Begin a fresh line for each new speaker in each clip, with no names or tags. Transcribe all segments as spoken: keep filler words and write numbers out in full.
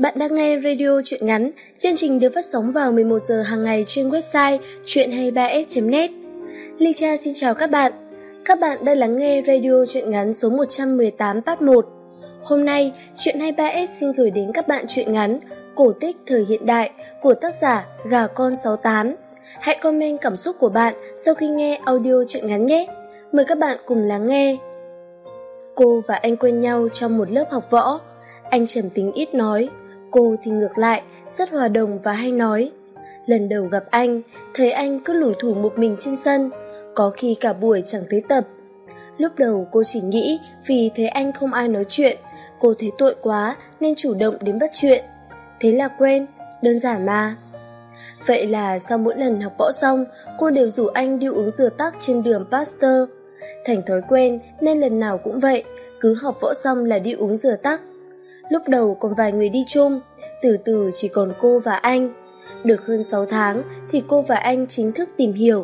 Bạn đang nghe radio truyện ngắn. Chương trình được phát sóng vào mười một giờ hàng ngày trên website truyện hai mươi ba s chấm net. Ly Cha xin chào các bạn. Các bạn đang lắng nghe radio truyện ngắn số một trăm mười tám part một. Hôm nay, truyện hai mươi ba s xin gửi đến các bạn truyện ngắn Cổ tích thời hiện đại của tác giả Gà Con sáu tám. Hãy comment cảm xúc của bạn sau khi nghe audio truyện ngắn nhé. Mời các bạn cùng lắng nghe. Cô và anh quen nhau trong một lớp học võ. Anh trầm tính ít nói, cô thì ngược lại, rất hòa đồng và hay nói. Lần đầu gặp anh, thấy anh cứ lủi thủi một mình trên sân, có khi cả buổi chẳng thấy tập. Lúc đầu cô chỉ nghĩ vì thấy anh không ai nói chuyện, cô thấy tội quá nên chủ động đến bắt chuyện. Thế là quen, đơn giản mà. Vậy là sau mỗi lần học võ xong, cô đều rủ anh đi uống dừa tắc trên đường Pasteur. Thành thói quen nên lần nào cũng vậy, cứ học võ xong là đi uống dừa tắc. Lúc đầu còn vài người đi chung, từ từ chỉ còn cô và anh. Được hơn sáu tháng thì cô và anh chính thức tìm hiểu.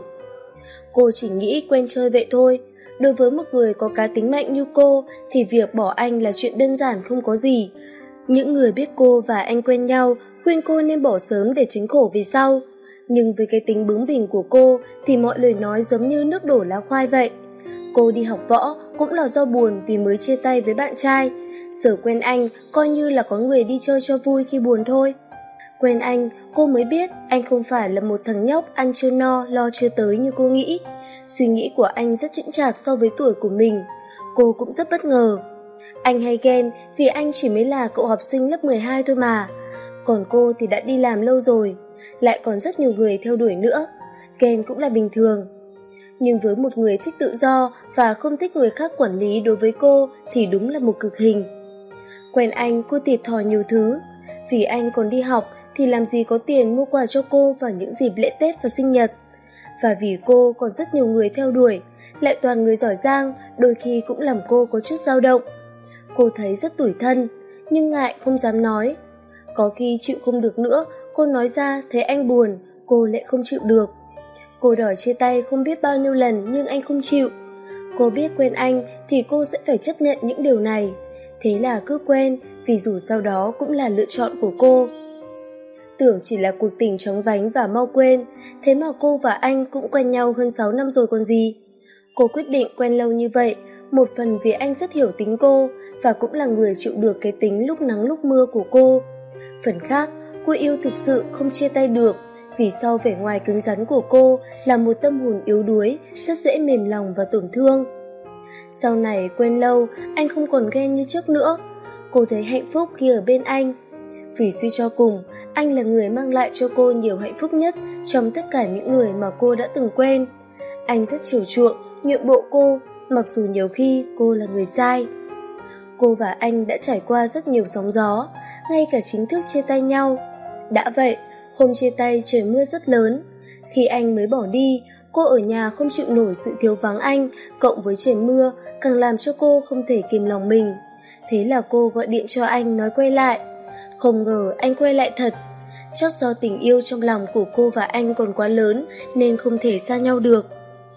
Cô chỉ nghĩ quen chơi vậy thôi. Đối với một người có cá tính mạnh như cô thì việc bỏ anh là chuyện đơn giản không có gì. Những người biết cô và anh quen nhau khuyên cô nên bỏ sớm để tránh khổ về sau. Nhưng với cái tính bướng bỉnh của cô thì mọi lời nói giống như nước đổ lá khoai vậy. Cô đi học võ cũng là do buồn vì mới chia tay với bạn trai. Giờ quen anh coi như là có người đi chơi cho vui khi buồn thôi. Quen anh, cô mới biết anh không phải là một thằng nhóc ăn chưa no lo chưa tới như cô nghĩ. Suy nghĩ của anh rất chững chạc so với tuổi của mình. Cô cũng rất bất ngờ. Anh hay ghen vì anh chỉ mới là cậu học sinh lớp mười hai thôi mà. Còn cô thì đã đi làm lâu rồi, lại còn rất nhiều người theo đuổi nữa. Ghen cũng là bình thường. Nhưng với một người thích tự do và không thích người khác quản lý đối với cô thì đúng là một cực hình. Quen anh cô thiệt thòi nhiều thứ. Vì anh còn đi học thì làm gì có tiền mua quà cho cô vào những dịp lễ Tết và sinh nhật. Và vì cô còn rất nhiều người theo đuổi, lại toàn người giỏi giang, đôi khi cũng làm cô có chút dao động. Cô thấy rất tủi thân, nhưng ngại không dám nói. Có khi chịu không được nữa, cô nói ra thấy anh buồn, cô lại không chịu được. Cô đòi chia tay không biết bao nhiêu lần nhưng anh không chịu. Cô biết quen anh thì cô sẽ phải chấp nhận những điều này. Thế là cứ quen, vì dù sau đó cũng là lựa chọn của cô. Tưởng chỉ là cuộc tình chóng vánh và mau quên, thế mà cô và anh cũng quen nhau hơn sáu năm rồi còn gì. Cô quyết định quen lâu như vậy, một phần vì anh rất hiểu tính cô và cũng là người chịu được cái tính lúc nắng lúc mưa của cô. Phần khác, cô yêu thực sự không chia tay được, vì sau vẻ ngoài cứng rắn của cô là một tâm hồn yếu đuối, rất dễ mềm lòng và tổn thương. Sau này quen lâu, anh không còn ghen như trước nữa. Cô thấy hạnh phúc khi ở bên anh. Vì suy cho cùng, anh là người mang lại cho cô nhiều hạnh phúc nhất trong tất cả những người mà cô đã từng quen. Anh rất chiều chuộng, nhượng bộ cô, mặc dù nhiều khi cô là người sai. Cô và anh đã trải qua rất nhiều sóng gió, ngay cả chính thức chia tay nhau. Đã vậy, hôm chia tay trời mưa rất lớn. Khi anh mới bỏ đi, cô ở nhà không chịu nổi sự thiếu vắng anh, cộng với trời mưa càng làm cho cô không thể kìm lòng mình. Thế là cô gọi điện cho anh nói quay lại. Không ngờ anh quay lại thật. Chắc do tình yêu trong lòng của cô và anh còn quá lớn nên không thể xa nhau được.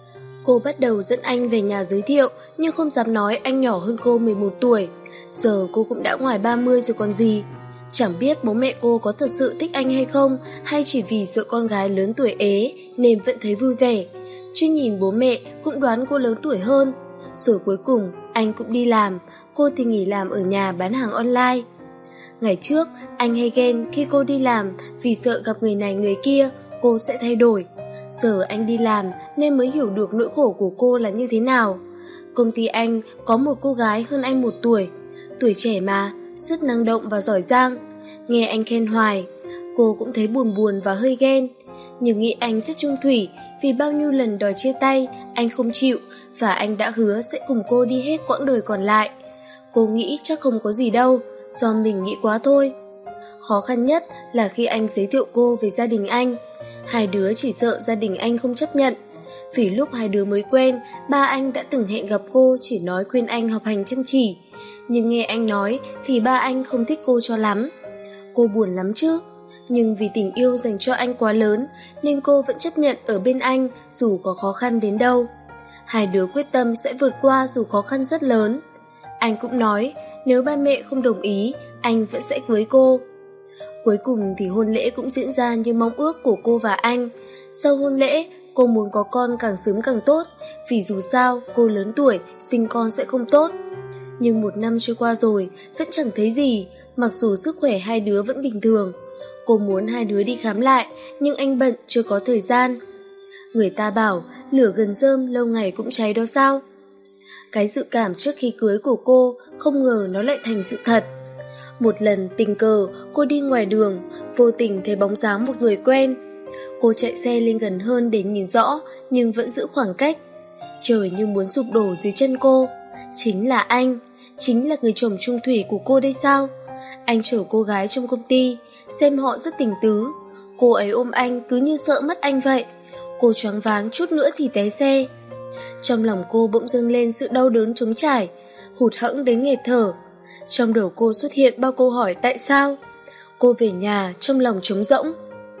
Cô bắt đầu dẫn anh về nhà giới thiệu, nhưng không dám nói anh nhỏ hơn cô mười một tuổi. Giờ cô cũng đã ngoài ba mươi rồi còn gì. Chẳng biết bố mẹ cô có thật sự thích anh hay không, hay chỉ vì sợ con gái lớn tuổi ế nên vẫn thấy vui vẻ. Chứ nhìn bố mẹ cũng đoán cô lớn tuổi hơn. Rồi cuối cùng anh cũng đi làm, cô thì nghỉ làm ở nhà bán hàng online. Ngày trước anh hay ghen khi cô đi làm vì sợ gặp người này người kia cô sẽ thay đổi. Giờ anh đi làm nên mới hiểu được nỗi khổ của cô là như thế nào. Công ty anh có một cô gái hơn anh một tuổi. Tuổi trẻ mà, rất năng động và giỏi giang. Nghe anh khen hoài, cô cũng thấy buồn buồn và hơi ghen. Nhưng nghĩ anh rất trung thủy, vì bao nhiêu lần đòi chia tay anh không chịu, và anh đã hứa sẽ cùng cô đi hết quãng đời còn lại. Cô nghĩ chắc không có gì đâu, do mình nghĩ quá thôi. Khó khăn nhất là khi anh giới thiệu cô về gia đình anh. Hai đứa chỉ sợ gia đình anh không chấp nhận. Vì lúc hai đứa mới quen, ba anh đã từng hẹn gặp cô, chỉ nói khuyên anh học hành chăm chỉ. Nhưng nghe anh nói thì ba anh không thích cô cho lắm. Cô buồn lắm chứ. Nhưng vì tình yêu dành cho anh quá lớn nên cô vẫn chấp nhận ở bên anh dù có khó khăn đến đâu. Hai đứa quyết tâm sẽ vượt qua dù khó khăn rất lớn. Anh cũng nói nếu ba mẹ không đồng ý anh vẫn sẽ cưới cô. Cuối cùng thì hôn lễ cũng diễn ra như mong ước của cô và anh. Sau hôn lễ, cô muốn có con càng sớm càng tốt, vì dù sao cô lớn tuổi, sinh con sẽ không tốt. Nhưng một năm trôi qua rồi, vẫn chẳng thấy gì, mặc dù sức khỏe hai đứa vẫn bình thường. Cô muốn hai đứa đi khám lại, nhưng anh bận chưa có thời gian. Người ta bảo, lửa gần rơm lâu ngày cũng cháy đó sao? Cái dự cảm trước khi cưới của cô, không ngờ nó lại thành sự thật. Một lần tình cờ, cô đi ngoài đường, vô tình thấy bóng dáng một người quen. Cô chạy xe lên gần hơn để nhìn rõ, nhưng vẫn giữ khoảng cách. Trời như muốn sụp đổ dưới chân cô. Chính là anh, chính là người chồng chung thủy của cô đây sao? Anh chở cô gái trong công ty, xem họ rất tình tứ. Cô ấy ôm anh cứ như sợ mất anh vậy. Cô choáng váng chút nữa thì té xe. Trong lòng cô bỗng dâng lên sự đau đớn trống trải, hụt hẫng đến nghẹt thở. Trong đầu cô xuất hiện bao câu hỏi tại sao. Cô về nhà trong lòng trống rỗng.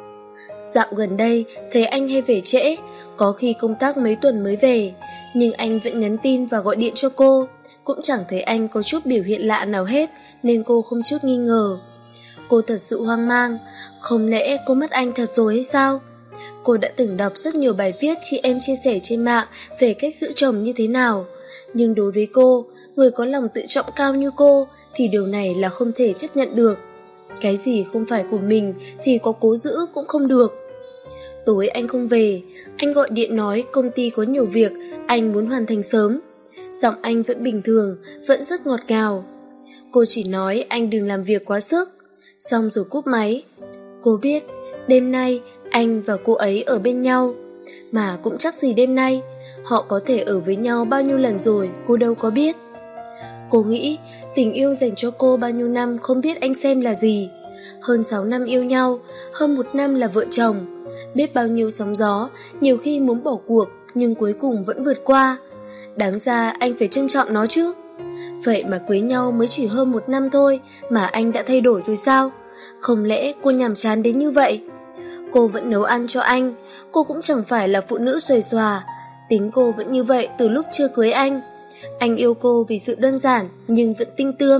Dạo gần đây thấy anh hay về trễ, có khi công tác mấy tuần mới về, nhưng anh vẫn nhắn tin và gọi điện cho cô. Cũng chẳng thấy anh có chút biểu hiện lạ nào hết, nên cô không chút nghi ngờ. Cô thật sự hoang mang, không lẽ cô mất anh thật rồi hay sao? Cô đã từng đọc rất nhiều bài viết chị em chia sẻ trên mạng về cách giữ chồng như thế nào. Nhưng đối với cô, người có lòng tự trọng cao như cô, thì điều này là không thể chấp nhận được. Cái gì không phải của mình thì có cố giữ cũng không được. Tối anh không về, anh gọi điện nói công ty có nhiều việc, anh muốn hoàn thành sớm. Giọng anh vẫn bình thường, vẫn rất ngọt ngào. Cô chỉ nói anh đừng làm việc quá sức, xong rồi cúp máy. Cô biết, đêm nay anh và cô ấy ở bên nhau, mà cũng chắc gì đêm nay, họ có thể ở với nhau bao nhiêu lần rồi, cô đâu có biết. Cô nghĩ tình yêu dành cho cô bao nhiêu năm không biết anh xem là gì. Hơn sáu năm yêu nhau, hơn một năm là vợ chồng. Biết bao nhiêu sóng gió, nhiều khi muốn bỏ cuộc nhưng cuối cùng vẫn vượt qua. Đáng ra anh phải trân trọng nó chứ. Vậy mà cưới nhau mới chỉ hơn một năm thôi mà anh đã thay đổi rồi sao? Không lẽ cô nhàm chán đến như vậy? Cô vẫn nấu ăn cho anh, cô cũng chẳng phải là phụ nữ xuề xòa. Tính cô vẫn như vậy từ lúc chưa cưới anh. Anh yêu cô vì sự đơn giản nhưng vẫn tinh tươm.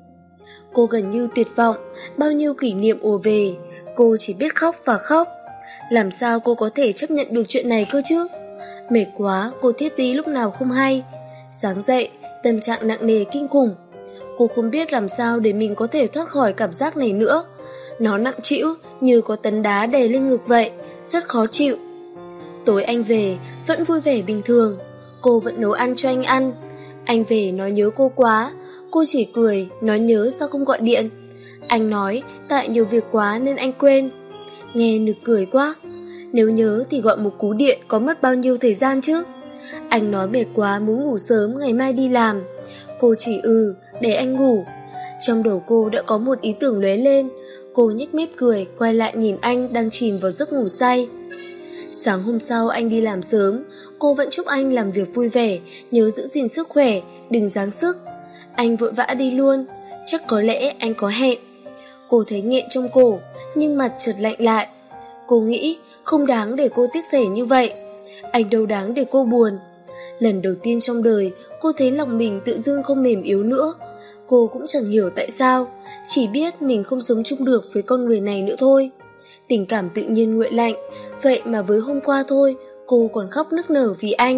Cô gần như tuyệt vọng, bao nhiêu kỷ niệm ùa về, cô chỉ biết khóc và khóc. Làm sao cô có thể chấp nhận được chuyện này cơ chứ? Mệt quá, cô thiếp đi lúc nào không hay. Sáng dậy, tâm trạng nặng nề kinh khủng. Cô không biết làm sao để mình có thể thoát khỏi cảm giác này nữa. Nó nặng trĩu như có tấn đá đè lên ngực vậy, rất khó chịu. Tối anh về, vẫn vui vẻ bình thường. Cô vẫn nấu ăn cho anh ăn. Anh về nói nhớ cô quá, cô chỉ cười, nói nhớ sao không gọi điện. Anh nói tại nhiều việc quá nên anh quên. Nghe nực cười quá. Nếu nhớ thì gọi một cú điện có mất bao nhiêu thời gian chứ? Anh nói mệt quá muốn ngủ sớm ngày mai đi làm. Cô chỉ ừ, để anh ngủ. Trong đầu cô đã có một ý tưởng lóe lên. Cô nhếch mép cười, quay lại nhìn anh đang chìm vào giấc ngủ say. Sáng hôm sau anh đi làm sớm, cô vẫn chúc anh làm việc vui vẻ, nhớ giữ gìn sức khỏe, đừng giáng sức. Anh vội vã đi luôn, chắc có lẽ anh có hẹn. Cô thấy nghẹn trong cổ, nhưng mặt chợt lạnh lại. Cô nghĩ không đáng để cô tiếc rẻ như vậy. Anh đâu đáng để cô buồn. Lần đầu tiên trong đời, cô thấy lòng mình tự dưng không mềm yếu nữa. Cô cũng chẳng hiểu tại sao, chỉ biết mình không sống chung được với con người này nữa thôi. Tình cảm tự nhiên nguội lạnh, vậy mà với hôm qua thôi, cô còn khóc nức nở vì anh.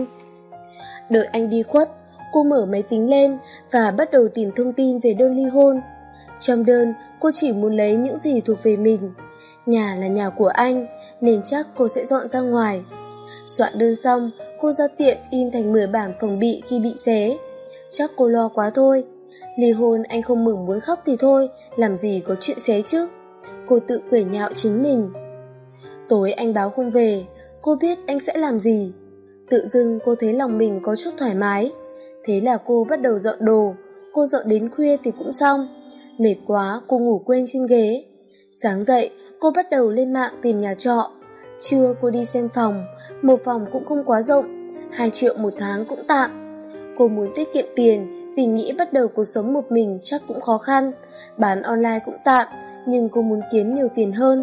Đợi anh đi khuất, cô mở máy tính lên và bắt đầu tìm thông tin về đơn ly hôn. Trong đơn, cô chỉ muốn lấy những gì thuộc về mình. Nhà là nhà của anh, nên chắc cô sẽ dọn ra ngoài. Soạn đơn xong, cô ra tiệm in thành mười bản phòng bị khi bị xé. Chắc cô lo quá thôi. Ly hôn anh không mừng muốn khóc thì thôi, làm gì có chuyện xé chứ. Cô tự cười nhạo chính mình. Tối anh báo không về, cô biết anh sẽ làm gì. Tự dưng cô thấy lòng mình có chút thoải mái. Thế là cô bắt đầu dọn đồ. Cô dọn đến khuya thì cũng xong. Mệt quá, cô ngủ quên trên ghế. Sáng dậy, cô bắt đầu lên mạng tìm nhà trọ. Trưa cô đi xem phòng. Một phòng cũng không quá rộng, hai triệu một tháng cũng tạm. Cô muốn tiết kiệm tiền vì nghĩ bắt đầu cuộc sống một mình chắc cũng khó khăn. Bán online cũng tạm, nhưng cô muốn kiếm nhiều tiền hơn.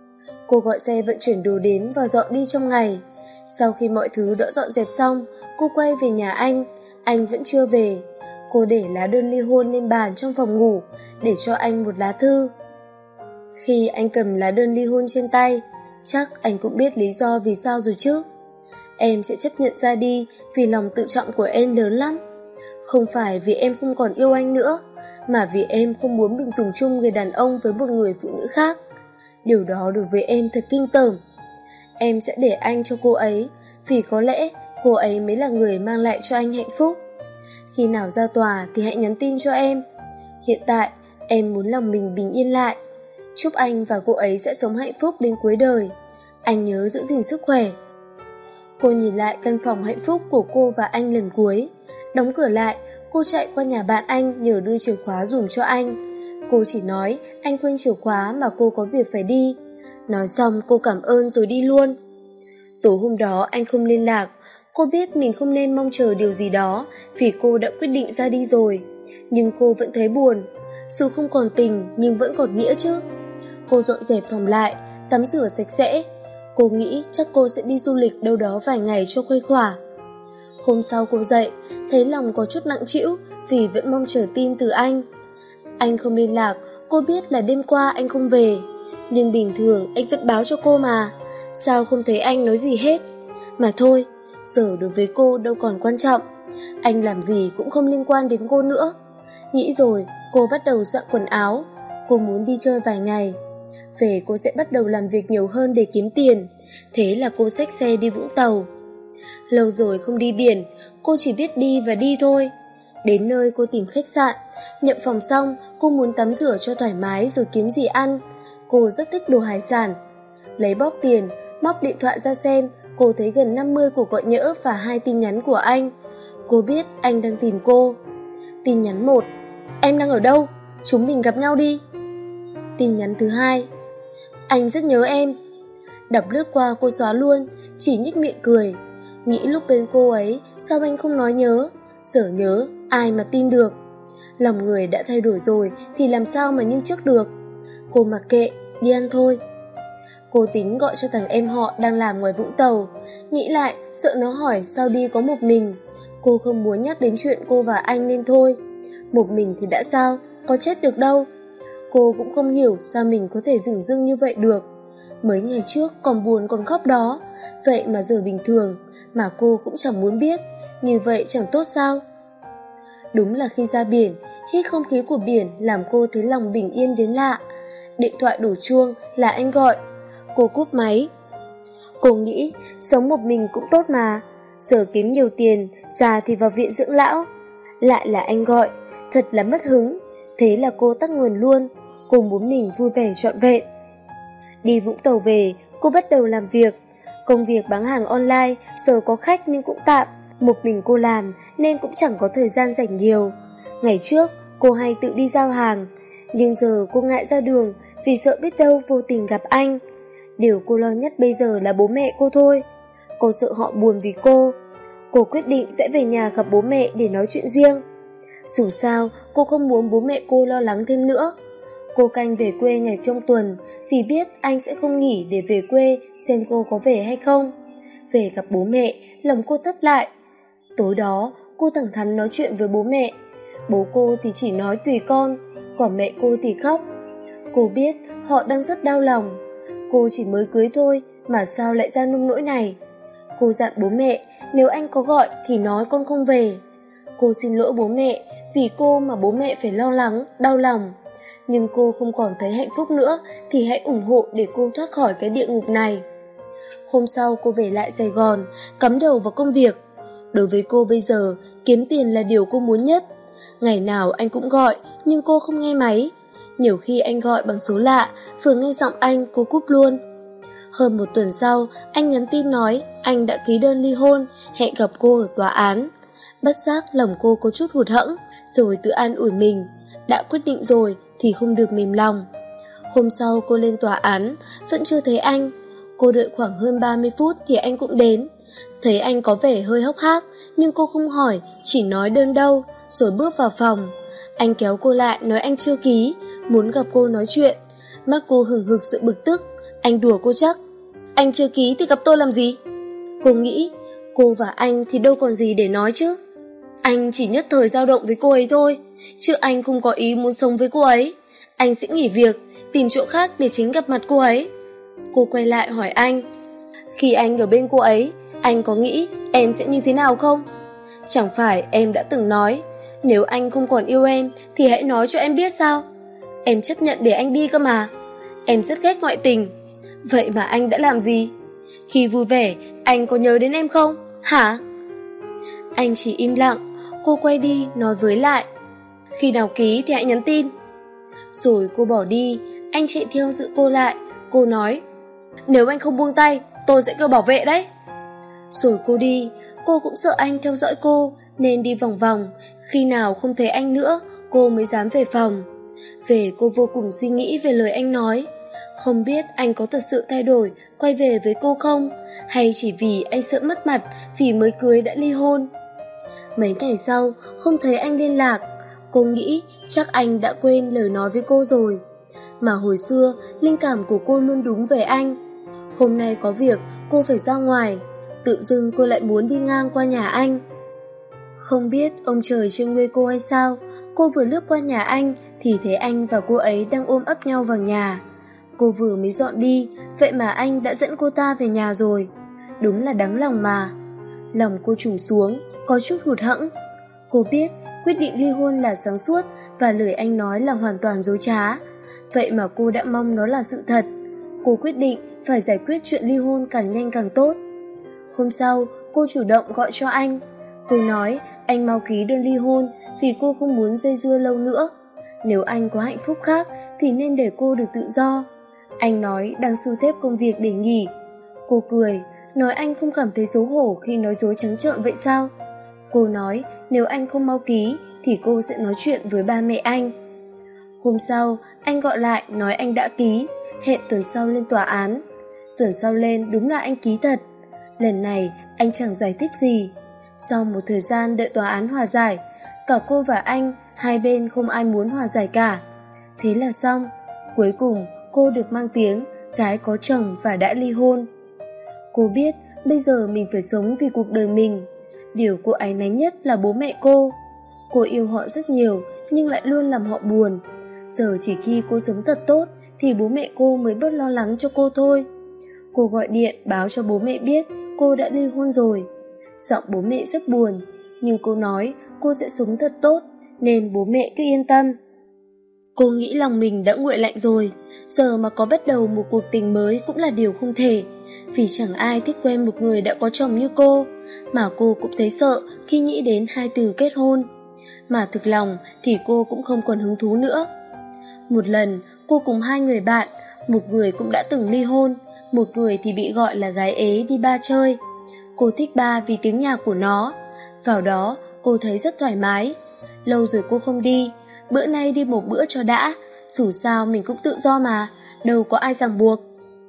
Cô gọi xe vận chuyển đồ đến và dọn đi trong ngày. Sau khi mọi thứ đã dọn dẹp xong, cô quay về nhà anh. Anh vẫn chưa về. Cô để lá đơn ly hôn lên bàn trong phòng ngủ, để cho anh một lá thư. Khi anh cầm lá đơn ly hôn trên tay, chắc anh cũng biết lý do vì sao rồi chứ. Em sẽ chấp nhận ra đi vì lòng tự trọng của em lớn lắm. Không phải vì em không còn yêu anh nữa, mà vì em không muốn mình dùng chung người đàn ông với một người phụ nữ khác. Điều đó đối với em thật kinh tởm. Em sẽ để anh cho cô ấy, vì có lẽ cô ấy mới là người mang lại cho anh hạnh phúc. Khi nào ra tòa thì hãy nhắn tin cho em. Hiện tại, em muốn lòng mình bình yên lại. Chúc anh và cô ấy sẽ sống hạnh phúc đến cuối đời. Anh nhớ giữ gìn sức khỏe. Cô nhìn lại căn phòng hạnh phúc của cô và anh lần cuối. Đóng cửa lại, cô chạy qua nhà bạn anh nhờ đưa chìa khóa dùm cho anh. Cô chỉ nói anh quên chìa khóa mà cô có việc phải đi. Nói xong cô cảm ơn rồi đi luôn. Tối hôm đó anh không liên lạc. Cô biết mình không nên mong chờ điều gì đó vì cô đã quyết định ra đi rồi. Nhưng cô vẫn thấy buồn. Dù không còn tình nhưng vẫn còn nghĩa chứ. Cô dọn dẹp phòng lại, tắm rửa sạch sẽ. Cô nghĩ chắc cô sẽ đi du lịch đâu đó vài ngày cho khuây khỏa. Hôm sau cô dậy, thấy lòng có chút nặng trĩu vì vẫn mong chờ tin từ anh. Anh không liên lạc, cô biết là đêm qua anh không về. Nhưng bình thường anh vẫn báo cho cô mà. Sao không thấy anh nói gì hết? Mà thôi, giờ đối với cô đâu còn quan trọng. Anh làm gì cũng không liên quan đến cô nữa. Nghĩ rồi, cô bắt đầu dọn quần áo. Cô muốn đi chơi vài ngày. Về cô sẽ bắt đầu làm việc nhiều hơn để kiếm tiền. Thế là cô xách xe đi Vũng Tàu. Lâu rồi không đi biển, cô chỉ biết đi và đi thôi. Đến nơi cô tìm khách sạn. Nhận phòng xong, cô muốn tắm rửa cho thoải mái rồi kiếm gì ăn. Cô rất thích đồ hải sản. Lấy bóp tiền, móc điện thoại ra xem. Cô thấy gần năm mươi cuộc gọi nhỡ và hai tin nhắn của anh. Cô biết anh đang tìm cô. Tin nhắn một: Em đang ở đâu? Chúng mình gặp nhau đi. Tin nhắn thứ hai: Anh rất nhớ em. Đọc lướt qua cô xóa luôn, chỉ nhếch miệng cười. Nghĩ lúc bên cô ấy sao anh không nói nhớ. Sở nhớ, ai mà tin được. Lòng người đã thay đổi rồi thì làm sao mà như trước được. Cô mặc kệ, đi ăn thôi. Cô tính gọi cho thằng em họ đang làm ngoài Vũng Tàu. Nghĩ lại, sợ nó hỏi sao đi có một mình. Cô không muốn nhắc đến chuyện cô và anh nên thôi. Một mình thì đã sao, có chết được đâu. Cô cũng không hiểu sao mình có thể dửng dưng như vậy được. Mấy ngày trước còn buồn còn khóc đó. Vậy mà giờ bình thường, mà cô cũng chẳng muốn biết. Như vậy chẳng tốt sao? Đúng là khi ra biển, hít không khí của biển làm cô thấy lòng bình yên đến lạ. Điện thoại đổ chuông là anh gọi. Cô cúp máy. Cô nghĩ sống một mình cũng tốt mà. Giờ kiếm nhiều tiền, già thì vào viện dưỡng lão. Lại là anh gọi, thật là mất hứng. Thế là cô tắt nguồn luôn. Cô muốn mình vui vẻ trọn vẹn. Đi Vũng Tàu về, cô bắt đầu làm việc. Công việc bán hàng online, giờ có khách nhưng cũng tạm. Một mình cô làm nên cũng chẳng có thời gian rảnh nhiều. Ngày trước, cô hay tự đi giao hàng. Nhưng giờ cô ngại ra đường vì sợ biết đâu vô tình gặp anh. Điều cô lo nhất bây giờ là bố mẹ cô thôi. Cô sợ họ buồn vì cô. Cô quyết định sẽ về nhà gặp bố mẹ để nói chuyện riêng. Dù sao, cô không muốn bố mẹ cô lo lắng thêm nữa. Cô canh về quê ngày trong tuần vì biết anh sẽ không nghỉ để về quê xem cô có về hay không. Về gặp bố mẹ, lòng cô thắt lại. Tối đó, cô thẳng thắn nói chuyện với bố mẹ. Bố cô thì chỉ nói tùy con, còn mẹ cô thì khóc. Cô biết họ đang rất đau lòng. Cô chỉ mới cưới thôi mà sao lại ra nông nỗi này. Cô dặn bố mẹ nếu anh có gọi thì nói con không về. Cô xin lỗi bố mẹ vì cô mà bố mẹ phải lo lắng, đau lòng. Nhưng cô không còn thấy hạnh phúc nữa thì hãy ủng hộ để cô thoát khỏi cái địa ngục này. Hôm sau cô về lại Sài Gòn, cắm đầu vào công việc. Đối với cô bây giờ, kiếm tiền là điều cô muốn nhất. Ngày nào anh cũng gọi nhưng cô không nghe máy. Nhiều khi anh gọi bằng số lạ, vừa nghe giọng anh cô cúp luôn. Hơn một tuần sau, anh nhắn tin nói anh đã ký đơn ly hôn, hẹn gặp cô ở tòa án. Bất giác lòng cô có chút hụt hẫng, rồi tự an ủi mình. Đã quyết định rồi thì không được mềm lòng. Hôm sau cô lên tòa án, vẫn chưa thấy anh. Cô đợi khoảng hơn ba mươi phút thì anh cũng đến. Thấy anh có vẻ hơi hốc hác, nhưng cô không hỏi, chỉ nói đơn đâu, rồi bước vào phòng. Anh kéo cô lại nói anh chưa ký, muốn gặp cô nói chuyện. Mắt cô hừng hực sự bực tức. Anh đùa cô chắc. Anh chưa ký thì gặp tôi làm gì? Cô nghĩ, cô và anh thì đâu còn gì để nói chứ. Anh chỉ nhất thời dao động với cô ấy thôi, chứ anh không có ý muốn sống với cô ấy. Anh sẽ nghỉ việc, tìm chỗ khác để tránh gặp mặt cô ấy. Cô quay lại hỏi anh, khi anh ở bên cô ấy, anh có nghĩ em sẽ như thế nào không? Chẳng phải em đã từng nói, nếu anh không còn yêu em thì hãy nói cho em biết sao? Em chấp nhận để anh đi cơ mà. Em rất ghét ngoại tình. Vậy mà anh đã làm gì? Khi vui vẻ, anh có nhớ đến em không? Hả? Anh chỉ im lặng. Cô quay đi nói với lại, khi nào ký thì hãy nhắn tin. Rồi cô bỏ đi. Anh chạy theo giữ cô lại. Cô nói, nếu anh không buông tay, tôi sẽ kêu bảo vệ đấy. Rồi cô đi. Cô cũng sợ anh theo dõi cô nên đi vòng vòng. Khi nào không thấy anh nữa, cô mới dám về phòng. Về cô vô cùng suy nghĩ về lời anh nói. Không biết anh có thật sự thay đổi, quay về với cô không? Hay chỉ vì anh sợ mất mặt vì mới cưới đã ly hôn? Mấy ngày sau, không thấy anh liên lạc. Cô nghĩ chắc anh đã quên lời nói với cô rồi. Mà hồi xưa, linh cảm của cô luôn đúng về anh. Hôm nay có việc, cô phải ra ngoài. Tự dưng cô lại muốn đi ngang qua nhà anh. Không biết ông trời trêu ngươi cô hay sao, cô vừa lướt qua nhà anh thì thấy anh và cô ấy đang ôm ấp nhau vào nhà. Cô vừa mới dọn đi, vậy mà anh đã dẫn cô ta về nhà rồi. Đúng là đáng lòng mà. Lòng cô trùng xuống, có chút hụt hẫng. Cô biết quyết định ly hôn là sáng suốt và lời anh nói là hoàn toàn dối trá. Vậy mà cô đã mong nó là sự thật. Cô quyết định phải giải quyết chuyện ly hôn càng nhanh càng tốt. Hôm sau, cô chủ động gọi cho anh. Cô nói anh mau ký đơn ly hôn vì cô không muốn dây dưa lâu nữa. Nếu anh có hạnh phúc khác thì nên để cô được tự do. Anh nói đang xu thép công việc để nghỉ. Cô cười, nói anh không cảm thấy xấu hổ khi nói dối trắng trợn vậy sao? Cô nói nếu anh không mau ký thì cô sẽ nói chuyện với ba mẹ anh. Hôm sau, anh gọi lại nói anh đã ký, hẹn tuần sau lên tòa án. Tuần sau lên đúng là anh ký thật. Lần này anh chẳng giải thích gì. Sau một thời gian đợi tòa án hòa giải, cả cô và anh, hai bên không ai muốn hòa giải cả. Thế là xong. Cuối cùng cô được mang tiếng gái có chồng và đã ly hôn. Cô biết bây giờ mình phải sống vì cuộc đời mình. Điều cô áy náy nhất là bố mẹ cô. Cô yêu họ rất nhiều nhưng lại luôn làm họ buồn. Giờ chỉ khi cô sống thật tốt thì bố mẹ cô mới bớt lo lắng cho cô thôi. Cô gọi điện báo cho bố mẹ biết cô đã ly hôn rồi. Giọng bố mẹ rất buồn, nhưng cô nói cô sẽ sống thật tốt nên bố mẹ cứ yên tâm. Cô nghĩ lòng mình đã nguội lạnh rồi, giờ mà có bắt đầu một cuộc tình mới cũng là điều không thể, vì chẳng ai thích quen một người đã có chồng như cô, mà cô cũng thấy sợ khi nghĩ đến hai từ kết hôn. Mà thực lòng thì cô cũng không còn hứng thú nữa. Một lần, cô cùng hai người bạn, một người cũng đã từng ly hôn, một người thì bị gọi là gái ế đi bar chơi. Cô thích bar vì tiếng nhạc của nó. Vào đó, cô thấy rất thoải mái. Lâu rồi cô không đi, bữa nay đi một bữa cho đã, dù sao mình cũng tự do mà, đâu có ai ràng buộc.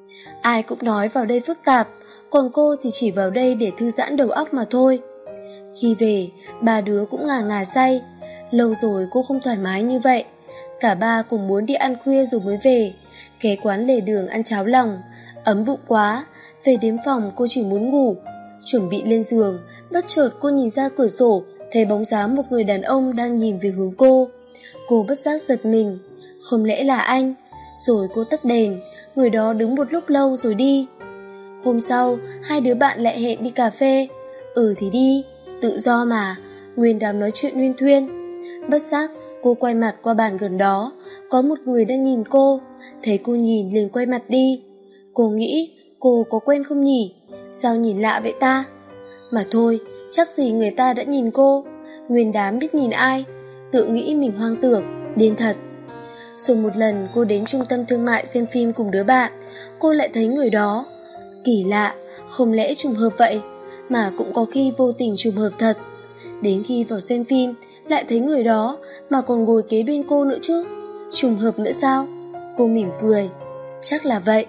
Ai cũng nói vào đây phức tạp, còn cô thì chỉ vào đây để thư giãn đầu óc mà thôi. Khi về, ba đứa cũng ngà ngà say. Lâu rồi cô không thoải mái như vậy. Cả ba cùng muốn đi ăn khuya rồi mới về, ghé quán lề đường ăn cháo lòng. Ấm bụng quá, về đến phòng cô chỉ muốn ngủ. Chuẩn bị lên giường, bất chợt cô nhìn ra cửa sổ, thấy bóng dáng một người đàn ông đang nhìn về hướng cô. Cô bất giác giật mình, không lẽ là anh? Rồi cô tắt đèn, người đó đứng một lúc lâu rồi đi. Hôm sau, hai đứa bạn lại hẹn đi cà phê. Ừ thì đi, tự do mà, Nguyên đang nói chuyện huyên thuyên. Bất giác, cô quay mặt qua bàn gần đó, có một người đang nhìn cô. Thấy cô nhìn liền quay mặt đi. Cô nghĩ, cô có quen không nhỉ? Sao nhìn lạ vậy ta? Mà thôi, chắc gì người ta đã nhìn cô. Nguyên đám biết nhìn ai. Tự nghĩ mình hoang tưởng, điên thật. Rồi một lần cô đến trung tâm thương mại xem phim cùng đứa bạn, cô lại thấy người đó. Kỳ lạ, không lẽ trùng hợp vậy? Mà cũng có khi vô tình trùng hợp thật. Đến khi vào xem phim, lại thấy người đó, mà còn ngồi kế bên cô nữa chứ. Trùng hợp nữa sao? Cô mỉm cười. Chắc là vậy.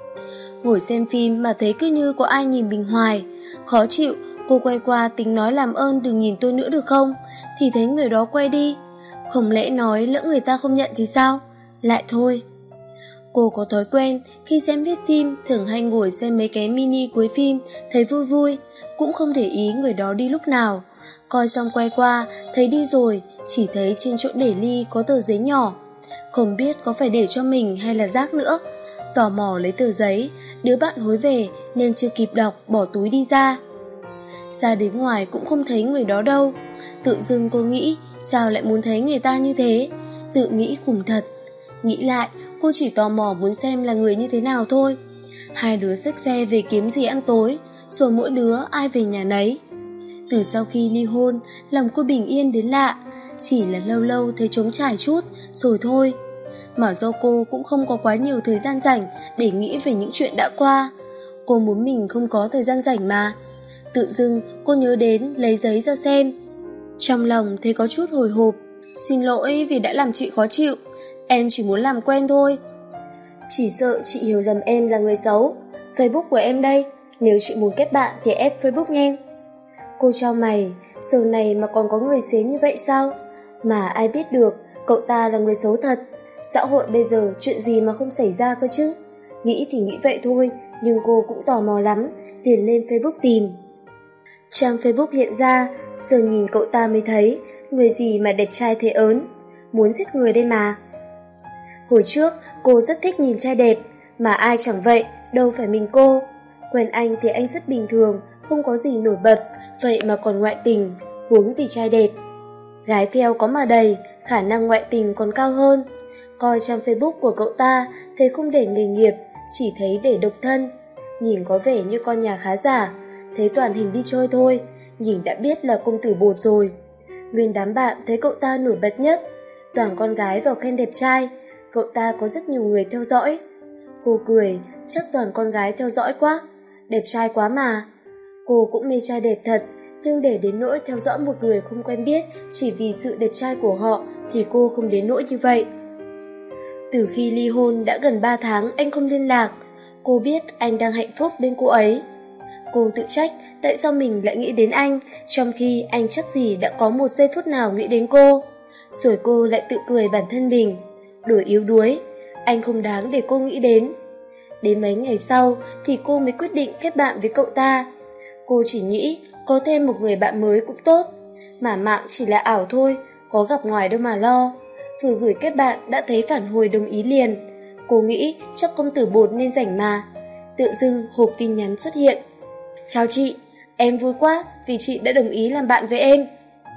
Ngồi xem phim mà thấy cứ như có ai nhìn mình hoài. Khó chịu, cô quay qua tính nói làm ơn đừng nhìn tôi nữa được không? Thì thấy người đó quay đi. Không lẽ nói lỡ người ta không nhận thì sao? Lại thôi. Cô có thói quen khi xem viết phim thường hay ngồi xem mấy cái mini cuối phim, thấy vui vui, cũng không để ý người đó đi lúc nào. Coi xong quay qua, thấy đi rồi, chỉ thấy trên chỗ để ly có tờ giấy nhỏ. Không biết có phải để cho mình hay là rác nữa. Tò mò lấy tờ giấy, đứa bạn hối về nên chưa kịp đọc, bỏ túi đi ra. Ra đến ngoài cũng không thấy người đó đâu. Tự dưng cô nghĩ sao lại muốn thấy người ta như thế. Tự nghĩ khủng thật. Nghĩ lại cô chỉ tò mò muốn xem là người như thế nào thôi. Hai đứa xách xe về kiếm gì ăn tối, rồi mỗi đứa ai về nhà nấy. Từ sau khi ly hôn, lòng cô bình yên đến lạ. Chỉ là lâu lâu thấy trống trải chút rồi thôi. Mà do cô cũng không có quá nhiều thời gian rảnh để nghĩ về những chuyện đã qua. Cô muốn mình không có thời gian rảnh mà. Tự dưng cô nhớ đến lấy giấy ra xem. Trong lòng thấy có chút hồi hộp. Xin lỗi vì đã làm chị khó chịu. Em chỉ muốn làm quen thôi. Chỉ sợ chị hiểu lầm em là người xấu. Facebook của em đây, nếu chị muốn kết bạn thì add Facebook nghe. Cô chau mày, giờ này mà còn có người xến như vậy sao? Mà ai biết được cậu ta là người xấu thật. Xã hội bây giờ chuyện gì mà không xảy ra cơ chứ. Nghĩ thì nghĩ vậy thôi, nhưng cô cũng tò mò lắm, liền lên Facebook tìm. Trang Facebook hiện ra, giờ nhìn cậu ta mới thấy, người gì mà đẹp trai thế ớn, muốn giết người đây mà. Hồi trước cô rất thích nhìn trai đẹp, mà ai chẳng vậy, đâu phải mình cô. Quen anh thì anh rất bình thường, không có gì nổi bật, vậy mà còn ngoại tình, huống gì trai đẹp. Gái theo có mà đầy, khả năng ngoại tình còn cao hơn. Coi trang Facebook của cậu ta, thấy không để nghề nghiệp, chỉ thấy để độc thân. Nhìn có vẻ như con nhà khá giả, thấy toàn hình đi chơi thôi, nhìn đã biết là công tử bột rồi. Nguyên đám bạn thấy cậu ta nổi bật nhất, toàn con gái vào khen đẹp trai, cậu ta có rất nhiều người theo dõi. Cô cười, chắc toàn con gái theo dõi quá, đẹp trai quá mà. Cô cũng mê trai đẹp thật, nhưng để đến nỗi theo dõi một người không quen biết chỉ vì sự đẹp trai của họ thì cô không đến nỗi như vậy. Từ khi ly hôn đã gần ba tháng anh không liên lạc, cô biết anh đang hạnh phúc bên cô ấy. Cô tự trách tại sao mình lại nghĩ đến anh, trong khi anh chắc gì đã có một giây phút nào nghĩ đến cô. Rồi cô lại tự cười bản thân mình, đổi yếu đuối, anh không đáng để cô nghĩ đến. Đến mấy ngày sau thì cô mới quyết định kết bạn với cậu ta. Cô chỉ nghĩ có thêm một người bạn mới cũng tốt, mà mạng chỉ là ảo thôi, có gặp ngoài đâu mà lo. Vừa gửi kết bạn đã thấy phản hồi đồng ý liền. Cô nghĩ chắc công tử bột nên rảnh mà. Tự dưng hộp tin nhắn xuất hiện. Chào chị, em vui quá vì chị đã đồng ý làm bạn với em.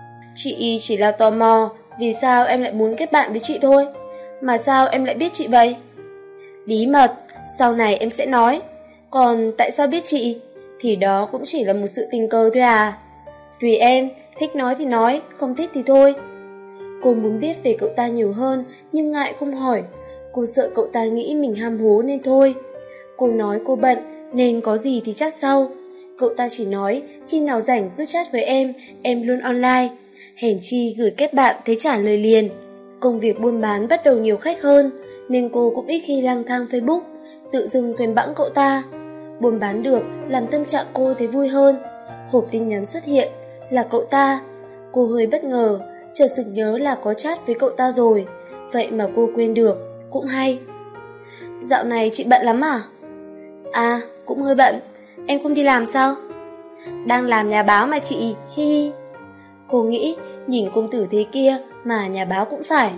Chị chỉ là tò mò vì sao em lại muốn kết bạn với chị thôi. Mà sao em lại biết chị vậy? Bí mật, sau này em sẽ nói. Còn tại sao biết chị? Thì đó cũng chỉ là một sự tình cờ thôi à. Tùy em, thích nói thì nói, không thích thì thôi. Cô muốn biết về cậu ta nhiều hơn, nhưng ngại không hỏi. Cô sợ cậu ta nghĩ mình ham hố nên thôi. Cô nói cô bận, nên có gì thì chat sau. Cậu ta chỉ nói, khi nào rảnh cứ chat với em, em luôn online. Hèn chi gửi kết bạn thấy trả lời liền. Công việc buôn bán bắt đầu nhiều khách hơn, nên cô cũng ít khi lang thang Facebook, tự dưng quên bẵng cậu ta. Buôn bán được làm tâm trạng cô thấy vui hơn. Hộp tin nhắn xuất hiện là cậu ta. Cô hơi bất ngờ, chợt sực nhớ là có chat với cậu ta rồi, vậy mà cô quên được, cũng hay. Dạo này chị bận lắm à? À, cũng hơi bận. Em không đi làm sao? Đang làm nhà báo mà chị, hi hi. Cô nghĩ, nhìn công tử thế kia mà nhà báo cũng phải.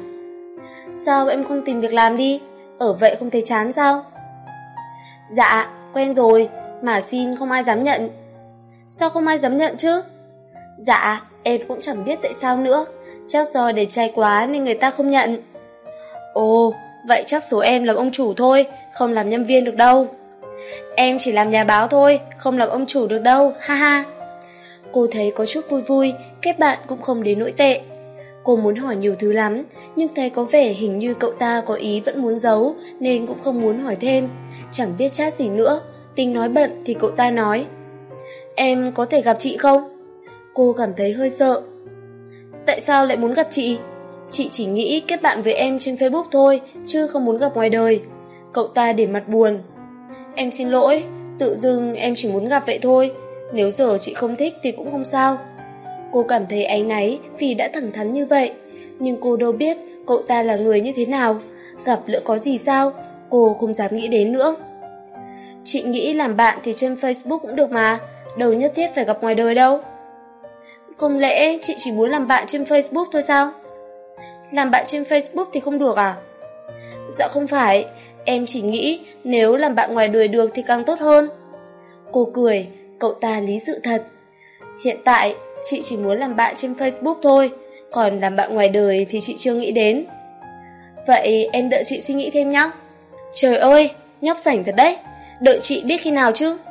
Sao em không tìm việc làm đi? Ở vậy không thấy chán sao? Dạ, quen rồi, mà xin không ai dám nhận. Sao không ai dám nhận chứ? Dạ, em cũng chẳng biết tại sao nữa. Chắc do đẹp trai quá nên người ta không nhận. Ồ, vậy chắc số em làm ông chủ thôi, không làm nhân viên được đâu. Em chỉ làm nhà báo thôi, không làm ông chủ được đâu, ha ha. Cô thấy có chút vui vui, kết bạn cũng không đến nỗi tệ. Cô muốn hỏi nhiều thứ lắm, nhưng thấy có vẻ hình như cậu ta có ý vẫn muốn giấu, nên cũng không muốn hỏi thêm. Chẳng biết chat gì nữa, tính nói bận thì cậu ta nói, em có thể gặp chị không? Cô cảm thấy hơi sợ. Tại sao lại muốn gặp chị? Chị chỉ nghĩ kết bạn với em trên Facebook thôi, chứ không muốn gặp ngoài đời. Cậu ta để mặt buồn. Em xin lỗi, tự dưng em chỉ muốn gặp vậy thôi. Nếu giờ chị không thích thì cũng không sao. Cô cảm thấy áy náy vì đã thẳng thắn như vậy, nhưng cô đâu biết cậu ta là người như thế nào. Gặp lỡ có gì sao, cô không dám nghĩ đến nữa. Chị nghĩ làm bạn thì trên Facebook cũng được mà, đâu nhất thiết phải gặp ngoài đời đâu. Không lẽ chị chỉ muốn làm bạn trên Facebook thôi sao? Làm bạn trên Facebook thì không được à? Dạ không phải, em chỉ nghĩ nếu làm bạn ngoài đời được thì càng tốt hơn. Cô cười, cậu ta lý sự thật. Hiện tại, chị chỉ muốn làm bạn trên Facebook thôi, còn làm bạn ngoài đời thì chị chưa nghĩ đến. Vậy em đợi chị suy nghĩ thêm nhé. Trời ơi, nhóc rảnh thật đấy, đợi chị biết khi nào chứ.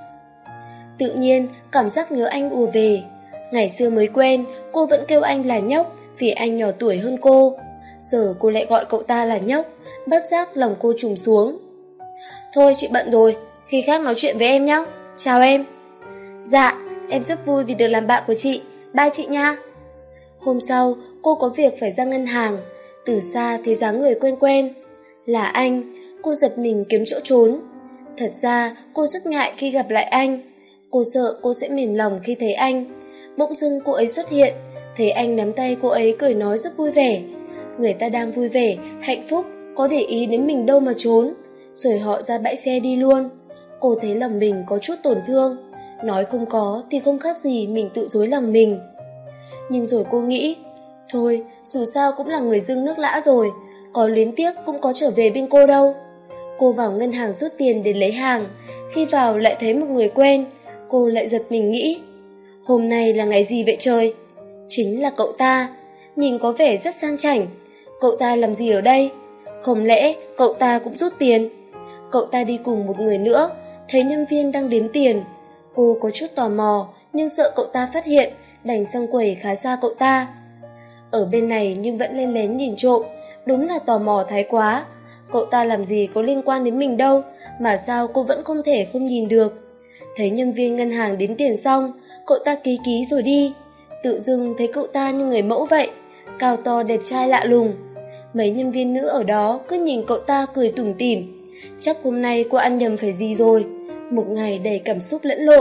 Tự nhiên, cảm giác nhớ anh ùa về. Ngày xưa mới quen, cô vẫn kêu anh là nhóc vì anh nhỏ tuổi hơn cô. Giờ cô lại gọi cậu ta là nhóc, bất giác lòng cô trùng xuống. Thôi chị bận rồi, khi khác nói chuyện với em nhé. Chào em. Dạ, em rất vui vì được làm bạn của chị. Bye chị nha. Hôm sau, cô có việc phải ra ngân hàng. Từ xa thấy dáng người quen quen. Là anh, cô giật mình kiếm chỗ trốn. Thật ra, cô rất ngại khi gặp lại anh. Cô sợ cô sẽ mềm lòng khi thấy anh. Bỗng dưng cô ấy xuất hiện, thấy anh nắm tay cô ấy cười nói rất vui vẻ. Người ta đang vui vẻ, hạnh phúc, có để ý đến mình đâu mà trốn. Rồi họ ra bãi xe đi luôn. Cô thấy lòng mình có chút tổn thương. Nói không có thì không khác gì mình tự dối lòng mình. Nhưng rồi cô nghĩ, thôi dù sao cũng là người dưng nước lã rồi, có luyến tiếc cũng có trở về bên cô đâu. Cô vào ngân hàng rút tiền để lấy hàng. Khi vào lại thấy một người quen. Cô lại giật mình nghĩ, hôm nay là ngày gì vậy trời? Chính là cậu ta. Nhìn có vẻ rất sang chảnh. Cậu ta làm gì ở đây? Không lẽ cậu ta cũng rút tiền? Cậu ta đi cùng một người nữa. Thấy nhân viên đang đếm tiền. Cô có chút tò mò, nhưng sợ cậu ta phát hiện, đành sang quầy khá xa cậu ta. Ở bên này nhưng vẫn len lén nhìn trộm. Đúng là tò mò thái quá. Cậu ta làm gì có liên quan đến mình đâu, mà sao cô vẫn không thể không nhìn được. Thấy nhân viên ngân hàng đếm tiền xong, cậu ta ký ký rồi đi. Tự dưng thấy cậu ta như người mẫu vậy, cao to đẹp trai lạ lùng. Mấy nhân viên nữ ở đó cứ nhìn cậu ta cười tủm tỉm. Chắc hôm nay cô ăn nhầm phải gì rồi. Một ngày đầy cảm xúc lẫn lộn.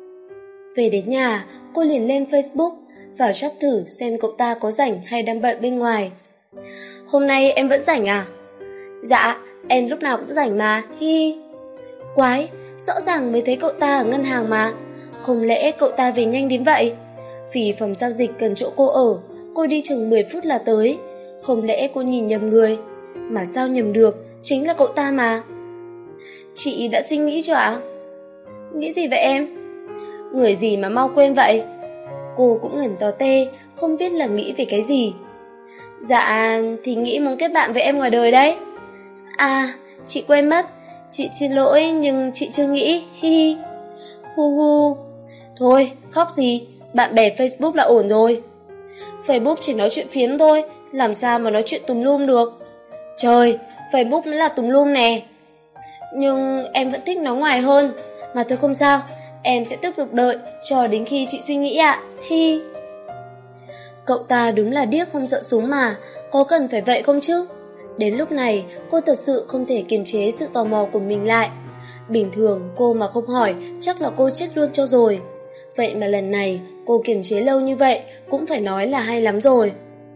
Về đến nhà, cô liền lên Facebook, vào chat thử xem cậu ta có rảnh hay đang bận bên ngoài. Hôm nay em vẫn rảnh à? Dạ, em lúc nào cũng rảnh mà, hi hi. Quái, rõ ràng mới thấy cậu ta ở ngân hàng mà. Không lẽ cậu ta về nhanh đến vậy? Vì phòng giao dịch cần chỗ cô ở, cô đi chừng mười phút là tới. Không lẽ cô nhìn nhầm người? Mà sao nhầm được, chính là cậu ta mà. Chị đã suy nghĩ chưa ạ? Nghĩ gì vậy em? Người gì mà mau quên vậy? Cô cũng ngẩn tó tê, không biết là nghĩ về cái gì. Dạ, thì nghĩ muốn kết bạn với em ngoài đời đấy. À, chị quên mất. Chị xin lỗi nhưng chị chưa nghĩ, hi hi. Hu hu. Thôi, khóc gì, bạn bè Facebook là ổn rồi. Facebook chỉ nói chuyện phiếm thôi, làm sao mà nói chuyện tùm lum được. Trời, Facebook mới là tùm lum nè. Nhưng em vẫn thích nó ngoài hơn. Mà thôi không sao, em sẽ tiếp tục đợi cho đến khi chị suy nghĩ ạ, hi. Cậu ta đúng là điếc không sợ súng mà, có cần phải vậy không chứ? Đến lúc này, cô thật sự không thể kiềm chế sự tò mò của mình lại. Bình thường cô mà không hỏi, chắc là cô chết luôn cho rồi. Vậy mà lần này, cô kiềm chế lâu như vậy, cũng phải nói là hay lắm rồi.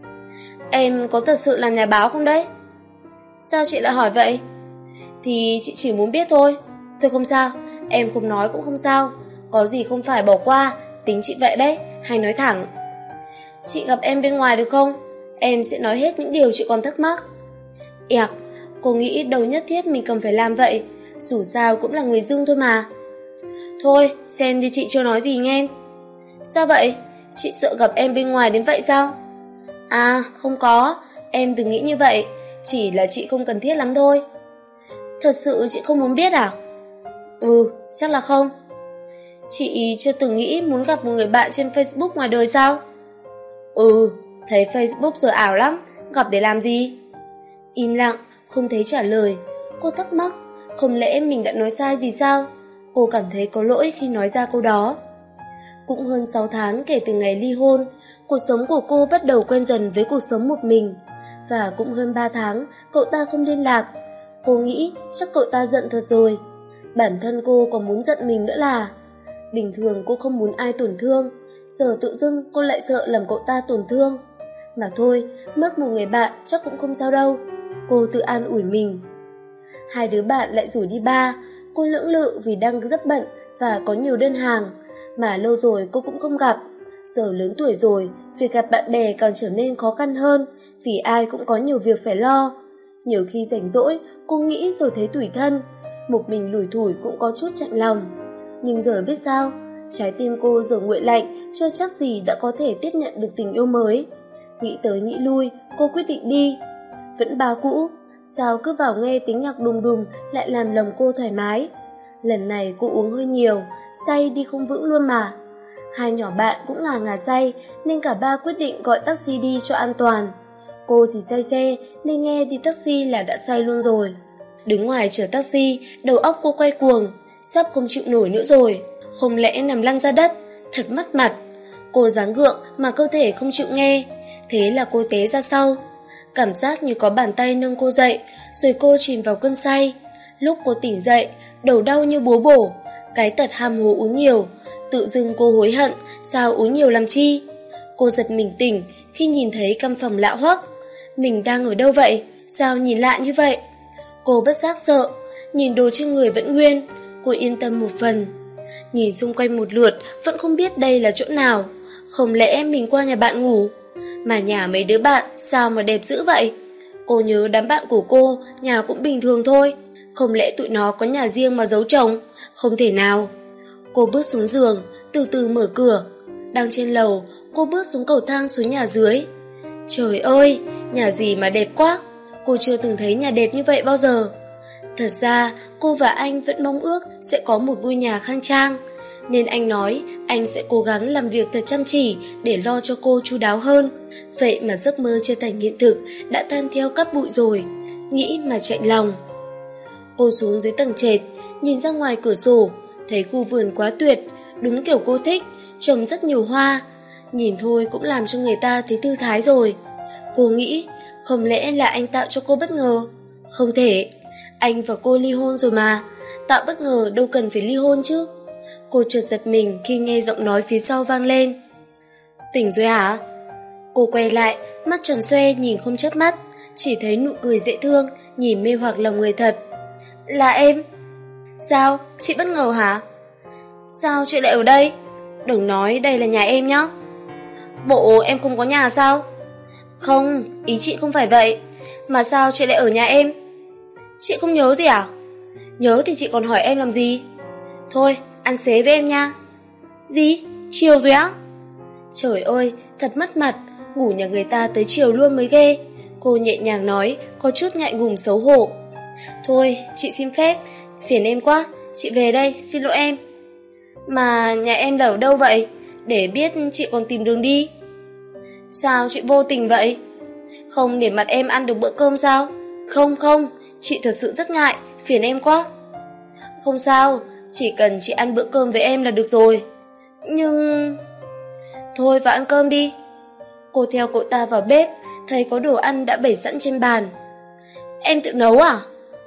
Em có thật sự làm nhà báo không đấy? Sao chị lại hỏi vậy? Thì chị chỉ muốn biết thôi. Thôi không sao, em không nói cũng không sao. Có gì không phải bỏ qua, tính chị vậy đấy, hay nói thẳng. Chị gặp em bên ngoài được không? Em sẽ nói hết những điều chị còn thắc mắc. Ẹc, cô nghĩ đâu nhất thiết mình cần phải làm vậy. Dù sao cũng là người dưng thôi mà. Thôi, xem đi chị chưa nói gì nghe. Sao vậy? Chị sợ gặp em bên ngoài đến vậy sao? À, không có, em đừng nghĩ như vậy. Chỉ là chị không cần thiết lắm thôi. Thật sự chị không muốn biết à? Ừ, chắc là không. Chị chưa từng nghĩ muốn gặp một người bạn trên Facebook ngoài đời sao? Ừ, thấy Facebook giờ ảo lắm, gặp để làm gì? Im lặng, không thấy trả lời. Cô thắc mắc, không lẽ mình đã nói sai gì sao? Cô cảm thấy có lỗi khi nói ra câu đó. Cũng hơn sáu tháng kể từ ngày ly hôn, cuộc sống của cô bắt đầu quen dần với cuộc sống một mình. Và cũng hơn ba tháng, cậu ta không liên lạc. Cô nghĩ chắc cậu ta giận thật rồi. Bản thân cô còn muốn giận mình nữa là. Bình thường cô không muốn ai tổn thương, giờ tự dưng cô lại sợ làm cậu ta tổn thương. Mà thôi, mất một người bạn chắc cũng không sao đâu. Cô tự an ủi mình. Hai đứa bạn lại rủ đi bar. Cô lưỡng lự vì đang rất bận và có nhiều đơn hàng, mà lâu rồi cô cũng không gặp. Giờ lớn tuổi rồi, việc gặp bạn bè càng trở nên khó khăn hơn, vì ai cũng có nhiều việc phải lo. Nhiều khi rảnh rỗi, cô nghĩ rồi thấy tủi thân, một mình lủi thủi cũng có chút chạnh lòng. Nhưng giờ biết sao, trái tim cô giờ nguội lạnh, chưa chắc gì đã có thể tiếp nhận được tình yêu mới. Nghĩ tới nghĩ lui, cô quyết định đi. Vẫn bao cũ, sao cứ vào nghe tiếng nhạc đùng đùng lại làm lòng cô thoải mái. Lần này cô uống hơi nhiều, say đi không vững luôn mà. Hai nhỏ bạn cũng ngà ngà say nên cả ba quyết định gọi taxi đi cho an toàn. Cô thì say xe nên nghe đi taxi là đã say luôn rồi. Đứng ngoài chờ taxi, đầu óc cô quay cuồng, sắp không chịu nổi nữa rồi. Không lẽ nằm lăn ra đất, thật mất mặt. Cô gắng gượng mà cơ thể không chịu nghe, thế là cô té ra sau. Cảm giác như có bàn tay nâng cô dậy, rồi cô chìm vào cơn say. Lúc cô tỉnh dậy, đầu đau như búa bổ, cái tật ham hố uống nhiều. Tự dưng cô hối hận, sao uống nhiều làm chi. Cô giật mình tỉnh khi nhìn thấy căn phòng lạ hoắc. Mình đang ở đâu vậy? Sao nhìn lạ như vậy? Cô bất giác sợ, nhìn đồ trên người vẫn nguyên, cô yên tâm một phần. Nhìn xung quanh một lượt, vẫn không biết đây là chỗ nào. Không lẽ mình qua nhà bạn ngủ? Mà nhà mấy đứa bạn sao mà đẹp dữ vậy? Cô nhớ đám bạn của cô, nhà cũng bình thường thôi. Không lẽ tụi nó có nhà riêng mà giấu chồng? Không thể nào. Cô bước xuống giường, từ từ mở cửa. Đang trên lầu, cô bước xuống cầu thang xuống nhà dưới. Trời ơi, nhà gì mà đẹp quá. Cô chưa từng thấy nhà đẹp như vậy bao giờ. Thật ra, cô và anh vẫn mong ước sẽ có một ngôi nhà khang trang. Nên anh nói anh sẽ cố gắng làm việc thật chăm chỉ để lo cho cô chu đáo hơn. Vậy mà giấc mơ trở thành hiện thực đã tan theo cát bụi rồi. Nghĩ mà chạnh lòng. Cô xuống dưới tầng trệt, nhìn ra ngoài cửa sổ, thấy khu vườn quá tuyệt, đúng kiểu cô thích, trồng rất nhiều hoa. Nhìn thôi cũng làm cho người ta thấy thư thái rồi. Cô nghĩ, không lẽ là anh tạo cho cô bất ngờ? Không thể, anh và cô ly hôn rồi mà, tạo bất ngờ đâu cần phải ly hôn chứ. Cô chợt giật mình khi nghe giọng nói phía sau vang lên. Tỉnh rồi hả? Cô quay lại, mắt tròn xoe nhìn không chớp mắt, chỉ thấy nụ cười dễ thương, nhìn mê hoặc lòng người thật. Là em. Sao, chị bất ngờ hả? Sao chị lại ở đây? Đừng nói đây là nhà em nhá. Bộ em không có nhà sao? Không, ý chị không phải vậy. Mà sao chị lại ở nhà em? Chị không nhớ gì à? Nhớ thì chị còn hỏi em làm gì? Thôi, ăn xế với em nha. Gì? Chiều rồi á? Trời ơi, thật mất mặt, ngủ nhà người ta tới chiều luôn mới ghê. Cô nhẹ nhàng nói, có chút ngại ngùng xấu hổ. Thôi, chị xin phép, phiền em quá, chị về đây, xin lỗi em. Mà nhà em là ở đâu vậy? Để biết chị còn tìm đường đi. Sao chị vô tình vậy? Không để mặt em ăn được bữa cơm sao? Không không, chị thật sự rất ngại, phiền em quá. Không sao, chỉ cần chị ăn bữa cơm với em là được rồi. Nhưng... Thôi vào ăn cơm đi. Cô theo cậu ta vào bếp, thấy có đồ ăn đã bày sẵn trên bàn. Em tự nấu à?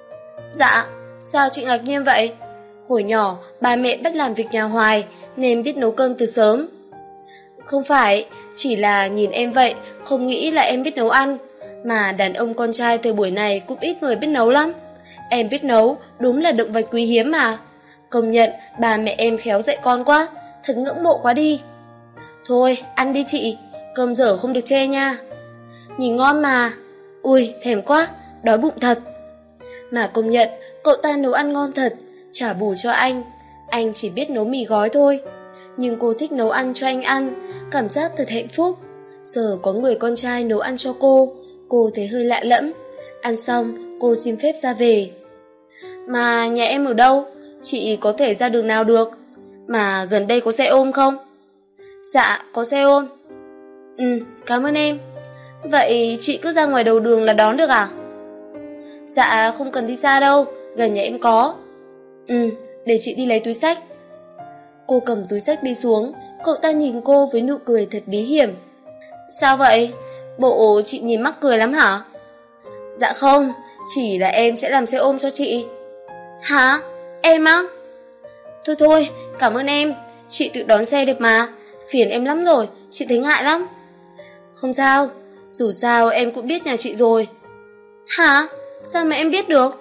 Dạ, sao chị ngạc nhiên vậy? Hồi nhỏ, ba mẹ bắt làm việc nhà hoài, nên biết nấu cơm từ sớm. Không phải, chỉ là nhìn em vậy, không nghĩ là em biết nấu ăn. Mà đàn ông con trai thời buổi này cũng ít người biết nấu lắm. Em biết nấu, đúng là động vật quý hiếm mà. Công nhận, bà mẹ em khéo dạy con quá, thật ngưỡng mộ quá đi. Thôi, ăn đi chị, cơm dở không được chê nha. Nhìn ngon mà. Ui, thèm quá, đói bụng thật. Mà công nhận, cậu ta nấu ăn ngon thật, trả bù cho anh. Anh chỉ biết nấu mì gói thôi. Nhưng cô thích nấu ăn cho anh ăn, cảm giác thật hạnh phúc. Giờ có người con trai nấu ăn cho cô, cô thấy hơi lạ lẫm. Ăn xong, cô xin phép ra về. Mà nhà em ở đâu? Chị có thể ra đường nào được? Mà gần đây có xe ôm không? Dạ, có xe ôm. Ừ, cảm ơn em. Vậy chị cứ ra ngoài đầu đường là đón được à? Dạ, không cần đi xa đâu, gần nhà em có. Ừ, để chị đi lấy túi xách. Cô cầm túi xách đi xuống, cậu ta nhìn cô với nụ cười thật bí hiểm. Sao vậy? Bộ chị nhìn mắc cười lắm hả? Dạ không, chỉ là em sẽ làm xe ôm cho chị. Hả? Em á? Thôi thôi, cảm ơn em, chị tự đón xe được mà. Phiền em lắm rồi, chị thấy ngại lắm. Không sao, dù sao em cũng biết nhà chị rồi. Hả? Sao mà em biết được?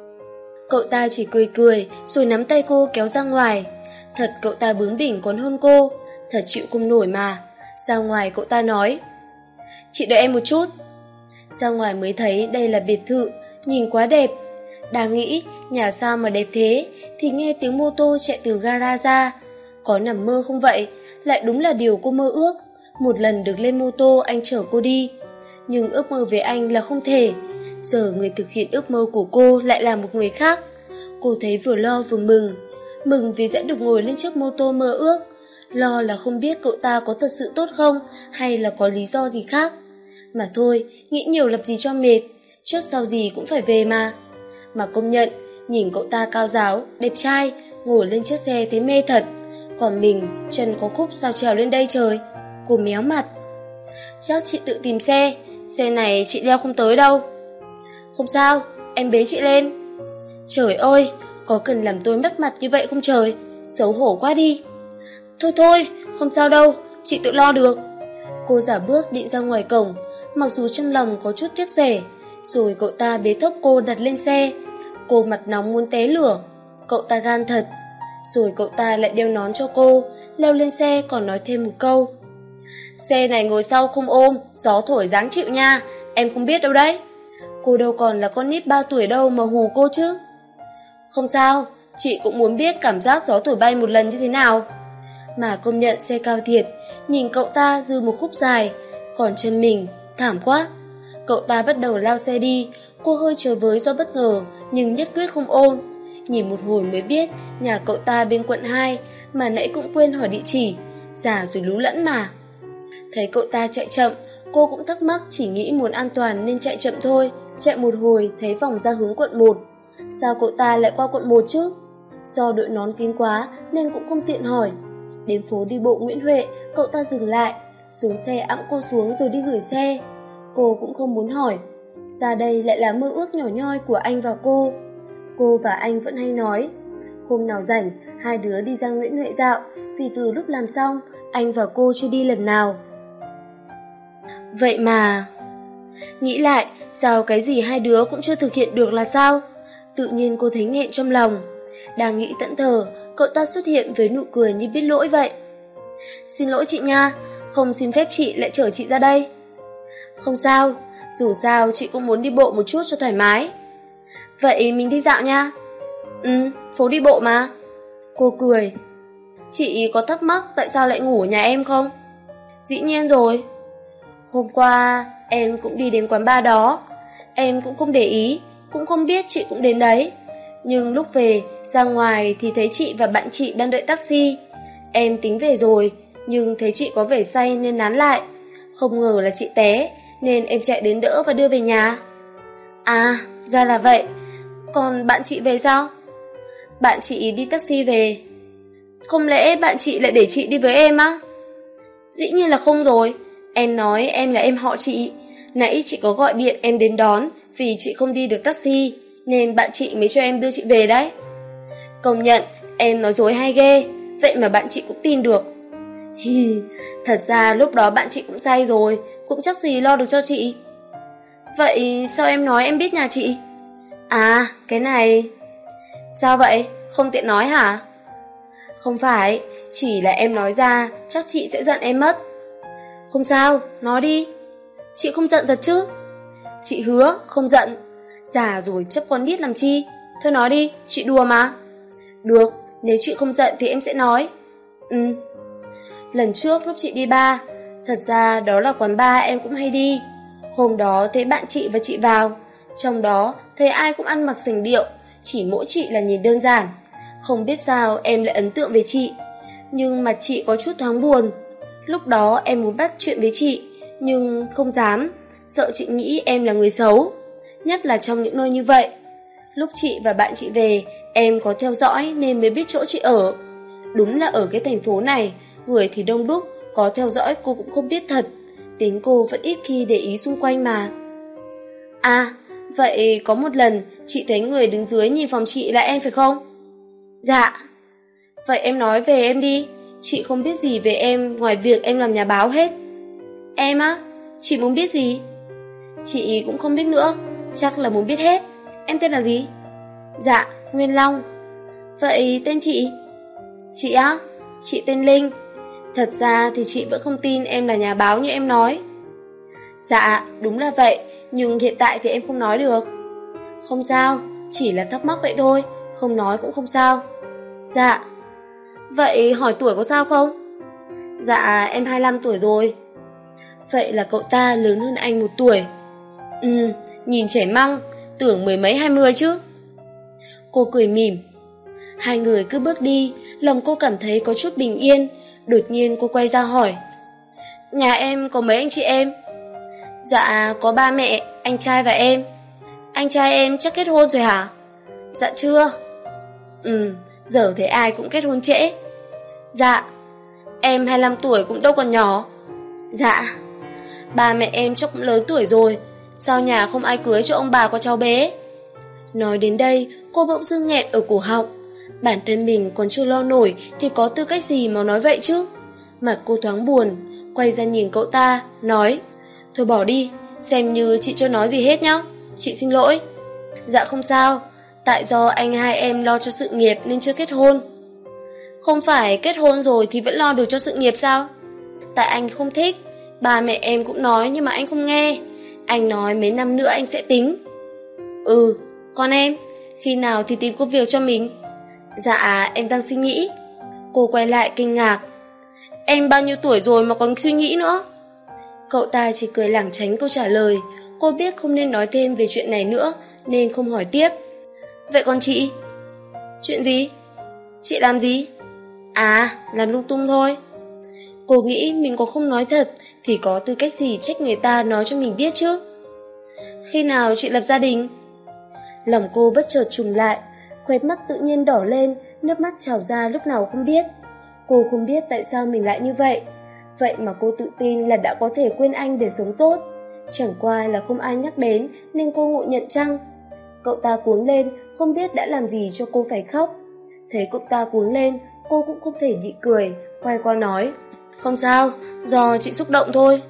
Cậu ta chỉ cười cười rồi nắm tay cô kéo ra ngoài. Thật cậu ta bướng bỉnh còn hơn cô, thật chịu không nổi mà. Ra ngoài cậu ta nói, chị đợi em một chút. Ra ngoài mới thấy đây là biệt thự, nhìn quá đẹp. Đang nghĩ nhà sao mà đẹp thế thì nghe tiếng mô tô chạy từ gara ra. Có nằm mơ không vậy? Lại đúng là điều cô mơ ước. Một lần được lên mô tô anh chở cô đi. Nhưng ước mơ với anh là không thể. Giờ người thực hiện ước mơ của cô lại là một người khác. Cô thấy vừa lo vừa mừng. Mừng vì sẽ được ngồi lên chiếc mô tô mơ ước. Lo là không biết cậu ta có thật sự tốt không hay là có lý do gì khác. Mà thôi, nghĩ nhiều làm gì cho mệt. Trước sau gì cũng phải về mà. Mà công nhận, nhìn cậu ta cao ráo, đẹp trai, ngồi lên chiếc xe thấy mê thật. Còn mình, chân có khúc sao trèo lên đây trời. Cô méo mặt. Chắc chị tự tìm xe. Xe này chị leo không tới đâu. Không sao, em bế chị lên. Trời ơi, có cần làm tôi mất mặt như vậy không trời? Xấu hổ quá đi. Thôi thôi, không sao đâu, chị tự lo được. Cô giả bước định ra ngoài cổng, mặc dù trong lòng có chút tiếc rẻ. Rồi cậu ta bế thốc cô đặt lên xe. Cô mặt nóng muốn té lửa. Cậu ta gan thật. Rồi cậu ta lại đeo nón cho cô, leo lên xe còn nói thêm một câu. Xe này ngồi sau không ôm, gió thổi dáng chịu nha, em không biết đâu đấy. Cô đâu còn là con nít ba tuổi đâu mà hù cô chứ. Không sao, chị cũng muốn biết cảm giác gió thổi bay một lần như thế nào. Mà công nhận xe cao thiệt, nhìn cậu ta dư một khúc dài, còn chân mình, thảm quá. Cậu ta bắt đầu lao xe đi, cô hơi chờ với do bất ngờ, nhưng nhất quyết không ôm. Nhìn một hồi mới biết nhà cậu ta bên quận hai, mà nãy cũng quên hỏi địa chỉ, già rồi lú lẫn mà. Thấy cậu ta chạy chậm, cô cũng thắc mắc chỉ nghĩ muốn an toàn nên chạy chậm thôi. Chạy một hồi thấy vòng ra hướng quận một. Sao cậu ta lại qua quận một chứ? Do đội nón kín quá nên cũng không tiện hỏi. Đến phố đi bộ Nguyễn Huệ, cậu ta dừng lại, xuống xe ẵm cô xuống rồi đi gửi xe. Cô cũng không muốn hỏi. Ra đây lại là mơ ước nhỏ nhoi của anh và cô. Cô và anh vẫn hay nói, hôm nào rảnh, hai đứa đi ra Nguyễn Huệ dạo, vì từ lúc làm xong, anh và cô chưa đi lần nào. Vậy mà... Nghĩ lại, sao cái gì hai đứa cũng chưa thực hiện được là sao? Tự nhiên cô thấy nghẹn trong lòng. Đang nghĩ tận thờ, cậu ta xuất hiện với nụ cười như biết lỗi vậy. Xin lỗi chị nha, không xin phép chị lại chở chị ra đây. Không sao, dù sao chị cũng muốn đi bộ một chút cho thoải mái. Vậy mình đi dạo nha. Ừ, phố đi bộ mà. Cô cười. Chị có thắc mắc tại sao lại ngủ ở nhà em không? Dĩ nhiên rồi. Hôm qua em cũng đi đến quán bar đó. Em cũng không để ý, cũng không biết chị cũng đến đấy. Nhưng lúc về, ra ngoài thì thấy chị và bạn chị đang đợi taxi. Em tính về rồi, nhưng thấy chị có vẻ say nên nán lại. Không ngờ là chị té, nên em chạy đến đỡ và đưa về nhà. À, ra là vậy. Còn bạn chị về sao? Bạn chị đi taxi về. Không lẽ bạn chị lại để chị đi với em á? Dĩ nhiên là không rồi. Em nói em là em họ chị. Nãy chị có gọi điện em đến đón, vì chị không đi được taxi, nên bạn chị mới cho em đưa chị về đấy. Công nhận, em nói dối hay ghê. Vậy mà bạn chị cũng tin được. Hi, thật ra lúc đó bạn chị cũng say rồi, cũng chắc gì lo được cho chị. Vậy sao em nói em biết nhà chị? À, cái này... Sao vậy? Không tiện nói hả? Không phải, chỉ là em nói ra chắc chị sẽ giận em mất. Không sao, nói đi. Chị không giận thật chứ? Chị hứa, không giận. Già rồi chấp con nít làm chi. Thôi nói đi, chị đùa mà. Được, nếu chị không giận thì em sẽ nói. Ừ. Lần trước lúc chị đi bar, thật ra đó là quán bar em cũng hay đi. Hôm đó thấy bạn chị và chị vào. Trong đó thấy ai cũng ăn mặc sành điệu, chỉ mỗi chị là nhìn đơn giản. Không biết sao em lại ấn tượng về chị. Nhưng mặt chị có chút thoáng buồn. Lúc đó em muốn bắt chuyện với chị, nhưng không dám, sợ chị nghĩ em là người xấu, nhất là trong những nơi như vậy. Lúc chị và bạn chị về, em có theo dõi nên mới biết chỗ chị ở. Đúng là ở cái thành phố này, người thì đông đúc, có theo dõi cô cũng không biết thật. Tính cô vẫn ít khi để ý xung quanh mà. À, vậy có một lần chị thấy người đứng dưới nhìn phòng chị là em phải không? Dạ. Vậy em nói về em đi. Chị không biết gì về em ngoài việc em làm nhà báo hết. Em á? Chị muốn biết gì? Chị cũng không biết nữa. Chắc là muốn biết hết. Em tên là gì? Dạ, Nguyên Long. Vậy tên chị? Chị á? Chị tên Linh. Thật ra thì chị vẫn không tin em là nhà báo như em nói. Dạ, đúng là vậy. Nhưng hiện tại thì em không nói được. Không sao, chỉ là thắc mắc vậy thôi, không nói cũng không sao. Dạ. Vậy hỏi tuổi có sao không? Dạ em hai mươi lăm tuổi rồi. Vậy là cậu ta lớn hơn anh một tuổi. Ừ, nhìn trẻ măng, tưởng mười mấy hai mươi chứ. Cô cười mỉm. Hai người cứ bước đi, lòng cô cảm thấy có chút bình yên. Đột nhiên cô quay ra hỏi, nhà em có mấy anh chị em? Dạ có ba mẹ, anh trai và em. Anh trai em chắc kết hôn rồi hả? Dạ chưa. Ừ, giờ thấy ai cũng kết hôn trễ. Dạ. Em hai mươi lăm tuổi cũng đâu còn nhỏ. Dạ. Ba mẹ em chắc cũng lớn tuổi rồi, sao nhà không ai cưới cho ông bà có cháu bé? Nói đến đây, cô bỗng dưng nghẹn ở cổ họng. Bản thân mình còn chưa lo nổi thì có tư cách gì mà nói vậy chứ? Mặt cô thoáng buồn, quay ra nhìn cậu ta, nói, thôi bỏ đi, xem như chị chưa nói gì hết nhá, chị xin lỗi. Dạ không sao, tại do anh hai em lo cho sự nghiệp nên chưa kết hôn. Không phải kết hôn rồi thì vẫn lo được cho sự nghiệp sao? Tại anh không thích, ba mẹ em cũng nói nhưng mà anh không nghe. Anh nói mấy năm nữa anh sẽ tính. Ừ, còn em, khi nào thì tìm công việc cho mình? Dạ em đang suy nghĩ. Cô quay lại kinh ngạc. Em bao nhiêu tuổi rồi mà còn suy nghĩ nữa? Cậu ta chỉ cười lảng tránh câu trả lời. Cô biết không nên nói thêm về chuyện này nữa nên không hỏi tiếp. Vậy còn chị? Chuyện gì? Chị làm gì? À, làm lung tung thôi. Cô nghĩ mình có không nói thật thì có tư cách gì trách người ta nói cho mình biết chứ? Khi nào chị lập gia đình? Lòng cô bất chợt trùng lại, khóe mắt tự nhiên đỏ lên, nước mắt trào ra lúc nào không biết. Cô không biết tại sao mình lại như vậy. Vậy mà cô tự tin là đã có thể quên anh để sống tốt. Chẳng qua là không ai nhắc đến nên cô ngộ nhận chăng? Cậu ta cuống lên, không biết đã làm gì cho cô phải khóc. Thấy cậu ta cuống lên, cô cũng không thể nhịn cười, quay qua nói, không sao, do chị xúc động thôi.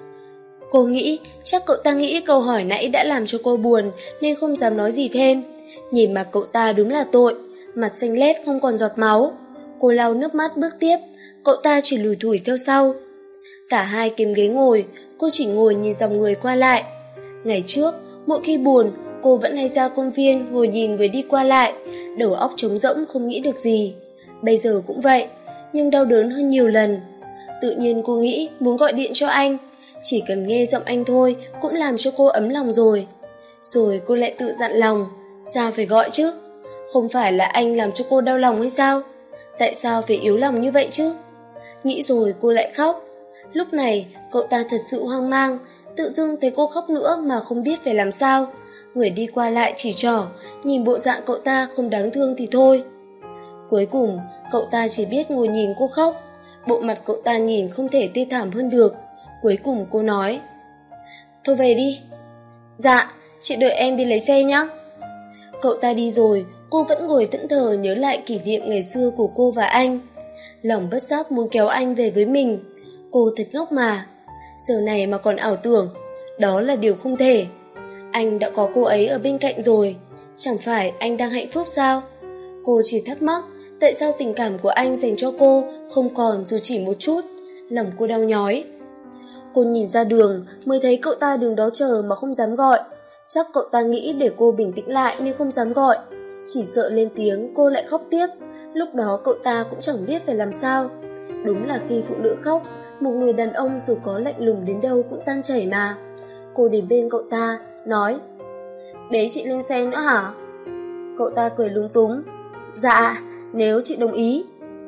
Cô nghĩ chắc cậu ta nghĩ câu hỏi nãy đã làm cho cô buồn nên không dám nói gì thêm. Nhìn mặt cậu ta đúng là tội, mặt xanh lét không còn giọt máu. Cô lau nước mắt bước tiếp, cậu ta chỉ lủi thủi theo sau. Cả hai kiếm ghế ngồi, cô chỉ ngồi nhìn dòng người qua lại. Ngày trước, mỗi khi buồn, cô vẫn hay ra công viên ngồi nhìn người đi qua lại, đầu óc trống rỗng không nghĩ được gì. Bây giờ cũng vậy, nhưng đau đớn hơn nhiều lần. Tự nhiên cô nghĩ muốn gọi điện cho anh, chỉ cần nghe giọng anh thôi cũng làm cho cô ấm lòng rồi. Rồi cô lại tự dặn lòng, sao phải gọi chứ? Không phải là anh làm cho cô đau lòng hay sao? Tại sao phải yếu lòng như vậy chứ? Nghĩ rồi cô lại khóc. Lúc này cậu ta thật sự hoang mang, tự dưng thấy cô khóc nữa mà không biết phải làm sao. Người đi qua lại chỉ trỏ, nhìn bộ dạng cậu ta không đáng thương thì thôi. Cuối cùng cậu ta chỉ biết ngồi nhìn cô khóc. Bộ mặt cậu ta nhìn không thể tê thảm hơn được. Cuối cùng cô nói, thôi về đi. Dạ, chị đợi em đi lấy xe nhé. Cậu ta đi rồi, cô vẫn ngồi thẫn thờ nhớ lại kỷ niệm ngày xưa của cô và anh. Lòng bất giác muốn kéo anh về với mình. Cô thật ngốc mà. Giờ này mà còn ảo tưởng, đó là điều không thể. Anh đã có cô ấy ở bên cạnh rồi, chẳng phải anh đang hạnh phúc sao? Cô chỉ thắc mắc tại sao tình cảm của anh dành cho cô không còn dù chỉ một chút. Lòng cô đau nhói. Cô nhìn ra đường mới thấy cậu ta đứng đó chờ mà không dám gọi. Chắc cậu ta nghĩ để cô bình tĩnh lại nên không dám gọi. Chỉ sợ lên tiếng cô lại khóc tiếp. Lúc đó cậu ta cũng chẳng biết phải làm sao. Đúng là khi phụ nữ khóc, một người đàn ông dù có lạnh lùng đến đâu cũng tan chảy mà. Cô đến bên cậu ta, nói, bế chị lên xe nữa hả? Cậu ta cười lúng túng, dạ, nếu chị đồng ý.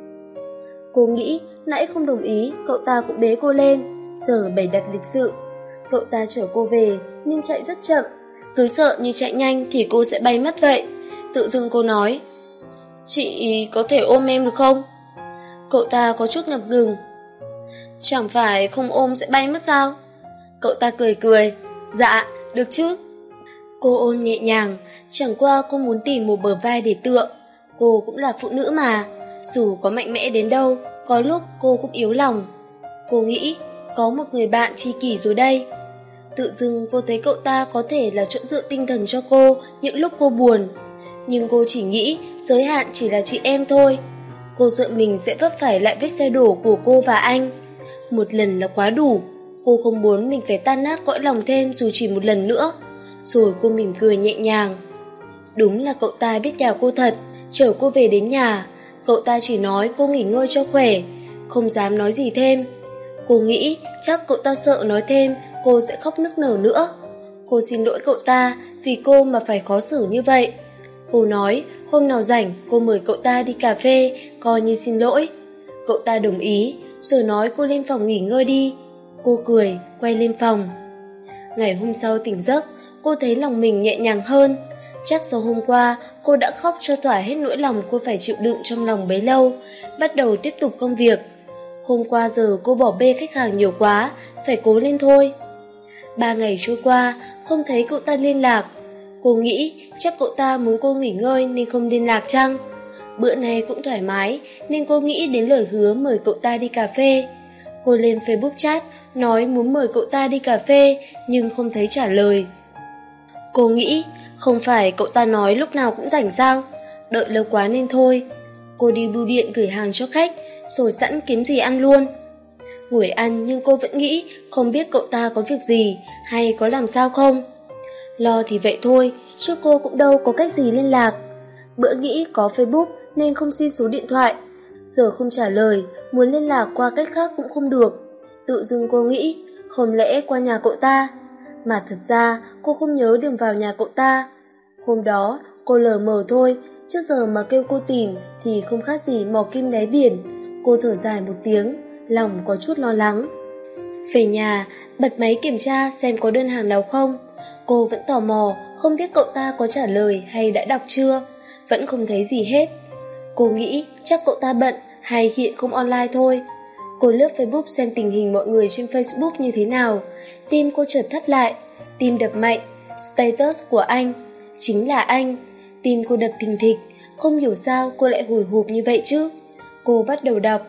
Cô nghĩ nãy không đồng ý cậu ta cũng bế cô lên, giờ bày đặt lịch sự. Cậu ta chở cô về nhưng chạy rất chậm, cứ sợ như chạy nhanh thì cô sẽ bay mất vậy. Tự dưng cô nói, chị có thể ôm em được không? Cậu ta có chút ngập ngừng, chẳng phải không ôm sẽ bay mất sao? Cậu ta cười cười, dạ, được chứ. Cô ôm nhẹ nhàng, chẳng qua cô muốn tìm một bờ vai để tựa. Cô cũng là phụ nữ mà, dù có mạnh mẽ đến đâu, có lúc cô cũng yếu lòng. Cô nghĩ, có một người bạn tri kỷ rồi đây. Tự dưng cô thấy cậu ta có thể là chỗ dựa tinh thần cho cô những lúc cô buồn. Nhưng cô chỉ nghĩ giới hạn chỉ là chị em thôi. Cô sợ mình sẽ vấp phải lại vết xe đổ của cô và anh. Một lần là quá đủ. Cô không muốn mình phải tan nát cõi lòng thêm dù chỉ một lần nữa. Rồi cô mỉm cười nhẹ nhàng. Đúng là cậu ta biết nhà cô thật, chở cô về đến nhà. Cậu ta chỉ nói cô nghỉ ngơi cho khỏe, không dám nói gì thêm. Cô nghĩ chắc cậu ta sợ nói thêm cô sẽ khóc nức nở nữa. Cô xin lỗi cậu ta vì cô mà phải khó xử như vậy. Cô nói hôm nào rảnh cô mời cậu ta đi cà phê, coi như xin lỗi. Cậu ta đồng ý, rồi nói cô lên phòng nghỉ ngơi đi. Cô cười, quay lên phòng. Ngày hôm sau tỉnh giấc, cô thấy lòng mình nhẹ nhàng hơn. Chắc do hôm qua cô đã khóc cho thỏa hết nỗi lòng cô phải chịu đựng trong lòng bấy lâu, bắt đầu tiếp tục công việc. Hôm qua giờ cô bỏ bê khách hàng nhiều quá, phải cố lên thôi. Ba ngày trôi qua, không thấy cậu ta liên lạc. Cô nghĩ chắc cậu ta muốn cô nghỉ ngơi nên không liên lạc chăng. Bữa nay cũng thoải mái nên cô nghĩ đến lời hứa mời cậu ta đi cà phê. Cô lên Facebook chat nói muốn mời cậu ta đi cà phê nhưng không thấy trả lời. Cô nghĩ không phải cậu ta nói lúc nào cũng rảnh sao, đợi lâu quá nên thôi. Cô đi bưu điện gửi hàng cho khách rồi sẵn kiếm gì ăn luôn. Ngồi ăn nhưng cô vẫn nghĩ không biết cậu ta có việc gì hay có làm sao không. Lo thì vậy thôi, chứ cô cũng đâu có cách gì liên lạc. Bữa nghĩ có Facebook nên không xin số điện thoại. Giờ không trả lời, muốn liên lạc qua cách khác cũng không được. Tự dưng cô nghĩ, không lẽ qua nhà cậu ta? Mà thật ra cô không nhớ đường vào nhà cậu ta. Hôm đó cô lờ mờ thôi, trước giờ mà kêu cô tìm thì không khác gì mò kim đáy biển. Cô thở dài một tiếng, lòng có chút lo lắng. Về nhà, bật máy kiểm tra xem có đơn hàng nào không. Cô vẫn tò mò, không biết cậu ta có trả lời hay đã đọc chưa. Vẫn không thấy gì hết. Cô nghĩ chắc cậu ta bận hay hiện không online thôi. Cô lướt Facebook xem tình hình mọi người trên Facebook như thế nào. Tim cô chợt thắt lại, tim đập mạnh. Status của anh, chính là anh. Tim cô đập thình thịch, không hiểu sao cô lại hồi hộp như vậy chứ. Cô bắt đầu đọc.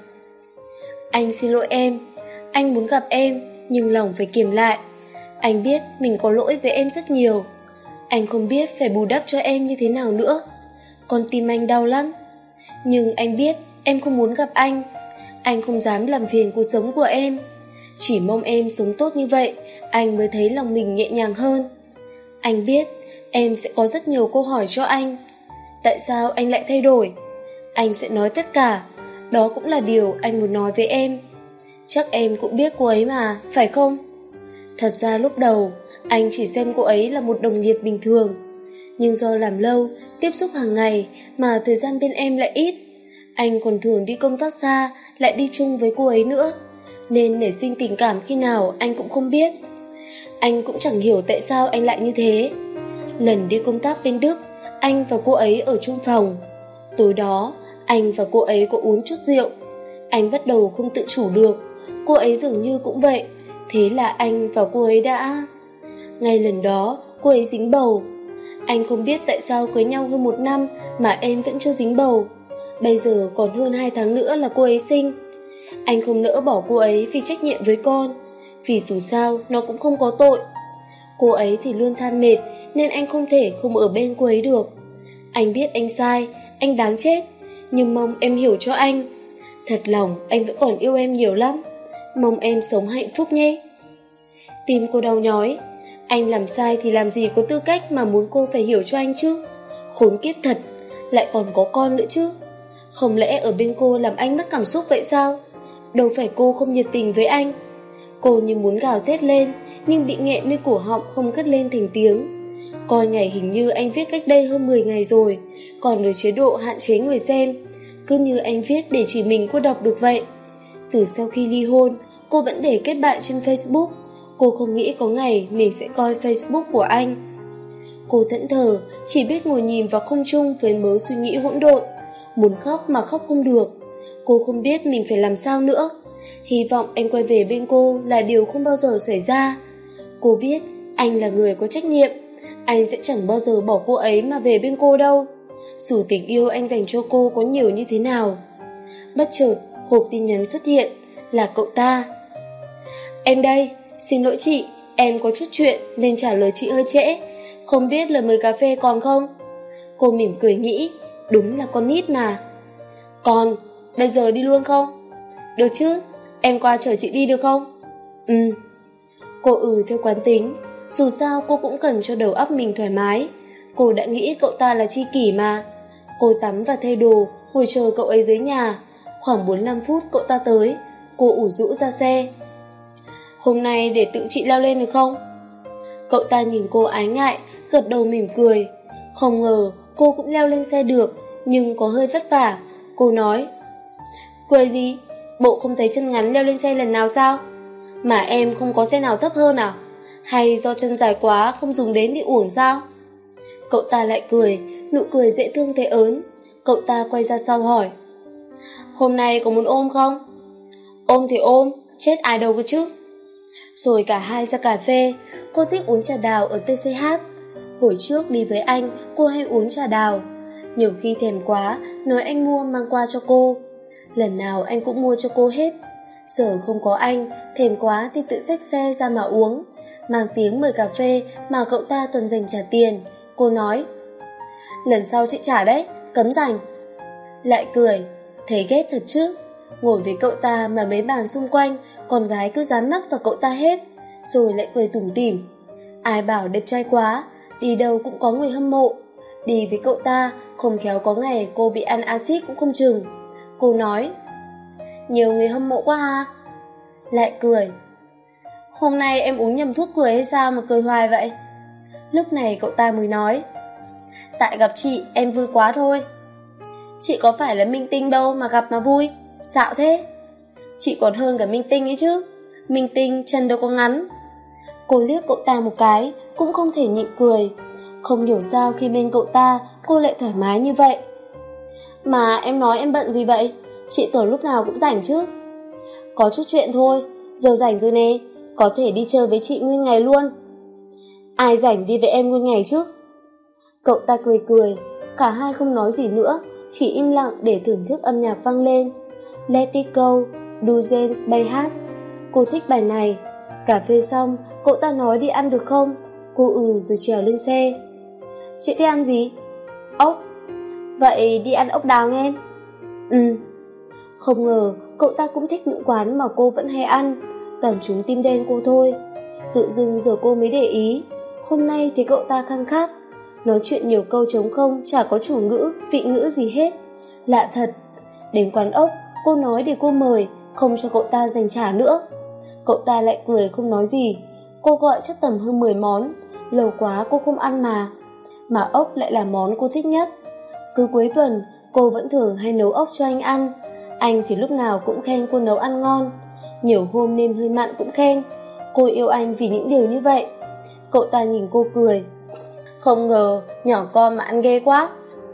Anh xin lỗi em, anh muốn gặp em nhưng lòng phải kiềm lại. Anh biết mình có lỗi với em rất nhiều. Anh không biết phải bù đắp cho em như thế nào nữa. Con tim anh đau lắm. Nhưng anh biết em không muốn gặp anh. Anh không dám làm phiền cuộc sống của em. Chỉ mong em sống tốt như vậy, anh mới thấy lòng mình nhẹ nhàng hơn. Anh biết em sẽ có rất nhiều câu hỏi cho anh. Tại sao anh lại thay đổi? Anh sẽ nói tất cả. Đó cũng là điều anh muốn nói với em. Chắc em cũng biết cô ấy mà, phải không? Thật ra lúc đầu, anh chỉ xem cô ấy là một đồng nghiệp bình thường. Nhưng do làm lâu, tiếp xúc hàng ngày mà thời gian bên em lại ít. Anh còn thường đi công tác xa, lại đi chung với cô ấy nữa. Nên nảy sinh tình cảm khi nào anh cũng không biết. Anh cũng chẳng hiểu tại sao anh lại như thế. Lần đi công tác bên Đức, anh và cô ấy ở chung phòng. Tối đó, anh và cô ấy có uống chút rượu. Anh bắt đầu không tự chủ được. Cô ấy dường như cũng vậy. Thế là anh và cô ấy đã... Ngay lần đó, cô ấy dính bầu. Anh không biết tại sao cưới nhau hơn một năm mà em vẫn chưa dính bầu. Bây giờ còn hơn hai tháng nữa là cô ấy sinh. Anh không nỡ bỏ cô ấy vì trách nhiệm với con, vì dù sao nó cũng không có tội. Cô ấy thì luôn than mệt nên anh không thể không ở bên cô ấy được. Anh biết anh sai, anh đáng chết, nhưng mong em hiểu cho anh. Thật lòng anh vẫn còn yêu em nhiều lắm. Mong em sống hạnh phúc nhé. Tim cô đau nhói. Anh làm sai thì làm gì có tư cách mà muốn cô phải hiểu cho anh chứ. Khốn kiếp thật, lại còn có con nữa chứ. Không lẽ ở bên cô làm anh mất cảm xúc vậy sao? Đâu phải cô không nhiệt tình với anh. Cô như muốn gào thét lên, nhưng bị nghẹn nơi cổ họng không cất lên thành tiếng. Coi ngày hình như anh viết cách đây hơn mười ngày rồi, còn ở chế độ hạn chế người xem. Cứ như anh viết để chỉ mình cô đọc được vậy. Từ sau khi ly hôn, cô vẫn để kết bạn trên Facebook. Cô không nghĩ có ngày mình sẽ coi Facebook của anh. Cô thẫn thờ, chỉ biết ngồi nhìn vào không trung với mớ suy nghĩ hỗn độn. Muốn khóc mà khóc không được. Cô không biết mình phải làm sao nữa. Hy vọng anh quay về bên cô là điều không bao giờ xảy ra. Cô biết anh là người có trách nhiệm. Anh sẽ chẳng bao giờ bỏ cô ấy mà về bên cô đâu. Dù tình yêu anh dành cho cô có nhiều như thế nào. Bất chợt, hộp tin nhắn xuất hiện. Là cậu ta. Em đây, xin lỗi chị, em có chút chuyện nên trả lời chị hơi trễ. Không biết lời mời cà phê còn không? Cô mỉm cười nghĩ, đúng là con nít mà. Còn, bây giờ đi luôn không? Được chứ, em qua chở chị đi được không? Ừ. Cô ừ theo quán tính. Dù sao cô cũng cần cho đầu óc mình thoải mái. Cô đã nghĩ cậu ta là tri kỷ mà. Cô tắm và thay đồ, ngồi chờ cậu ấy dưới nhà. Khoảng bốn mươi lăm phút cậu ta tới, cô ủ rũ ra xe. Hôm nay để tự chị leo lên được không? Cậu ta nhìn cô ái ngại, gật đầu mỉm cười. Không ngờ cô cũng leo lên xe được, nhưng có hơi vất vả. Cô nói, cười gì? Bộ không thấy chân ngắn leo lên xe lần nào sao? Mà em không có xe nào thấp hơn à? Hay do chân dài quá không dùng đến thì uổng sao? Cậu ta lại cười, nụ cười dễ thương thế ớn. Cậu ta quay ra sau hỏi, hôm nay có muốn ôm không? Ôm thì ôm, chết ai đâu cơ chứ. Rồi cả hai ra cà phê. Cô thích uống trà đào ở tê xê hát. Hồi trước đi với anh, cô hay uống trà đào. Nhiều khi thèm quá, nói anh mua mang qua cho cô. Lần nào anh cũng mua cho cô hết. Giờ không có anh, thèm quá thì tự xách xe ra mà uống. Mang tiếng mời cà phê mà cậu ta toàn dành trả tiền. Cô nói, lần sau chị trả đấy, cấm dành. Lại cười, thấy ghét thật chứ. Ngồi với cậu ta mà mấy bàn xung quanh, con gái cứ dán mắt vào cậu ta hết. Rồi lại cười tủm tỉm. Ai bảo đẹp trai quá, đi đâu cũng có người hâm mộ. Đi với cậu ta, không khéo có ngày cô bị ăn axit cũng không chừng. Cô nói, nhiều người hâm mộ quá ha. Lại cười, hôm nay em uống nhầm thuốc cười hay sao mà cười hoài vậy? Lúc này cậu ta mới nói, tại gặp chị em vui quá thôi. Chị có phải là minh tinh đâu mà gặp mà vui, xạo thế. Chị còn hơn cả minh tinh ấy chứ. Minh tinh chân đâu có ngắn. Cô liếc cậu ta một cái, cũng không thể nhịn cười. Không hiểu sao khi bên cậu ta, cô lại thoải mái như vậy. Mà em nói em bận gì vậy? Chị tưởng lúc nào cũng rảnh chứ. Có chút chuyện thôi, giờ rảnh rồi nè, có thể đi chơi với chị nguyên ngày luôn. Ai rảnh đi với em nguyên ngày chứ? Cậu ta cười cười, cả hai không nói gì nữa, chỉ im lặng để thưởng thức âm nhạc vang lên. Let It Go, Do James Bay hát. Cô thích bài này. Cà phê xong, cậu ta nói đi ăn được không? Cô ừ rồi trèo lên xe. Chị thích ăn gì? Ốc. Vậy đi ăn ốc đào nghe. Ừ. Không ngờ cậu ta cũng thích những quán mà cô vẫn hay ăn, toàn chúng tim đen cô thôi. Tự dưng giờ cô mới để ý. Hôm nay thì cậu ta khăng khắc, nói chuyện nhiều câu trống không, chả có chủ ngữ, vị ngữ gì hết. Lạ thật. Đến quán ốc, cô nói để cô mời, không cho cậu ta dành trả nữa. Cậu ta lại cười không nói gì. Cô gọi chắc tầm hơn mười món, lâu quá cô không ăn mà. Mà ốc lại là món cô thích nhất. Cứ cuối tuần, cô vẫn thường hay nấu ốc cho anh ăn. Anh thì lúc nào cũng khen cô nấu ăn ngon. Nhiều hôm nêm hơi mặn cũng khen. Cô yêu anh vì những điều như vậy. Cậu ta nhìn cô cười. Không ngờ, nhỏ con mà ăn ghê quá.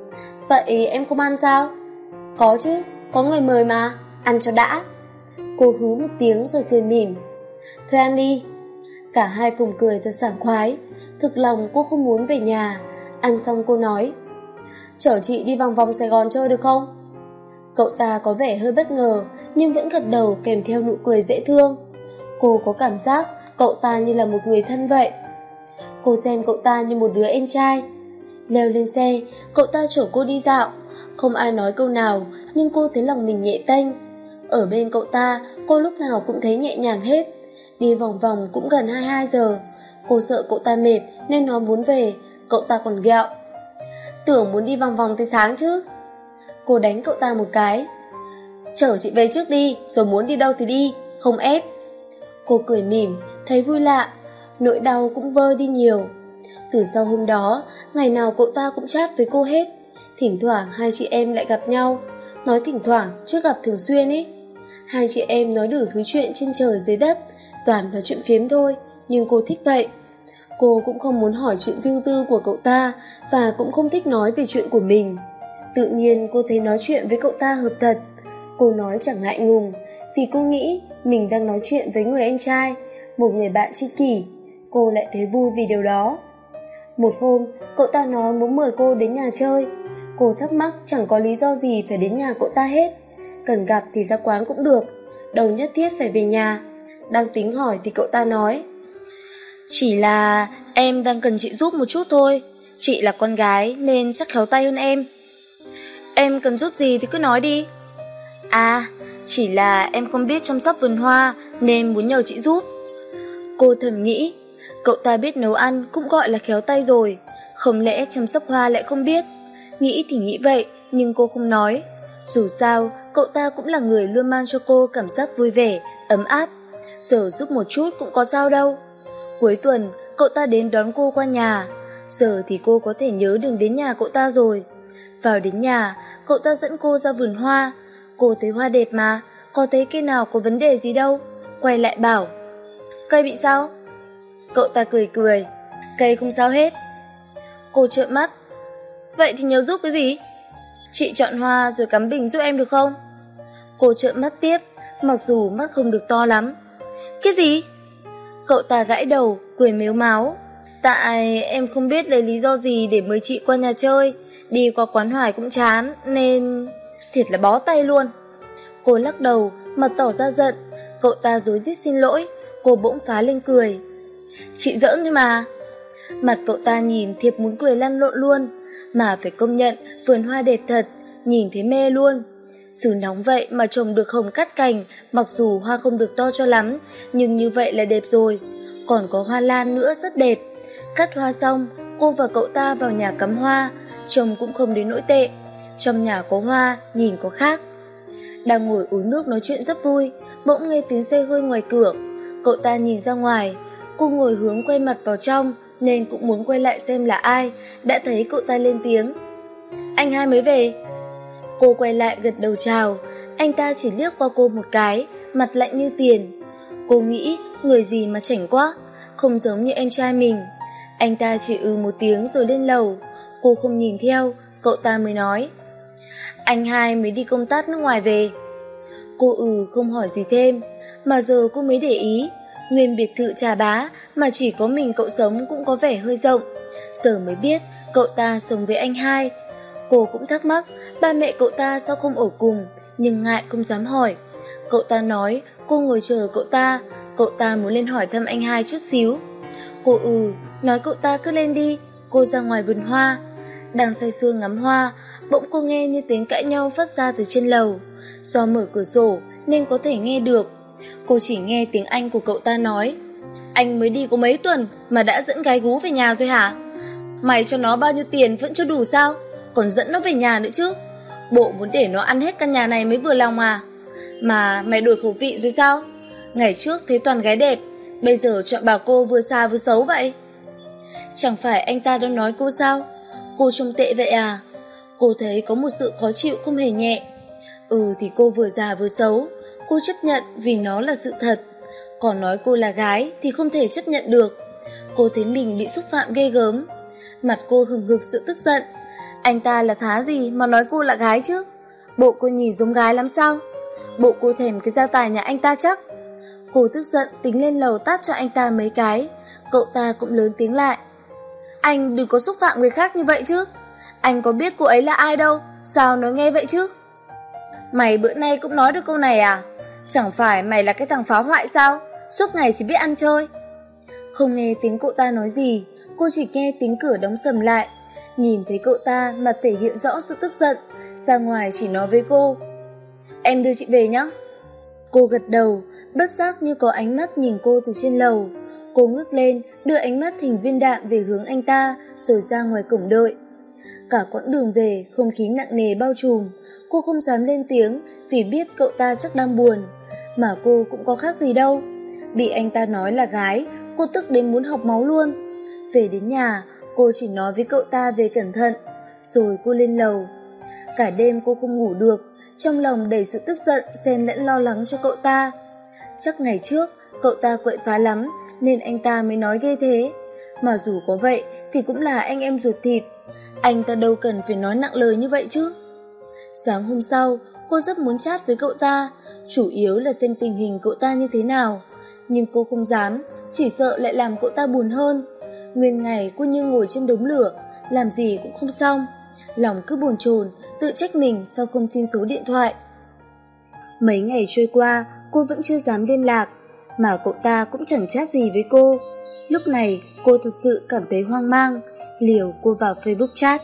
Vậy em không ăn sao? Có chứ, có người mời mà, ăn cho đã. Cô hứ một tiếng rồi cười mỉm. Thôi ăn đi. Cả hai cùng cười thật sảng khoái. Thực lòng cô không muốn về nhà. Ăn xong cô nói, chở chị đi vòng vòng Sài Gòn chơi được không? Cậu ta có vẻ hơi bất ngờ, nhưng vẫn gật đầu kèm theo nụ cười dễ thương. Cô có cảm giác cậu ta như là một người thân vậy. Cô xem cậu ta như một đứa em trai. Leo lên xe, cậu ta chở cô đi dạo. Không ai nói câu nào, nhưng cô thấy lòng mình nhẹ tênh. Ở bên cậu ta, cô lúc nào cũng thấy nhẹ nhàng hết. Đi vòng vòng cũng gần hai mươi hai giờ. Cô sợ cậu ta mệt nên nói muốn về. Cậu ta còn ghẹo, tưởng muốn đi vòng vòng tới sáng chứ. Cô đánh cậu ta một cái. Chở chị về trước đi, rồi muốn đi đâu thì đi, không ép. Cô cười mỉm, thấy vui lạ. Nỗi đau cũng vơi đi nhiều. Từ sau hôm đó, ngày nào cậu ta cũng chat với cô hết. Thỉnh thoảng hai chị em lại gặp nhau. Nói thỉnh thoảng, chứ gặp thường xuyên ý. Hai chị em nói đủ thứ chuyện trên trời dưới đất, toàn nói chuyện phiếm thôi, nhưng cô thích vậy. Cô cũng không muốn hỏi chuyện riêng tư của cậu ta, và cũng không thích nói về chuyện của mình. Tự nhiên cô thấy nói chuyện với cậu ta hợp thật. Cô nói chẳng ngại ngùng, vì cô nghĩ mình đang nói chuyện với người anh trai, một người bạn tri kỷ. Cô lại thấy vui vì điều đó. Một hôm, cậu ta nói muốn mời cô đến nhà chơi. Cô thắc mắc chẳng có lý do gì phải đến nhà cậu ta hết. Cần gặp thì ra quán cũng được, đâu nhất thiết phải về nhà. Đang tính hỏi thì cậu ta nói, chỉ là em đang cần chị giúp một chút thôi. Chị là con gái nên chắc khéo tay hơn em. Em cần giúp gì thì cứ nói đi. À, chỉ là em không biết chăm sóc vườn hoa nên muốn nhờ chị giúp. Cô thầm nghĩ, cậu ta biết nấu ăn cũng gọi là khéo tay rồi. Không lẽ chăm sóc hoa lại không biết? Nghĩ thì nghĩ vậy, nhưng cô không nói. Dù sao, cậu ta cũng là người luôn mang cho cô cảm giác vui vẻ, ấm áp. Giờ giúp một chút cũng có sao đâu. Cuối tuần, cậu ta đến đón cô qua nhà. Giờ thì cô có thể nhớ đường đến nhà cậu ta rồi. Vào đến nhà, cậu ta dẫn cô ra vườn hoa. Cô thấy hoa đẹp mà, có thấy cây nào có vấn đề gì đâu. Quay lại bảo, cây bị sao? Cậu ta cười cười, cây không sao hết. Cô trợn mắt, vậy thì nhớ giúp cái gì? Chị chọn hoa rồi cắm bình giúp em được không? Cô trợn mắt tiếp, mặc dù mắt không được to lắm. Cái gì? Cậu ta gãi đầu, cười mếu máo. Tại em không biết lấy lý do gì để mời chị qua nhà chơi. Đi qua quán hoài cũng chán, nên... Thiệt là bó tay luôn. Cô lắc đầu, mặt tỏ ra giận. Cậu ta rối rít xin lỗi. Cô bỗng phá lên cười. Chị giỡn thôi mà. Mặt cậu ta nhìn thiệt muốn cười lăn lộn luôn. Mà phải công nhận vườn hoa đẹp thật, nhìn thấy mê luôn. Xứ nóng vậy mà trồng được hồng cắt cành, mặc dù hoa không được to cho lắm, nhưng như vậy là đẹp rồi. Còn có hoa lan nữa rất đẹp. Cắt hoa xong, cô và cậu ta vào nhà cắm hoa, trông cũng không đến nỗi tệ. Trong nhà có hoa, nhìn có khác. Đang ngồi uống nước nói chuyện rất vui, bỗng nghe tiếng xe hơi ngoài cửa. Cậu ta nhìn ra ngoài, cô ngồi hướng quay mặt vào trong, nên cũng muốn quay lại xem là ai. Đã thấy cậu ta lên tiếng, anh hai mới về. Cô quay lại gật đầu chào. Anh ta chỉ liếc qua cô một cái, mặt lạnh như tiền. Cô nghĩ người gì mà chảnh quá, không giống như em trai mình. Anh ta chỉ ừ một tiếng rồi lên lầu. Cô không nhìn theo, cậu ta mới nói, anh hai mới đi công tác nước ngoài về. Cô ừ không hỏi gì thêm. Mà giờ cô mới để ý, nguyên biệt thự Trà Bá mà chỉ có mình cậu sống cũng có vẻ hơi rộng. Giờ mới biết cậu ta sống với anh hai. Cô cũng thắc mắc ba mẹ cậu ta sao không ở cùng, nhưng ngại không dám hỏi. Cậu ta nói cô ngồi chờ cậu ta, cậu ta muốn lên hỏi thăm anh hai chút xíu. Cô ừ, nói cậu ta cứ lên đi. Cô ra ngoài vườn hoa. Đang say sưa ngắm hoa, bỗng cô nghe như tiếng cãi nhau phát ra từ trên lầu. Do mở cửa sổ nên có thể nghe được. Cô chỉ nghe tiếng Anh của cậu ta nói, anh mới đi có mấy tuần mà đã dẫn gái gú về nhà rồi hả? Mày cho nó bao nhiêu tiền vẫn chưa đủ sao? Còn dẫn nó về nhà nữa chứ. Bộ muốn để nó ăn hết căn nhà này mới vừa lòng à? Mà mày đổi khẩu vị rồi sao? Ngày trước thấy toàn gái đẹp, bây giờ chọn bà cô vừa xa vừa xấu vậy. Chẳng phải anh ta đang nói cô sao? Cô trông tệ vậy à? Cô thấy có một sự khó chịu không hề nhẹ. Ừ thì cô vừa già vừa xấu, cô chấp nhận vì nó là sự thật. Còn nói cô là gái thì không thể chấp nhận được. Cô thấy mình bị xúc phạm ghê gớm. Mặt cô hừng hực sự tức giận. Anh ta là thá gì mà nói cô là gái chứ? Bộ cô nhìn giống gái lắm sao? Bộ cô thèm cái gia tài nhà anh ta chắc. Cô tức giận tính lên lầu tát cho anh ta mấy cái. Cậu ta cũng lớn tiếng lại, anh đừng có xúc phạm người khác như vậy chứ. Anh có biết cô ấy là ai đâu, sao nói nghe vậy chứ? Mày bữa nay cũng nói được câu này à? Chẳng phải mày là cái thằng phá hoại sao? Suốt ngày chỉ biết ăn chơi. Không nghe tiếng cậu ta nói gì, cô chỉ nghe tiếng cửa đóng sầm lại. Nhìn thấy cậu ta mặt thể hiện rõ sự tức giận, ra ngoài chỉ nói với cô, em đưa chị về nhé. Cô gật đầu, bất giác như có ánh mắt nhìn cô từ trên lầu. Cô ngước lên, đưa ánh mắt hình viên đạn về hướng anh ta, rồi ra ngoài cổng đợi. Cả quãng đường về, không khí nặng nề bao trùm. Cô không dám lên tiếng vì biết cậu ta chắc đang buồn. Mà cô cũng có khác gì đâu. Bị anh ta nói là gái, cô tức đến muốn học máu luôn. Về đến nhà, cô chỉ nói với cậu ta về cẩn thận. Rồi cô lên lầu. Cả đêm cô không ngủ được, trong lòng đầy sự tức giận xen lẫn lo lắng cho cậu ta. Chắc ngày trước cậu ta quậy phá lắm nên anh ta mới nói ghê thế. Mà dù có vậy thì cũng là anh em ruột thịt, anh ta đâu cần phải nói nặng lời như vậy chứ. Sáng hôm sau, cô rất muốn chat với cậu ta, chủ yếu là xem tình hình cậu ta như thế nào. Nhưng cô không dám, chỉ sợ lại làm cậu ta buồn hơn. Nguyên ngày cô như ngồi trên đống lửa, làm gì cũng không xong. Lòng cứ bồn chồn, tự trách mình sao không xin số điện thoại. Mấy ngày trôi qua, cô vẫn chưa dám liên lạc, mà cậu ta cũng chẳng chat gì với cô. Lúc này, cô thật sự cảm thấy hoang mang, liều cô vào Facebook chat.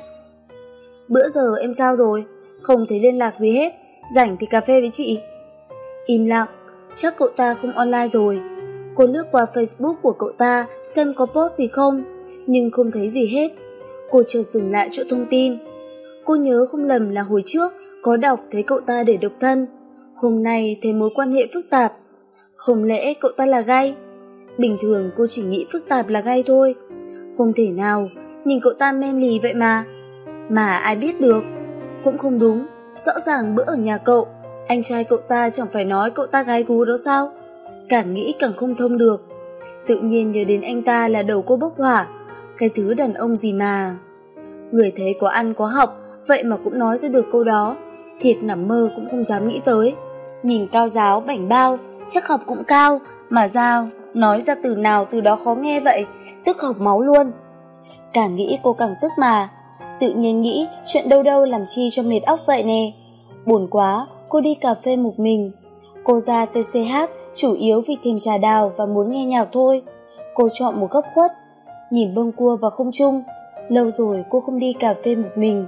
Bữa giờ em sao rồi? Không thấy liên lạc gì hết, rảnh thì cà phê với chị. Im lặng, chắc cậu ta không online rồi. Cô lướt qua Facebook của cậu ta xem có post gì không, nhưng không thấy gì hết. Cô chợt dừng lại chỗ thông tin. Cô nhớ không lầm là hồi trước có đọc thấy cậu ta để độc thân, hôm nay thấy mối quan hệ phức tạp. Không lẽ cậu ta là gay? Bình thường cô chỉ nghĩ phức tạp là gay thôi. Không thể nào, nhìn cậu ta men lì vậy mà. Mà ai biết được. Cũng không đúng, rõ ràng bữa ở nhà cậu, anh trai cậu ta chẳng phải nói cậu ta gái gú đó sao? Càng nghĩ càng không thông được. Tự nhiên nhớ đến anh ta là đầu cô bốc hỏa. Cái thứ đàn ông gì mà. Người thấy có ăn có học, vậy mà cũng nói ra được câu đó. Thiệt nằm mơ cũng không dám nghĩ tới. Nhìn cao giáo bảnh bao, chắc học cũng cao, mà sao nói ra từ nào từ đó khó nghe vậy, tức học máu luôn. Càng nghĩ cô càng tức mà. Tự nhiên nghĩ chuyện đâu đâu làm chi cho mệt óc vậy nè. Buồn quá, cô đi cà phê một mình. Cô ra tê xê hát chủ yếu vì thèm trà đào và muốn nghe nhạc thôi. Cô chọn một góc khuất, nhìn bông cua vào không trung. Lâu rồi cô không đi cà phê một mình.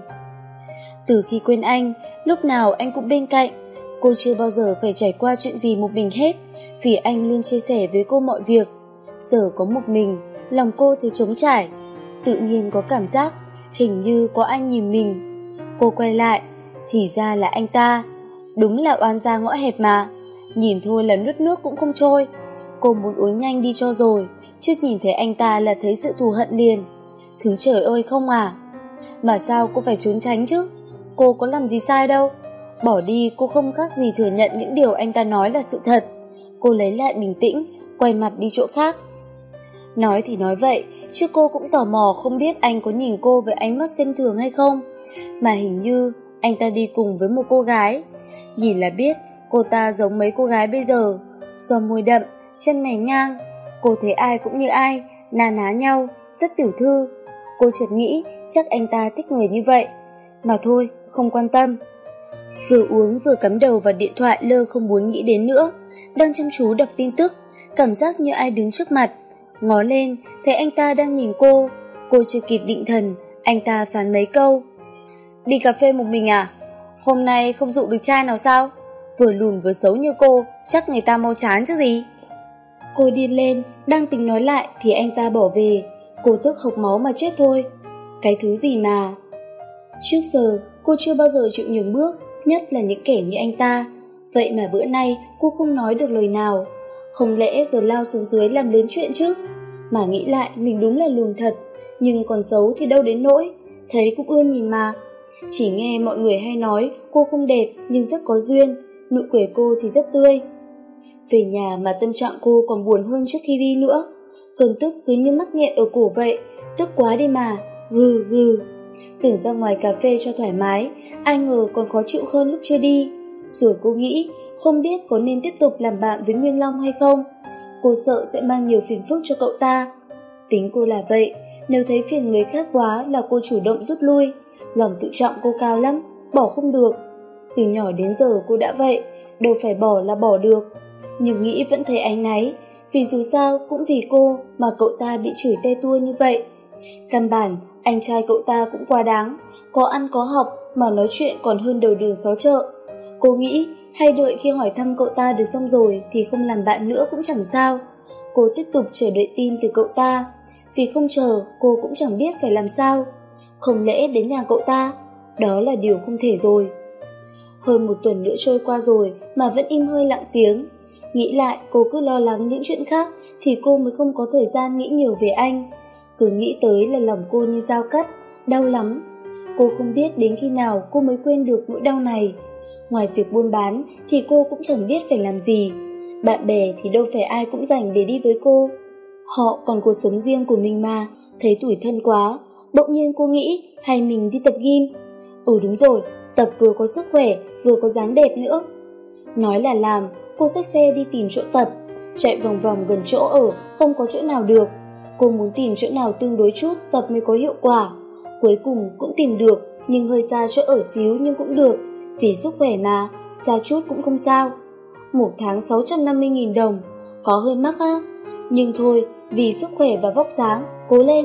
Từ khi quen anh, lúc nào anh cũng bên cạnh. Cô chưa bao giờ phải trải qua chuyện gì một mình hết, vì anh luôn chia sẻ với cô mọi việc. Giờ có một mình, lòng cô thấy trống trải. Tự nhiên có cảm giác hình như có anh nhìn mình. Cô quay lại, thì ra là anh ta. Đúng là oan gia ngõ hẹp mà. Nhìn thôi là nuốt nước cũng không trôi. Cô muốn uống nhanh đi cho rồi, chứ nhìn thấy anh ta là thấy sự thù hận liền. Thứ trời ơi không à. Mà sao cô phải trốn tránh chứ? Cô có làm gì sai đâu. Bỏ đi cô không khác gì thừa nhận những điều anh ta nói là sự thật. Cô lấy lại bình tĩnh, quay mặt đi chỗ khác. Nói thì nói vậy, chứ cô cũng tò mò không biết anh có nhìn cô với ánh mắt xem thường hay không. Mà hình như anh ta đi cùng với một cô gái. Nhìn là biết cô ta giống mấy cô gái bây giờ. Son môi đậm, chân mày ngang. Cô thấy ai cũng như ai, na ná nhau, rất tiểu thư. Cô chợt nghĩ chắc anh ta thích người như vậy. Mà thôi, không quan tâm. Vừa uống vừa cắm đầu vào điện thoại lơ không muốn nghĩ đến nữa. Đang chăm chú đọc tin tức, cảm giác như ai đứng trước mặt. Ngó lên, thấy anh ta đang nhìn cô. Cô chưa kịp định thần, anh ta phán mấy câu. Đi cà phê một mình à? Hôm nay không dụ được trai nào sao? Vừa lùn vừa xấu như cô, chắc người ta mau chán chứ gì. Cô điên lên, đang tính nói lại thì anh ta bỏ về. Cô tức hộc máu mà chết thôi. Cái thứ gì mà. Trước giờ cô chưa bao giờ chịu nhường bước, nhất là những kẻ như anh ta. Vậy mà bữa nay cô không nói được lời nào. Không lẽ giờ lao xuống dưới làm lớn chuyện chứ? Mà nghĩ lại mình đúng là lùn thật, nhưng còn xấu thì đâu đến nỗi. Thấy cũng ưa nhìn mà. Chỉ nghe mọi người hay nói cô không đẹp nhưng rất có duyên, nụ cười cô thì rất tươi. Về nhà mà tâm trạng cô còn buồn hơn trước khi đi nữa. Cơn tức cứ như mắc nghẹn ở cổ vậy, tức quá đi mà, gừ gừ. Tưởng ra ngoài cà phê cho thoải mái, ai ngờ còn khó chịu hơn lúc chưa đi. Rồi cô nghĩ không biết có nên tiếp tục làm bạn với Nguyên Long hay không. Cô sợ sẽ mang nhiều phiền phức cho cậu ta. Tính cô là vậy, nếu thấy phiền người khác quá là cô chủ động rút lui. Lòng tự trọng cô cao lắm, bỏ không được. Từ nhỏ đến giờ cô đã vậy, đâu phải bỏ là bỏ được. Nhưng nghĩ vẫn thấy áy náy, vì dù sao cũng vì cô mà cậu ta bị chửi te tua như vậy. Căn bản, anh trai cậu ta cũng quá đáng, có ăn có học mà nói chuyện còn hơn đầu đường xó chợ. Cô nghĩ hay đợi khi hỏi thăm cậu ta được xong rồi thì không làm bạn nữa cũng chẳng sao. Cô tiếp tục chờ đợi tin từ cậu ta, vì không chờ cô cũng chẳng biết phải làm sao. Không lẽ đến nhà cậu ta? Đó là điều không thể rồi. Hơn một tuần nữa trôi qua rồi mà vẫn im hơi lặng tiếng. Nghĩ lại cô cứ lo lắng những chuyện khác thì cô mới không có thời gian nghĩ nhiều về anh. Cứ nghĩ tới là lòng cô như dao cắt, đau lắm. Cô không biết đến khi nào cô mới quên được nỗi đau này. Ngoài việc buôn bán thì cô cũng chẳng biết phải làm gì. Bạn bè thì đâu phải ai cũng rảnh để đi với cô. Họ còn cuộc sống riêng của mình mà. Thấy tủi thân quá, bỗng nhiên cô nghĩ hay mình đi tập gym. Ừ đúng rồi, tập vừa có sức khỏe vừa có dáng đẹp nữa. Nói là làm, cô xách xe đi tìm chỗ tập. Chạy vòng vòng gần chỗ ở không có chỗ nào được. Cô muốn tìm chỗ nào tương đối chút tập mới có hiệu quả. Cuối cùng cũng tìm được, nhưng hơi xa chỗ ở xíu nhưng cũng được. Vì sức khỏe mà, xa chút cũng không sao. Một tháng sáu trăm năm mươi nghìn đồng, có hơi mắc á. Nhưng thôi, vì sức khỏe và vóc dáng, cố lên.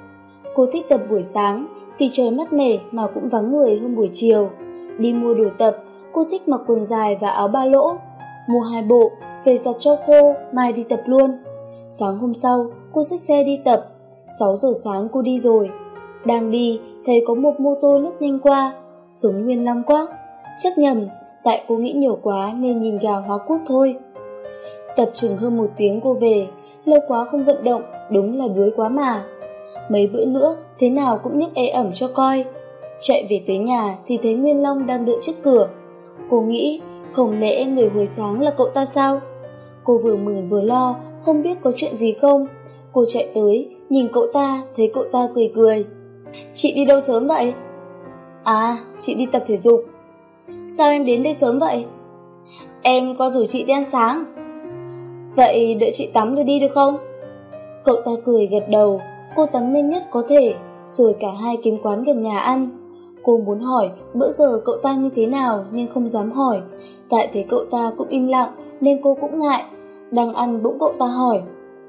Cô thích tập buổi sáng, vì trời mát mẻ mà cũng vắng người hơn buổi chiều. Đi mua đồ tập, cô thích mặc quần dài và áo ba lỗ. Mua hai bộ, về giặt cho khô, mai đi tập luôn. Sáng hôm sau, cô xách xe đi tập. sáu giờ sáng cô đi rồi. Đang đi, thấy có một mô tô lướt nhanh qua. Giống Nguyên Long quá. Chắc nhầm, tại cô nghĩ nhiều quá nên nhìn gà hóa quốc thôi. Tập chừng hơn một tiếng cô về, lâu quá không vận động, đúng là đuối quá mà. Mấy bữa nữa, thế nào cũng nhấc ê ẩm cho coi. Chạy về tới nhà thì thấy Nguyên Long đang đợi trước cửa. Cô nghĩ, không lẽ người hồi sáng là cậu ta sao? Cô vừa mừng vừa lo, không biết có chuyện gì không. Cô chạy tới, nhìn cậu ta, thấy cậu ta cười cười. Chị đi đâu sớm vậy? À, chị đi tập thể dục. Sao em đến đây sớm vậy? Em có rủ chị đi ăn sáng. Vậy đợi chị tắm rồi đi được không? Cậu ta cười gật đầu. Cô tắm nhanh nhất có thể, rồi cả hai kiếm quán gần nhà ăn. Cô muốn hỏi bữa giờ cậu ta như thế nào nhưng không dám hỏi. Tại thấy cậu ta cũng im lặng nên cô cũng ngại. Đang ăn bỗng cậu ta hỏi,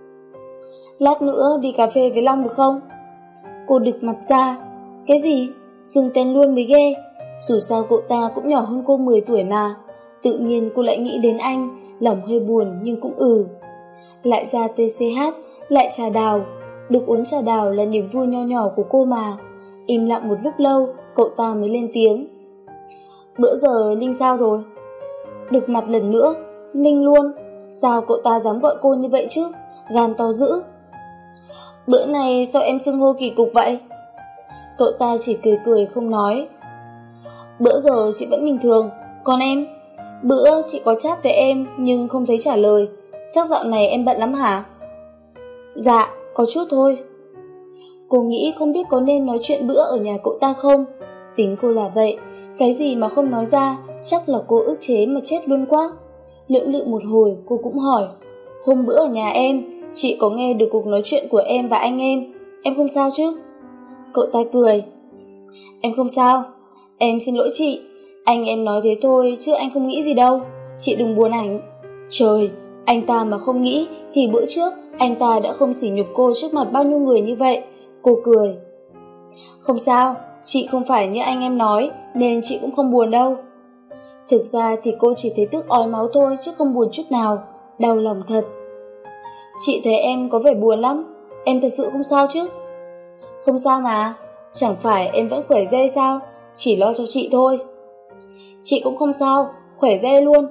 lát nữa đi cà phê với Long được không? Cô đực mặt ra. Cái gì? Xưng tên luôn mới ghê. Dù sao cậu ta cũng nhỏ hơn cô mười tuổi mà. Tự nhiên cô lại nghĩ đến anh, lòng hơi buồn nhưng cũng ừ. Lại ra tê xê hát, lại trà đào. Được uống trà đào là niềm vui nho nhỏ của cô mà. Im lặng một lúc lâu, cậu ta mới lên tiếng. Bữa giờ Linh sao rồi? Đực mặt lần nữa. Linh luôn. Sao cậu ta dám gọi cô như vậy chứ? Gan to dữ. Bữa này sao em xưng hô kỳ cục vậy? Cậu ta chỉ cười cười không nói. Bữa giờ chị vẫn bình thường. Còn em? Bữa chị có chat với em nhưng không thấy trả lời. Chắc dạo này em bận lắm hả? Dạ, có chút thôi. Cô nghĩ không biết có nên nói chuyện bữa ở nhà cậu ta không. Tính cô là vậy. Cái gì mà không nói ra, chắc là cô ức chế mà chết luôn quá. Lưỡng lự một hồi cô cũng hỏi. Hôm bữa ở nhà em, chị có nghe được cuộc nói chuyện của em và anh em. Em không sao chứ? Cậu ta cười. Em không sao. Em xin lỗi chị. Anh em nói thế thôi chứ anh không nghĩ gì đâu. Chị đừng buồn ảnh. Trời, anh ta mà không nghĩ thì bữa trước anh ta đã không sỉ nhục cô trước mặt bao nhiêu người như vậy. Cô cười. Không sao, chị không phải như anh em nói nên chị cũng không buồn đâu. Thực ra thì cô chỉ thấy tức ói máu thôi chứ không buồn chút nào. Đau lòng thật. Chị thấy em có vẻ buồn lắm. Em thật sự không sao chứ? Không sao mà. Chẳng phải em vẫn khỏe re sao? Chỉ lo cho chị thôi. Chị cũng không sao, khỏe re luôn.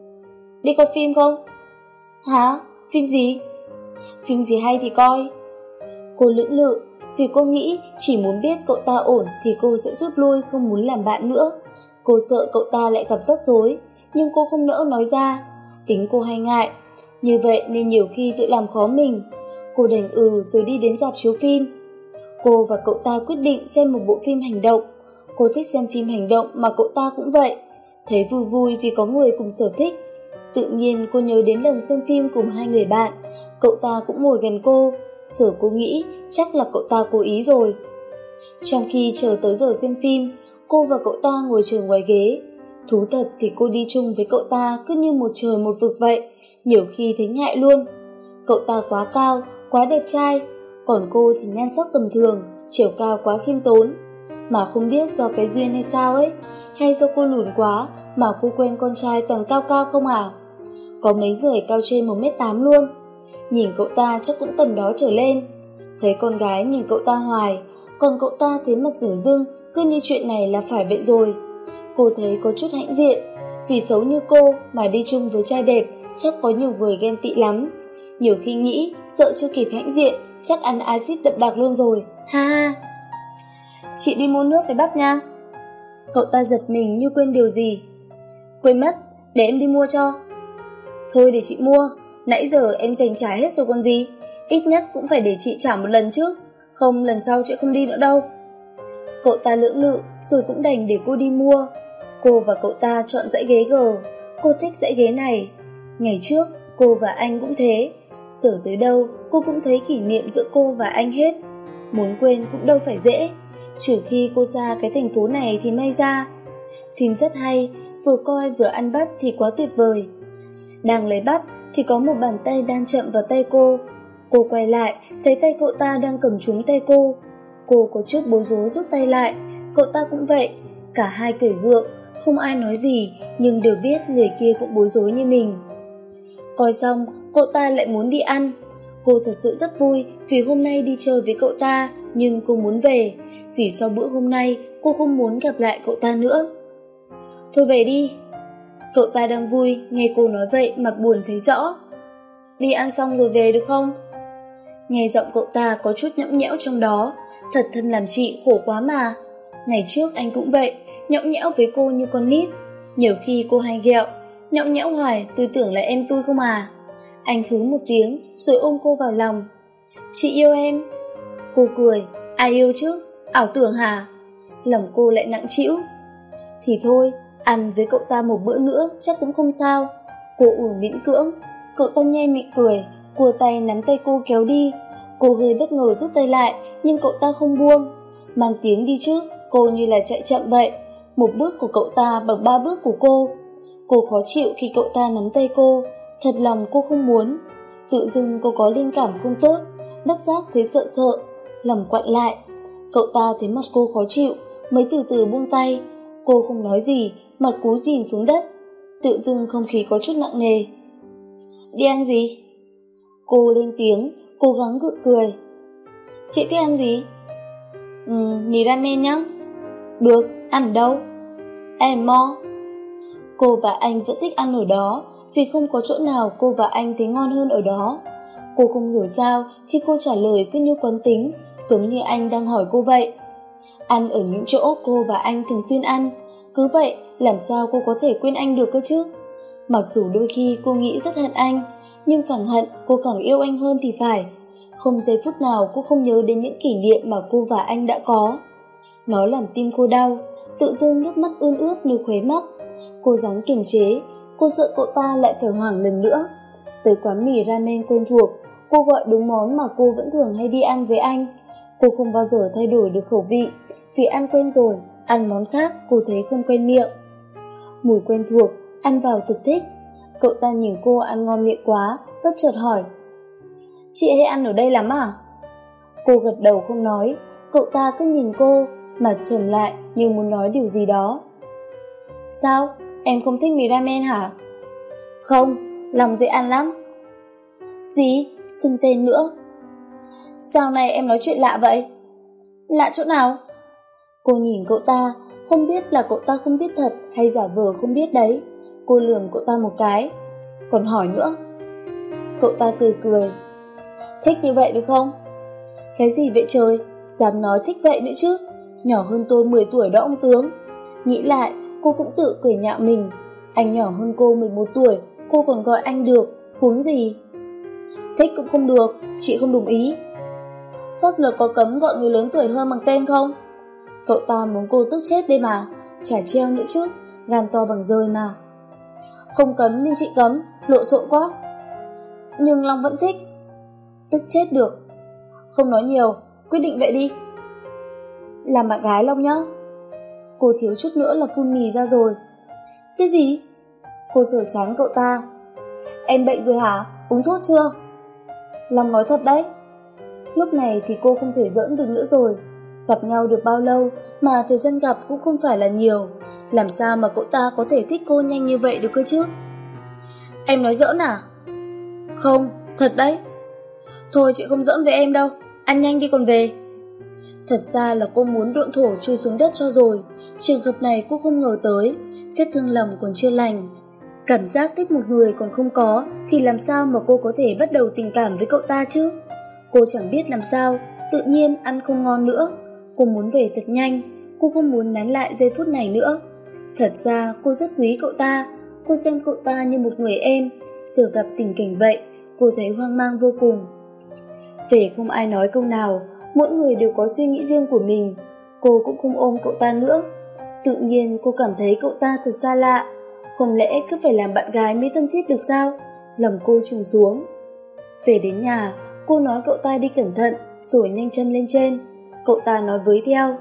Đi coi phim không? Hả? Phim gì? Phim gì hay thì coi. Cô lưỡng lự, vì cô nghĩ chỉ muốn biết cậu ta ổn thì cô sẽ rút lui, không muốn làm bạn nữa. Cô sợ cậu ta lại gặp rắc rối, nhưng cô không nỡ nói ra. Tính cô hay ngại, như vậy nên nhiều khi tự làm khó mình. Cô đành ừ rồi đi đến rạp chiếu phim. Cô và cậu ta quyết định xem một bộ phim hành động. Cô thích xem phim hành động mà cậu ta cũng vậy. Thấy vui vui vì có người cùng sở thích. Tự nhiên cô nhớ đến lần xem phim cùng hai người bạn. Cậu ta cũng ngồi gần cô. Giờ cô nghĩ chắc là cậu ta cố ý rồi. Trong khi chờ tới giờ xem phim, cô và cậu ta ngồi chờ ngoài ghế. Thú thật thì cô đi chung với cậu ta cứ như một trời một vực vậy. Nhiều khi thấy ngại luôn. Cậu ta quá cao, quá đẹp trai. Còn cô thì nhan sắc tầm thường, chiều cao quá khiêm tốn. Mà không biết do cái duyên hay sao ấy, hay do cô lùn quá mà cô quen con trai toàn cao cao không à? Có mấy người cao trên một mét tám luôn. Nhìn cậu ta chắc cũng tầm đó trở lên. Thấy con gái nhìn cậu ta hoài, còn cậu ta thấy mặt rửng rưng, cứ như chuyện này là phải vậy rồi. Cô thấy có chút hãnh diện. Vì xấu như cô mà đi chung với trai đẹp, chắc có nhiều người ghen tị lắm. Nhiều khi nghĩ sợ chưa kịp hãnh diện, chắc ăn axit đậm đặc luôn rồi. Ha ha. Chị đi mua nước với bắp nha. Cậu ta giật mình như quên điều gì. Quên mất, để em đi mua cho. Thôi để chị mua, nãy giờ em dành trả hết rồi còn gì. Ít nhất cũng phải để chị trả một lần chứ. Không lần sau chị không đi nữa đâu. Cậu ta lưỡng lự rồi cũng đành để cô đi mua. Cô và cậu ta chọn dãy ghế G. Cô thích dãy ghế này. Ngày trước cô và anh cũng thế. Giờ tới đâu cô cũng thấy kỷ niệm giữa cô và anh hết. Muốn quên cũng đâu phải dễ. Trừ khi cô ra cái thành phố này thì may ra. Phim rất hay, vừa coi vừa ăn bắp thì quá tuyệt vời. Đang lấy bắp thì có một bàn tay đang chậm vào tay cô. Cô quay lại, thấy tay cậu ta đang cầm trúng tay cô. Cô có chút bối rối rút tay lại, cậu ta cũng vậy. Cả hai cười gượng, không ai nói gì, nhưng đều biết người kia cũng bối rối như mình. Coi xong, cậu ta lại muốn đi ăn. Cô thật sự rất vui vì hôm nay đi chơi với cậu ta, nhưng cô muốn về, vì sau bữa hôm nay cô không muốn gặp lại cậu ta nữa. Thôi về đi. Cậu ta đang vui, nghe cô nói vậy mặt buồn thấy rõ. Đi ăn xong rồi về được không? Nghe giọng cậu ta có chút nhõng nhẽo trong đó, thật thân làm chị khổ quá mà. Ngày trước anh cũng vậy, nhõng nhẽo với cô như con nít. Nhiều khi cô hay ghẹo, nhõng nhẽo hoài, tôi tưởng là em tôi không à. Anh hứ một tiếng rồi ôm cô vào lòng. Chị yêu em. Cô cười, ai yêu chứ, ảo tưởng hả? Lòng cô lại nặng trĩu. Thì thôi, ăn với cậu ta một bữa nữa chắc cũng không sao. Cô ủi miễn cưỡng. Cậu ta nhe miệng cười, cua tay nắm tay cô kéo đi. Cô hơi bất ngờ rút tay lại, nhưng cậu ta không buông. Mang tiếng đi trước, cô như là chạy chậm vậy. Một bước của cậu ta bằng ba bước của cô. Cô khó chịu khi cậu ta nắm tay cô, thật lòng cô không muốn. Tự dưng cô có linh cảm không tốt, bất giác thấy sợ sợ, lòng quặn lại. Cậu ta thấy mặt cô khó chịu, mới từ từ buông tay. Cô không nói gì, mặt cúi nhìn xuống đất. Tự dưng không khí có chút nặng nề. Đi ăn gì? Cô lên tiếng, cố gắng gượng cười. Chị thích ăn gì? Ừ, mì ramen nhá. Được, ăn ở đâu? Em mo. Cô và anh vẫn thích ăn ở đó, vì không có chỗ nào cô và anh thấy ngon hơn ở đó. Cô không hiểu sao khi cô trả lời cứ như quán tính, giống như anh đang hỏi cô vậy. Ăn ở những chỗ cô và anh thường xuyên ăn, cứ vậy làm sao cô có thể quên anh được cơ chứ? Mặc dù đôi khi cô nghĩ rất hận anh, nhưng càng hận cô càng yêu anh hơn thì phải. Không giây phút nào cô không nhớ đến những kỷ niệm mà cô và anh đã có. Nó làm tim cô đau, tự dưng nước mắt ươn ướt nơi khóe mắt. Cô ráng kiềm chế, cô sợ cậu ta lại phải hoảng lần nữa. Tới quán mì ramen quen thuộc, cô gọi đúng món mà cô vẫn thường hay đi ăn với anh. Cô không bao giờ thay đổi được khẩu vị, vì ăn quen rồi, ăn món khác cô thấy không quen miệng. Mùi quen thuộc, ăn vào thật thích. Cậu ta nhìn cô ăn ngon miệng quá, bất chợt hỏi. Chị hay ăn ở đây lắm à? Cô gật đầu không nói, cậu ta cứ nhìn cô, mặt trầm lại như muốn nói điều gì đó. Sao? Em không thích mì ramen hả? Không, lòng dễ ăn lắm. Gì? Xưng tên nữa. Sao này em nói chuyện lạ vậy? Lạ chỗ nào? Cô nhìn cậu ta, không biết là cậu ta không biết thật hay giả vờ không biết đấy. Cô lườm cậu ta một cái, còn hỏi nữa. Cậu ta cười cười. Thích như vậy được không? Cái gì vậy trời, dám nói thích vậy nữa chứ. Nhỏ hơn tôi mười tuổi đó ông tướng. Nghĩ lại, cô cũng tự cười nhạo mình. Anh nhỏ hơn cô mười một tuổi, cô còn gọi anh được, huống gì? Thích cũng không được, chị không đồng ý. Pháp luật có cấm gọi người lớn tuổi hơn bằng tên không? Cậu ta muốn cô tức chết đây mà, chả treo nữa chứ, gan to bằng rơi mà. Không cấm nhưng chị cấm, lộn xộn quá. Nhưng Long vẫn thích. Tức chết được. Không nói nhiều, quyết định vậy đi. Làm bạn gái Long nhá. Cô thiếu chút nữa là phun mì ra rồi. Cái gì? Cô sờ trán cậu ta. Em bệnh rồi hả? Uống thuốc chưa? Long nói thật đấy. Lúc này thì cô không thể giỡn được nữa rồi. Gặp nhau được bao lâu mà thời gian gặp cũng không phải là nhiều. Làm sao mà cậu ta có thể thích cô nhanh như vậy được cơ chứ? Em nói giỡn à? Không, thật đấy. Thôi chị không giỡn với em đâu, ăn nhanh đi còn về. Thật ra là cô muốn độn thổ chui xuống đất cho rồi. Trường hợp này cô không ngờ tới. Vết thương lòng còn chưa lành. Cảm giác thích một người còn không có, thì làm sao mà cô có thể bắt đầu tình cảm với cậu ta chứ? Cô chẳng biết làm sao, tự nhiên ăn không ngon nữa. Cô muốn về thật nhanh, cô không muốn nán lại giây phút này nữa. Thật ra cô rất quý cậu ta, cô xem cậu ta như một người em. Giờ gặp tình cảnh vậy, cô thấy hoang mang vô cùng. Về không ai nói câu nào, mỗi người đều có suy nghĩ riêng của mình. Cô cũng không ôm cậu ta nữa. Tự nhiên cô cảm thấy cậu ta thật xa lạ. Không lẽ cứ phải làm bạn gái mới thân thiết được sao? Lòng cô trùng xuống. Về đến nhà, cô nói cậu ta đi cẩn thận, rồi nhanh chân lên trên. Cậu ta nói với theo.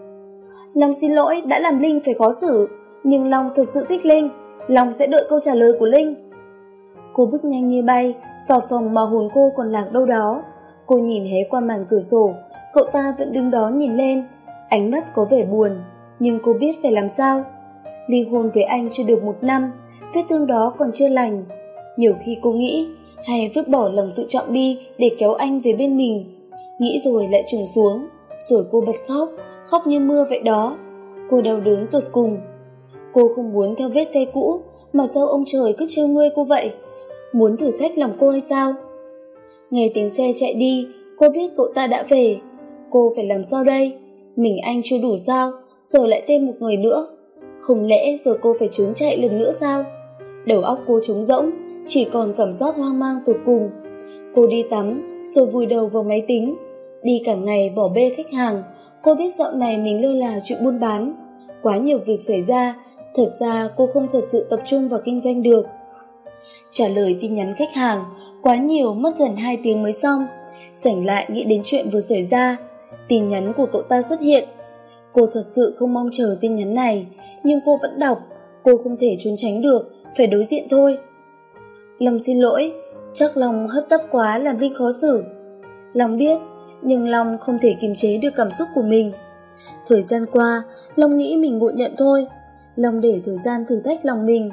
Long xin lỗi đã làm Linh phải khó xử, nhưng Long thật sự thích Linh. Long sẽ đợi câu trả lời của Linh. Cô bước nhanh như bay vào phòng mà hồn cô còn lạc đâu đó. Cô nhìn hé qua màn cửa sổ, cậu ta vẫn đứng đó nhìn lên. Ánh mắt có vẻ buồn, nhưng cô biết phải làm sao. Ly hôn với anh chưa được một năm, vết thương đó còn chưa lành. Nhiều khi cô nghĩ hay vứt bỏ lòng tự trọng đi để kéo anh về bên mình. Nghĩ rồi lại trùng xuống, rồi cô bật khóc, khóc như mưa vậy đó. Cô đau đớn tột cùng. Cô không muốn theo vết xe cũ, mà sao ông trời cứ trêu ngươi cô vậy? Muốn thử thách lòng cô hay sao? Nghe tiếng xe chạy đi, cô biết cậu ta đã về. Cô phải làm sao đây? Mình anh chưa đủ sao? Giờ lại thêm một người nữa. Không lẽ giờ cô phải trốn chạy lần nữa sao? Đầu óc cô trống rỗng, chỉ còn cảm giác hoang mang tột cùng. Cô đi tắm, rồi vùi đầu vào máy tính. Đi cả ngày bỏ bê khách hàng. Cô biết dạo này mình lơ là chuyện buôn bán. Quá nhiều việc xảy ra, thật ra cô không thật sự tập trung vào kinh doanh được. Trả lời tin nhắn khách hàng, quá nhiều, mất gần hai tiếng mới xong. Rảnh lại nghĩ đến chuyện vừa xảy ra, tin nhắn của cậu ta xuất hiện. Cô thật sự không mong chờ tin nhắn này, nhưng cô vẫn đọc. Cô không thể trốn tránh được, phải đối diện thôi. Long xin lỗi, chắc Long hấp tấp quá làm Linh khó xử. Long biết, nhưng Long không thể kiềm chế được cảm xúc của mình. Thời gian qua, Long nghĩ mình ngộ nhận thôi. Long để thời gian thử thách lòng mình.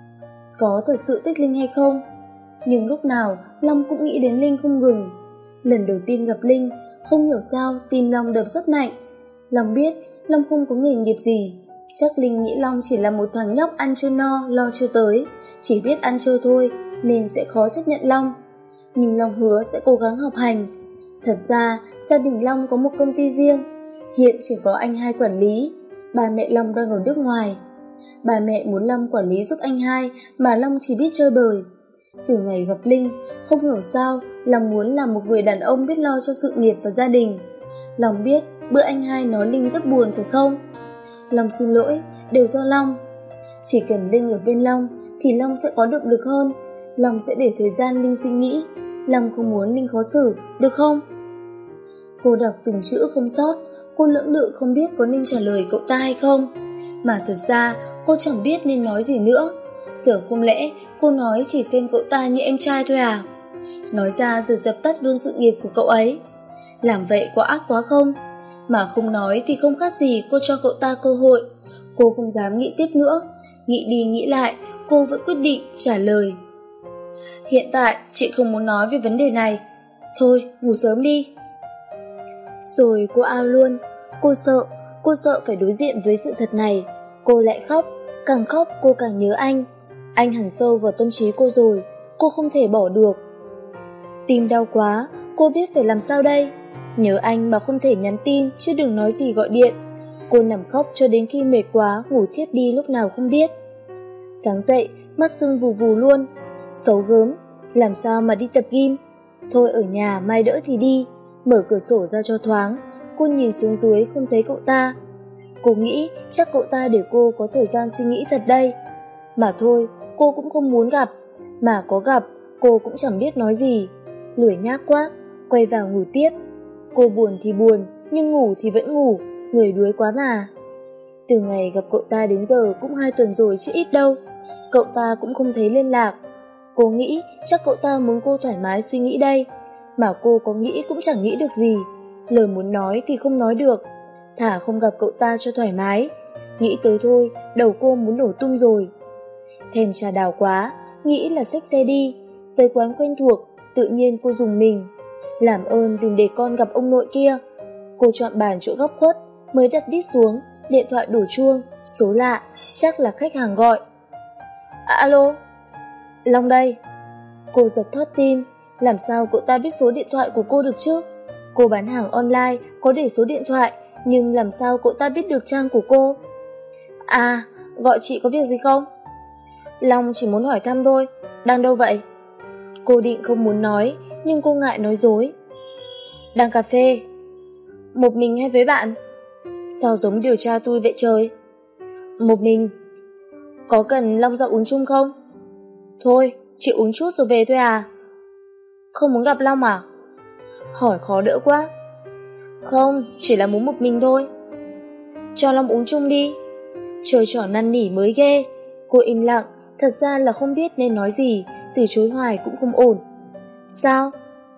Có thật sự thích Linh hay không? Nhưng lúc nào Long cũng nghĩ đến Linh không ngừng. Lần đầu tiên gặp Linh, không hiểu sao tim Long đập rất mạnh. Long biết Long không có nghề nghiệp gì. Chắc Linh nghĩ Long chỉ là một thằng nhóc ăn chưa no, lo chưa tới, chỉ biết ăn chơi thôi, nên sẽ khó chấp nhận Long. Nhưng Long hứa sẽ cố gắng học hành. Thật ra, gia đình Long có một công ty riêng. Hiện chỉ có anh hai quản lý. Ba mẹ Long đang ở nước ngoài. Ba mẹ muốn Long quản lý giúp anh hai, mà Long chỉ biết chơi bời. Từ ngày gặp Linh, không hiểu sao Long muốn làm một người đàn ông biết lo cho sự nghiệp và gia đình. Long biết bữa anh hai nói Linh rất buồn phải không? Long xin lỗi, đều do Long. Chỉ cần Linh ở bên Long thì Long sẽ có động lực hơn. Long sẽ để thời gian Linh suy nghĩ. Long không muốn Linh khó xử, được không? Cô đọc từng chữ không sót. Cô lưỡng lự không biết có nên trả lời cậu ta hay không. Mà thật ra cô chẳng biết nên nói gì nữa. Giờ không lẽ cô nói chỉ xem cậu ta như em trai thôi à? Nói ra rồi dập tắt luôn sự nghiệp của cậu ấy. Làm vậy có ác quá không? Mà không nói thì không khác gì cô cho cậu ta cơ hội. Cô không dám nghĩ tiếp nữa. Nghĩ đi nghĩ lại, cô vẫn quyết định trả lời. Hiện tại chị không muốn nói về vấn đề này. Thôi, ngủ sớm đi. Rồi cô ao luôn. Cô sợ, cô sợ phải đối diện với sự thật này. Cô lại khóc, càng khóc cô càng nhớ anh. Anh hằn sâu vào tâm trí cô rồi, cô không thể bỏ được. Tim đau quá, cô biết phải làm sao đây. Nhớ anh mà không thể nhắn tin, chứ đừng nói gì gọi điện. Cô nằm khóc cho đến khi mệt quá, ngủ thiếp đi lúc nào không biết. Sáng dậy, mắt sưng vù vù luôn. Xấu gớm, làm sao mà đi tập gym. Thôi ở nhà, mai đỡ thì đi. Mở cửa sổ ra cho thoáng. Cô nhìn xuống dưới không thấy cậu ta. Cô nghĩ chắc cậu ta để cô có thời gian suy nghĩ thật đây. Mà thôi, cô cũng không muốn gặp. Mà có gặp, cô cũng chẳng biết nói gì. Lười nhác quá, quay vào ngủ tiếp. Cô buồn thì buồn, nhưng ngủ thì vẫn ngủ. Người đuối quá mà. Từ ngày gặp cậu ta đến giờ cũng hai tuần rồi chứ ít đâu. Cậu ta cũng không thấy liên lạc. Cô nghĩ chắc cậu ta muốn cô thoải mái suy nghĩ đây. Mà cô có nghĩ cũng chẳng nghĩ được gì. Lời muốn nói thì không nói được. Thả không gặp cậu ta cho thoải mái. Nghĩ tới thôi, đầu cô muốn nổ tung rồi. Thèm trà đào quá, nghĩ là xách xe đi. Tới quán quen thuộc, tự nhiên cô dùng mình. Làm ơn đừng để con gặp ông nội kia. Cô chọn bàn chỗ góc khuất, mới đặt đít xuống. Điện thoại đổ chuông, số lạ, chắc là khách hàng gọi. À, alo, Long đây. Cô giật thót tim. Làm sao cậu ta biết số điện thoại của cô được chứ? Cô bán hàng online, có để số điện thoại, nhưng làm sao cậu ta biết được trang của cô? À, gọi chị có việc gì không? Long chỉ muốn hỏi thăm thôi. Đang đâu vậy? Cô định không muốn nói, nhưng cô ngại nói dối. Đang cà phê. Một mình hay với bạn? Sao giống điều tra tôi vậy trời? Một mình. Có cần Long dạo uống chung không? Thôi, chị uống chút rồi về thôi à? Không muốn gặp Long à? Hỏi khó đỡ quá. Không, chỉ là muốn một mình thôi. Cho Long uống chung đi. Chơi trò năn nỉ mới ghê. Cô im lặng, thật ra là không biết nên nói gì. Từ chối hoài cũng không ổn. Sao?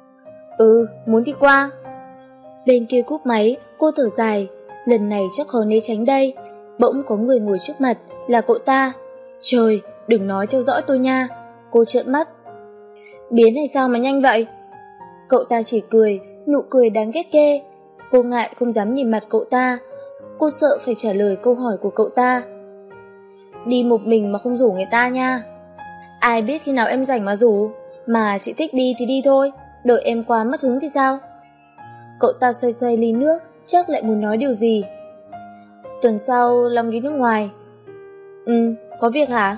Ừ, muốn đi qua. Bên kia cúp máy, cô thở dài. Lần này chắc khó né tránh đây. Bỗng có người ngồi trước mặt, là cậu ta. Trời, đừng nói theo dõi tôi nha. Cô trợn mắt. Biến hay sao mà nhanh vậy? Cậu ta chỉ cười, nụ cười đáng ghét ghê. Cô ngại không dám nhìn mặt cậu ta. Cô sợ phải trả lời câu hỏi của cậu ta. Đi một mình mà không rủ người ta nha. Ai biết khi nào em rảnh mà rủ. Mà chị thích đi thì đi thôi. Đợi em quá mất hứng thì sao? Cậu ta xoay xoay ly nước, chắc lại muốn nói điều gì. Tuần sau Long đi nước ngoài. Ừ, có việc hả?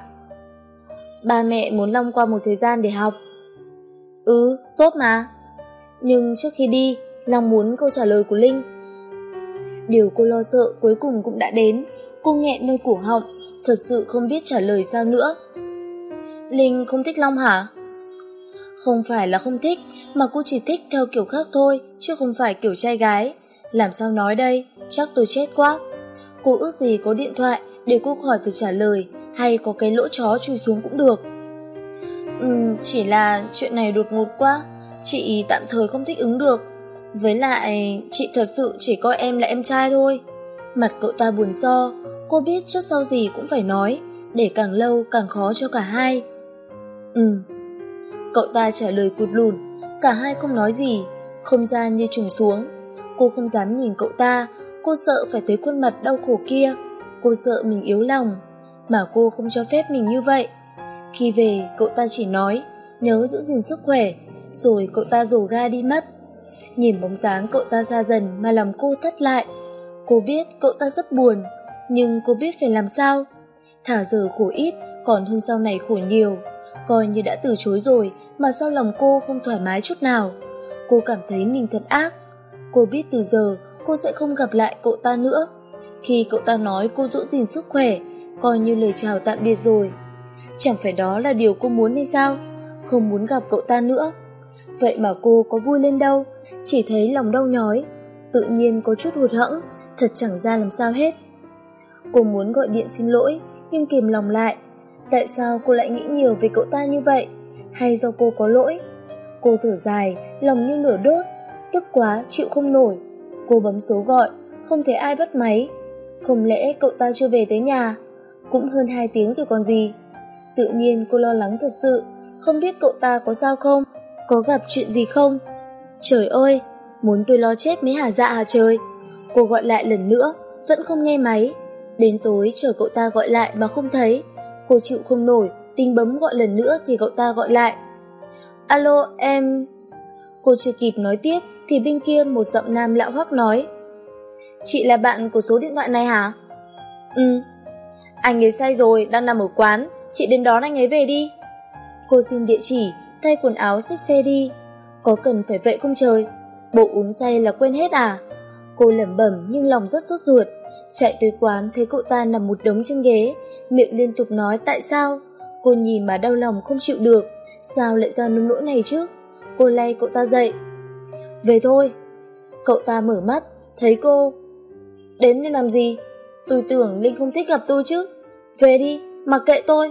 Ba mẹ muốn Long qua một thời gian để học. Ừ, tốt mà. Nhưng trước khi đi, Long muốn câu trả lời của Linh. Điều cô lo sợ cuối cùng cũng đã đến. Cô nghẹn nơi cổ họng, thật sự không biết trả lời sao nữa. Linh không thích Long hả? Không phải là không thích, mà cô chỉ thích theo kiểu khác thôi, chứ không phải kiểu trai gái. Làm sao nói đây, chắc tôi chết quá. Cô ước gì có điện thoại để cô khỏi phải trả lời, hay có cái lỗ chó chui xuống cũng được. Ừm, chỉ là chuyện này đột ngột quá, chị tạm thời không thích ứng được. Với lại, chị thật sự chỉ coi em là em trai thôi. Mặt cậu ta buồn so, cô biết trước sau gì cũng phải nói, để càng lâu càng khó cho cả hai. Ừm. Cậu ta trả lời cụt lùn, cả hai không nói gì, không gian như trùng xuống. Cô không dám nhìn cậu ta, cô sợ phải thấy khuôn mặt đau khổ kia, cô sợ mình yếu lòng, mà cô không cho phép mình như vậy. Khi về, cậu ta chỉ nói, nhớ giữ gìn sức khỏe, rồi cậu ta rồ ga đi mất. Nhìn bóng dáng cậu ta xa dần mà lòng cô thắt lại. Cô biết cậu ta rất buồn, nhưng cô biết phải làm sao. Thả giờ khổ ít, còn hơn sau này khổ nhiều. Coi như đã từ chối rồi mà sau lòng cô không thoải mái chút nào. Cô cảm thấy mình thật ác. Cô biết từ giờ cô sẽ không gặp lại cậu ta nữa. Khi cậu ta nói cô giữ gìn sức khỏe, coi như lời chào tạm biệt rồi. Chẳng phải đó là điều cô muốn hay sao? Không muốn gặp cậu ta nữa. Vậy mà cô có vui lên đâu, chỉ thấy lòng đau nhói. Tự nhiên có chút hụt hẫng, thật chẳng ra làm sao hết. Cô muốn gọi điện xin lỗi, nhưng kìm lòng lại. Tại sao cô lại nghĩ nhiều về cậu ta như vậy? Hay do cô có lỗi? Cô thở dài, lòng như lửa đốt, tức quá chịu không nổi. Cô bấm số gọi, không thấy ai bắt máy. Không lẽ cậu ta chưa về tới nhà? Cũng hơn hai tiếng rồi còn gì. Tự nhiên cô lo lắng thật sự, không biết cậu ta có sao không, có gặp chuyện gì không. Trời ơi, muốn tôi lo chết mới hả dạ hả trời. Cô gọi lại lần nữa, vẫn không nghe máy. Đến tối chờ cậu ta gọi lại mà không thấy. Cô chịu không nổi, tính bấm gọi lần nữa thì cậu ta gọi lại. Alo, em... Cô chưa kịp nói tiếp thì bên kia một giọng nam lạ hoắc nói. Chị là bạn của số điện thoại này hả? Ừ. Anh ấy say rồi, đang nằm ở quán, chị đến đón anh ấy về đi. Cô xin địa chỉ, thay quần áo xách xe đi. Có cần phải vậy không trời? Bộ uống say là quên hết à? Cô lẩm bẩm nhưng lòng rất sốt ruột. Chạy tới quán thấy cậu ta nằm một đống trên ghế, miệng liên tục nói tại sao. Cô nhìn mà đau lòng không chịu được. Sao lại ra nông nỗi này chứ? Cô lay cậu ta dậy. Về thôi. Cậu ta mở mắt, thấy cô. Đến để làm gì? Tôi tưởng Linh không thích gặp tôi chứ. Về đi, mặc kệ tôi.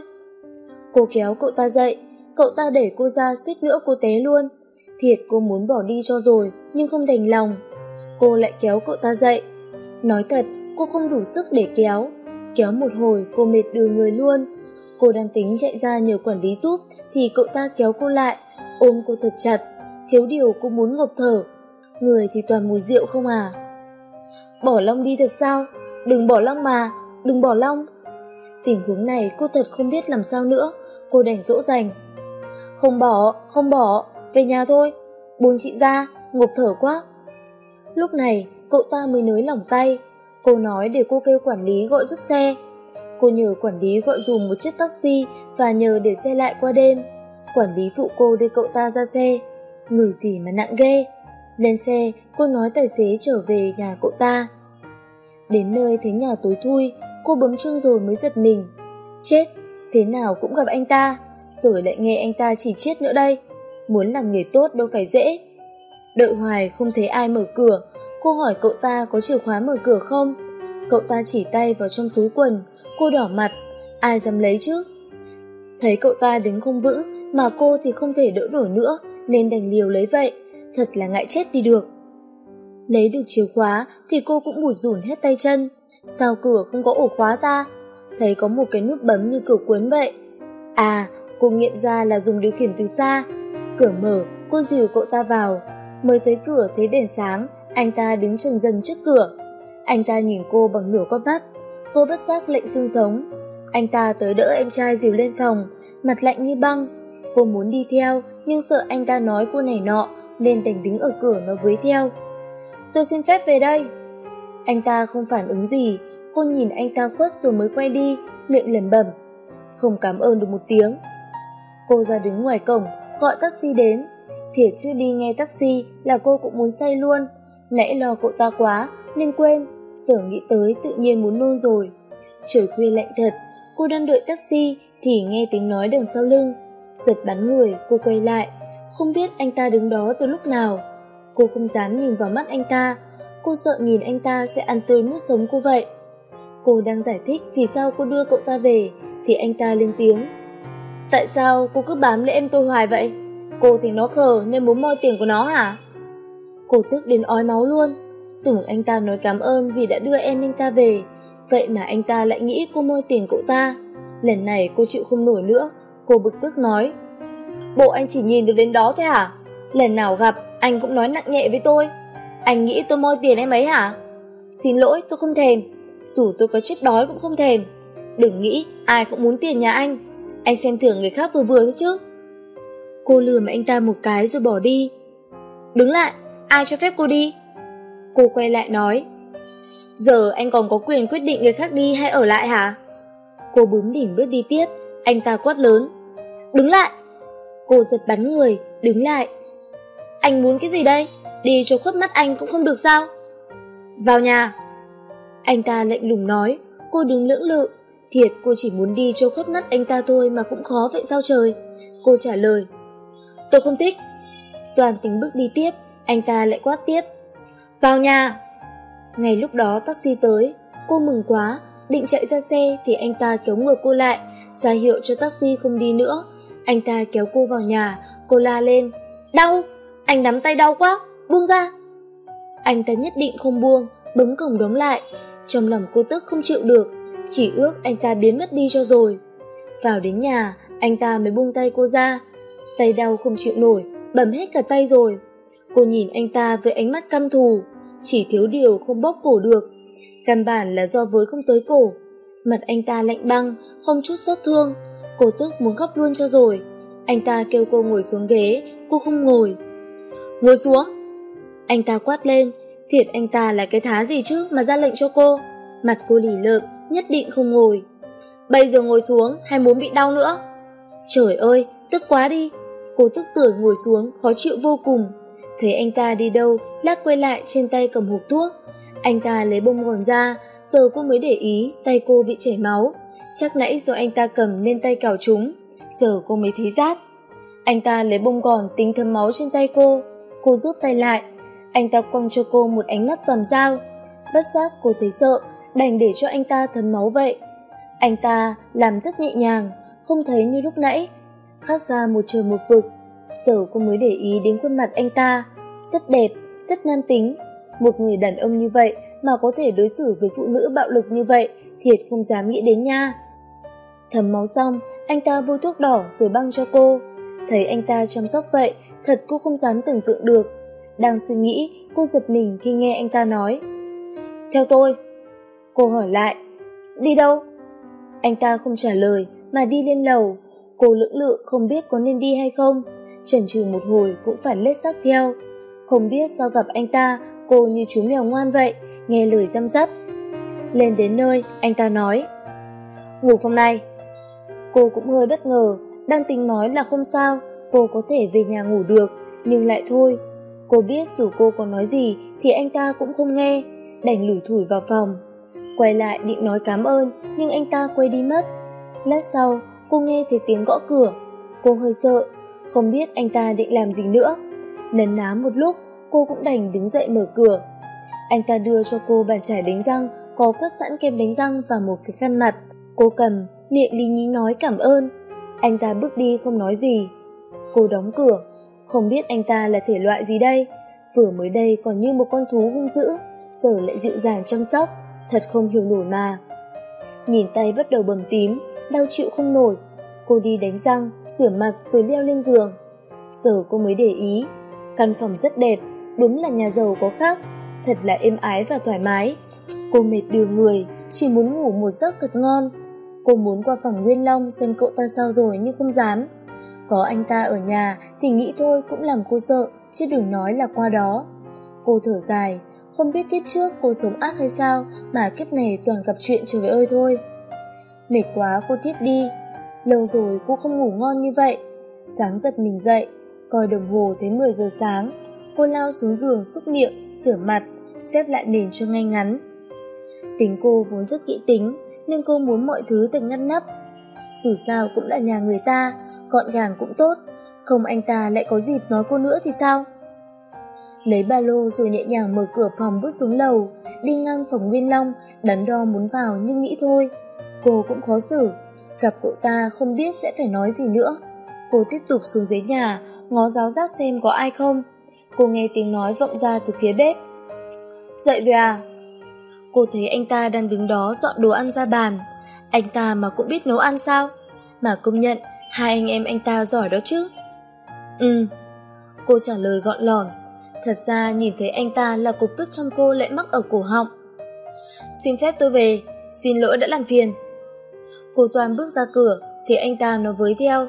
Cô kéo cậu ta dậy. Cậu ta đẩy cô ra, suýt nữa cô té luôn. Thiệt cô muốn bỏ đi cho rồi, nhưng không đành lòng. Cô lại kéo cậu ta dậy. Nói thật, cô không đủ sức để kéo. Kéo một hồi cô mệt đưa người luôn. Cô đang tính chạy ra nhờ quản lý giúp thì cậu ta kéo cô lại, ôm cô thật chặt. Thiếu điều cô muốn ngộp thở. Người thì toàn mùi rượu không à. Bỏ Long đi thật sao? Đừng bỏ Long mà, đừng bỏ Long. Tình huống này cô thật không biết làm sao nữa. Cô đành dỗ dành. Không bỏ, không bỏ, về nhà thôi. Buông chị ra, ngộp thở quá. Lúc này cậu ta mới nới lỏng tay. Cô nói để cô kêu quản lý gọi giúp xe. Cô nhờ quản lý gọi dùm một chiếc taxi và nhờ để xe lại qua đêm. Quản lý phụ cô đưa cậu ta ra xe. Người gì mà nặng ghê. Lên xe, cô nói tài xế trở về nhà cậu ta. Đến nơi thấy nhà tối thui, cô bấm chuông rồi mới giật mình. Chết, thế nào cũng gặp anh ta, rồi lại nghe anh ta chỉ chiết nữa đây. Muốn làm người tốt đâu phải dễ. Đợi hoài không thấy ai mở cửa. Cô hỏi cậu ta có chìa khóa mở cửa không. Cậu ta chỉ tay vào trong túi quần. Cô đỏ mặt, ai dám lấy chứ. Thấy cậu ta đứng không vững, mà cô thì không thể đỡ nổi nữa, nên đành liều lấy vậy. Thật là ngại chết đi được. Lấy được chìa khóa thì cô cũng bủn rủn hết tay chân. Sao cửa không có ổ khóa ta? Thấy có một cái nút bấm như cửa cuốn vậy. À, cô nghiệm ra là dùng điều khiển từ xa. Cửa mở, cô dìu cậu ta vào. Mới tới cửa thấy đèn sáng, anh ta đứng chần dần trước cửa. Anh ta nhìn cô bằng nửa con mắt. Cô bất giác lạnh xương sống. Anh ta tới đỡ em trai dìu lên phòng, mặt lạnh như băng. Cô muốn đi theo, nhưng sợ anh ta nói cô này nọ, nên đành đứng ở cửa nói với theo. Tôi xin phép về đây. Anh ta không phản ứng gì. Cô nhìn anh ta khuất rồi mới quay đi, miệng lẩm bẩm. Không cảm ơn được một tiếng. Cô ra đứng ngoài cổng, gọi taxi đến. Thiệt chưa đi nghe taxi là cô cũng muốn say luôn. Nãy lo cậu ta quá nên quên, giờ nghĩ tới tự nhiên muốn nôn rồi. Trời khuya lạnh thật. Cô đang đợi taxi thì nghe tiếng nói đằng sau lưng. Giật bắn người, cô quay lại. Không biết anh ta đứng đó từ lúc nào. Cô không dám nhìn vào mắt anh ta. Cô sợ nhìn anh ta sẽ ăn tươi nuốt sống cô vậy. Cô đang giải thích vì sao cô đưa cậu ta về thì anh ta lên tiếng. Tại sao cô cứ bám lấy em tôi hoài vậy? Cô thì nó khờ nên muốn moi tiền của nó hả? Cô tức đến ói máu luôn. Tưởng anh ta nói cảm ơn vì đã đưa em anh ta về. Vậy mà anh ta lại nghĩ cô moi tiền cậu ta. Lần này cô chịu không nổi nữa. Cô bực tức nói. Bộ anh chỉ nhìn được đến đó thôi hả? Lần nào gặp anh cũng nói nặng nhẹ với tôi. Anh nghĩ tôi moi tiền em ấy hả? Xin lỗi, tôi không thèm. Dù tôi có chết đói cũng không thèm. Đừng nghĩ ai cũng muốn tiền nhà anh. Anh xem thưởng người khác vừa vừa thôi chứ. Cô lườm anh ta một cái rồi bỏ đi. Đứng lại, ai cho phép cô đi? Cô quay lại nói. Giờ anh còn có quyền quyết định người khác đi hay ở lại hả? Cô bướng bỉnh bước đi tiếp. Anh ta quát lớn. Đứng lại. Cô giật bắn người, đứng lại. Anh muốn cái gì đây? Đi cho khuất mắt anh cũng không được sao? Vào nhà. Anh ta lạnh lùng nói. Cô đứng lưỡng lự. Thiệt cô chỉ muốn đi cho khuất mắt anh ta thôi mà cũng khó vậy sao trời. Cô trả lời. Tôi không thích. Toàn tính bước đi tiếp. Anh ta lại quát tiếp. Vào nhà. Ngay lúc đó taxi tới. Cô mừng quá, định chạy ra xe thì anh ta kéo ngược cô lại, ra hiệu cho taxi không đi nữa. Anh ta kéo cô vào nhà. Cô la lên. Đau. Anh nắm tay đau quá. Buông ra. Anh ta nhất định không buông, bấm cổng đóng lại. Trong lòng cô tức không chịu được, chỉ ước anh ta biến mất đi cho rồi. Vào đến nhà, anh ta mới buông tay cô ra. Tay đau không chịu nổi, bầm hết cả tay rồi. Cô nhìn anh ta với ánh mắt căm thù, chỉ thiếu điều không bóp cổ được. Căn bản là do với không tới cổ. Mặt anh ta lạnh băng, không chút xót thương. Cô tức muốn khóc luôn cho rồi. Anh ta kêu cô ngồi xuống ghế, cô không ngồi. Ngồi xuống. Anh ta quát lên. Thiệt anh ta là cái thá gì chứ mà ra lệnh cho cô. Mặt cô lì lợm, nhất định không ngồi. Bây giờ ngồi xuống hay muốn bị đau nữa? Trời ơi, tức quá đi. Cô tức tưởi ngồi xuống, khó chịu vô cùng. Thấy anh ta đi đâu, lát quay lại trên tay cầm hộp thuốc. Anh ta lấy bông gòn ra, giờ cô mới để ý tay cô bị chảy máu. Chắc nãy do anh ta cầm nên tay cào trúng, giờ cô mới thấy rát. Anh ta lấy bông gòn tính thấm máu trên tay cô. Cô rút tay lại. Anh ta quăng cho cô một ánh mắt toàn dao. Bất giác cô thấy sợ, đành để cho anh ta thấm máu vậy. Anh ta làm rất nhẹ nhàng, không thấy như lúc nãy. Khác ra một trời một vực. Giờ cô mới để ý đến khuôn mặt anh ta. Rất đẹp, rất nam tính. Một người đàn ông như vậy mà có thể đối xử với phụ nữ bạo lực như vậy, thiệt không dám nghĩ đến nha. Thấm máu xong, anh ta bôi thuốc đỏ rồi băng cho cô. Thấy anh ta chăm sóc vậy, thật cô không dám tưởng tượng được. Đang suy nghĩ, cô giật mình khi nghe anh ta nói. Theo tôi. Cô hỏi lại. Đi đâu? Anh ta không trả lời mà đi lên lầu. Cô lưỡng lự không biết có nên đi hay không. Chần chừ một hồi cũng phải lết xác theo. Không biết sao gặp anh ta, cô như chú mèo ngoan vậy, nghe lời răm rắp. Lên đến nơi, anh ta nói. Ngủ phòng này. Cô cũng hơi bất ngờ, đang tính nói là không sao, cô có thể về nhà ngủ được, nhưng lại thôi. Cô biết dù cô có nói gì thì anh ta cũng không nghe, đành lủi thủi vào phòng. Quay lại định nói cảm ơn, nhưng anh ta quay đi mất. Lát sau, cô nghe thấy tiếng gõ cửa. Cô hơi sợ, không biết anh ta định làm gì nữa. Nấn ná một lúc, cô cũng đành đứng dậy mở cửa. Anh ta đưa cho cô bàn chải đánh răng có quất sẵn kem đánh răng và một cái khăn mặt. Cô cầm, miệng lý nhí nói cảm ơn. Anh ta bước đi không nói gì. Cô đóng cửa. Không biết anh ta là thể loại gì đây. Vừa mới đây còn như một con thú hung dữ, giờ lại dịu dàng chăm sóc. Thật không hiểu nổi mà. Nhìn tay bắt đầu bầm tím, đau chịu không nổi. Cô đi đánh răng, rửa mặt rồi leo lên giường. Giờ cô mới để ý, căn phòng rất đẹp, đúng là nhà giàu có khác, thật là êm ái và thoải mái. Cô mệt đưa người, chỉ muốn ngủ một giấc thật ngon. Cô muốn qua phòng Nguyên Long xem cậu ta sao rồi nhưng không dám. Có anh ta ở nhà thì nghĩ thôi cũng làm cô sợ, chứ đừng nói là qua đó. Cô thở dài, không biết kiếp trước cô sống ác hay sao mà kiếp này toàn gặp chuyện trời ơi thôi. Mệt quá cô thiếp đi. Lâu rồi cô không ngủ ngon như vậy. Sáng giật mình dậy, coi đồng hồ tới mười giờ sáng. Cô lao xuống giường xúc miệng, rửa mặt, xếp lại nền cho ngay ngắn. Tính cô vốn rất kỹ tính, nên cô muốn mọi thứ được ngăn nắp. Dù sao cũng là nhà người ta, gọn gàng cũng tốt, không anh ta lại có dịp nói cô nữa thì sao? Lấy ba lô rồi nhẹ nhàng mở cửa phòng bước xuống lầu, đi ngang phòng Nguyên Long, đắn đo muốn vào nhưng nghĩ thôi. Cô cũng khó xử, gặp cậu ta không biết sẽ phải nói gì nữa. Cô tiếp tục xuống dưới nhà, ngó ráo rác xem có ai không. Cô nghe tiếng nói vọng ra từ phía bếp. Dậy rồi à? Cô thấy anh ta đang đứng đó dọn đồ ăn ra bàn. Anh ta mà cũng biết nấu ăn sao? Mà công nhận, hai anh em anh ta giỏi đó chứ. Ừ, cô trả lời gọn lỏn. Thật ra nhìn thấy anh ta là cục tức trong cô lại mắc ở cổ họng. Xin phép tôi về, xin lỗi đã làm phiền. Cô Toàn bước ra cửa thì anh ta nói với theo.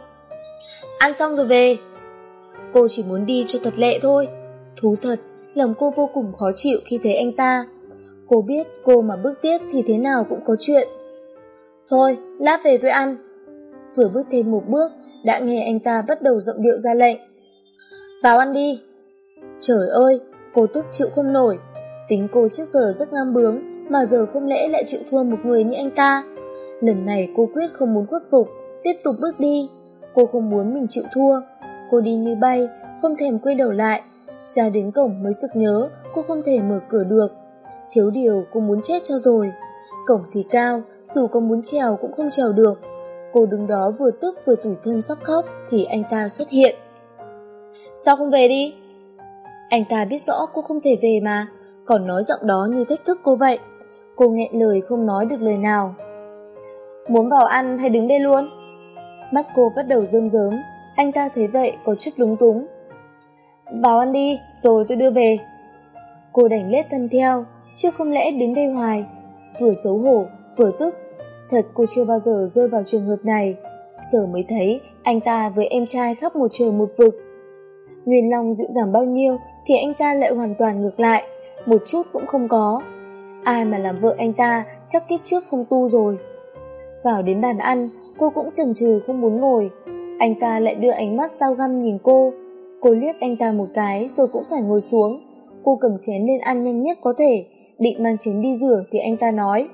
Ăn xong rồi về. Cô chỉ muốn đi cho thật lẹ thôi. Thú thật, lòng cô vô cùng khó chịu khi thấy anh ta. Cô biết cô mà bước tiếp thì thế nào cũng có chuyện. Thôi, lát về tôi ăn. Vừa bước thêm một bước, đã nghe anh ta bắt đầu giọng điệu ra lệnh. Vào ăn đi. Trời ơi, cô tức chịu không nổi. Tính cô trước giờ rất ngang bướng, mà giờ không lẽ lại chịu thua một người như anh ta. Lần này cô quyết không muốn khuất phục, tiếp tục bước đi. Cô không muốn mình chịu thua. Cô đi như bay, không thèm quay đầu lại. Ra đến cổng mới sực nhớ cô không thể mở cửa được. Thiếu điều cô muốn chết cho rồi. Cổng thì cao, dù có muốn trèo cũng không trèo được. Cô đứng đó vừa tức vừa tủi thân sắp khóc thì anh ta xuất hiện. Sao không về đi? Anh ta biết rõ cô không thể về mà, còn nói giọng đó như thách thức cô vậy. Cô nghẹn lời không nói được lời nào. Muốn vào ăn hay đứng đây luôn? Mắt cô bắt đầu rơm rớm. Anh ta thấy vậy có chút lúng túng. Vào ăn đi, rồi tôi đưa về. Cô đành lết thân theo, chứ không lẽ đứng đây hoài. Vừa xấu hổ, vừa tức. Thật cô chưa bao giờ rơi vào trường hợp này. Giờ mới thấy anh ta với em trai khắp một trời một vực. Nguyên Long dịu dàng bao nhiêu thì anh ta lại hoàn toàn ngược lại, một chút cũng không có. Ai mà làm vợ anh ta chắc kiếp trước không tu rồi. Vào đến bàn ăn, cô cũng chần chừ không muốn ngồi. Anh ta lại đưa ánh mắt dao găm nhìn cô. Cô liếc anh ta một cái rồi cũng phải ngồi xuống. Cô cầm chén lên ăn nhanh nhất có thể, định mang chén đi rửa thì anh ta nói.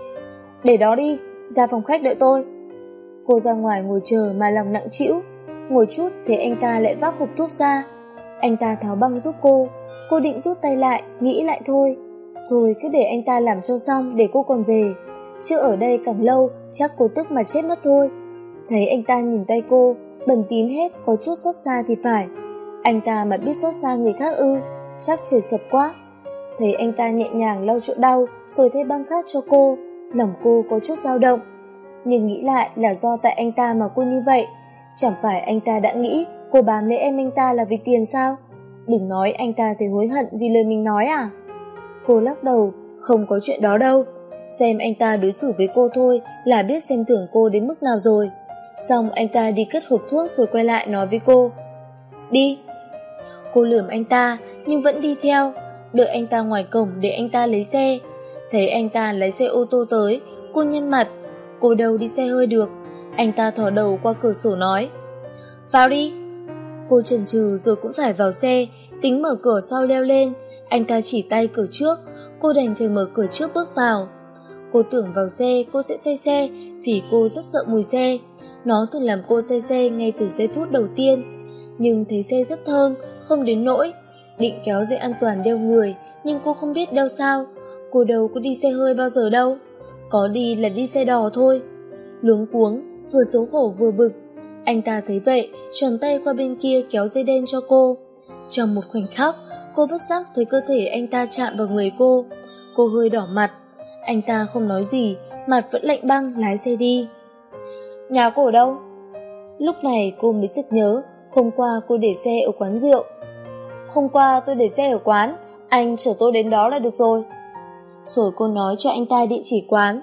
Để đó đi, ra phòng khách đợi tôi. Cô ra ngoài ngồi chờ mà lòng nặng trĩu. Ngồi chút thì anh ta lại vác hộp thuốc ra. Anh ta tháo băng giúp cô. Cô định rút tay lại, nghĩ lại thôi. Thôi cứ để anh ta làm cho xong để cô còn về. Chứ ở đây càng lâu chắc cô tức mà chết mất thôi. Thấy anh ta nhìn tay cô, bầm tím hết, có chút xót xa thì phải. Anh ta mà biết xót xa người khác ư, chắc trời sập quá. Thấy anh ta nhẹ nhàng lau chỗ đau rồi thay băng khác cho cô, lòng cô có chút dao động. Nhưng nghĩ lại là do tại anh ta mà cô như vậy. Chẳng phải anh ta đã nghĩ cô bám lấy em anh ta là vì tiền sao? Đừng nói anh ta thấy hối hận vì lời mình nói à? Cô lắc đầu, không có chuyện đó đâu. Xem anh ta đối xử với cô thôi là biết xem thường cô đến mức nào rồi. Xong anh ta đi cất hộp thuốc rồi quay lại nói với cô. Đi. Cô lườm anh ta nhưng vẫn đi theo, đợi anh ta ngoài cổng để anh ta lấy xe. Thấy anh ta lái xe ô tô tới, cô nhăn mặt. Cô đâu đi xe hơi được. Anh ta thò đầu qua cửa sổ nói. Vào đi. Cô chần chừ rồi cũng phải vào xe, tính mở cửa sau leo lên. Anh ta chỉ tay cửa trước, cô đành phải mở cửa trước bước vào. Cô tưởng vào xe cô sẽ say xe vì cô rất sợ mùi xe. Nó thường làm cô say xe ngay từ giây phút đầu tiên. Nhưng thấy xe rất thơm, không đến nỗi. Định kéo dây an toàn đeo người, nhưng cô không biết đeo sao. Cô đâu có đi xe hơi bao giờ đâu. Có đi là đi xe đò thôi. Luống cuống, vừa xấu hổ vừa bực. Anh ta thấy vậy, tròn tay qua bên kia kéo dây đen cho cô. Trong một khoảnh khắc, cô bất giác thấy cơ thể anh ta chạm vào người cô. Cô hơi đỏ mặt. Anh ta không nói gì, mặt vẫn lạnh băng lái xe đi. Nhà cô ở đâu? Lúc này cô mới sực nhớ, Hôm qua cô để xe ở quán rượu. Hôm qua tôi để xe ở quán, anh chở tôi đến đó là được rồi. Rồi cô nói cho anh ta địa chỉ quán.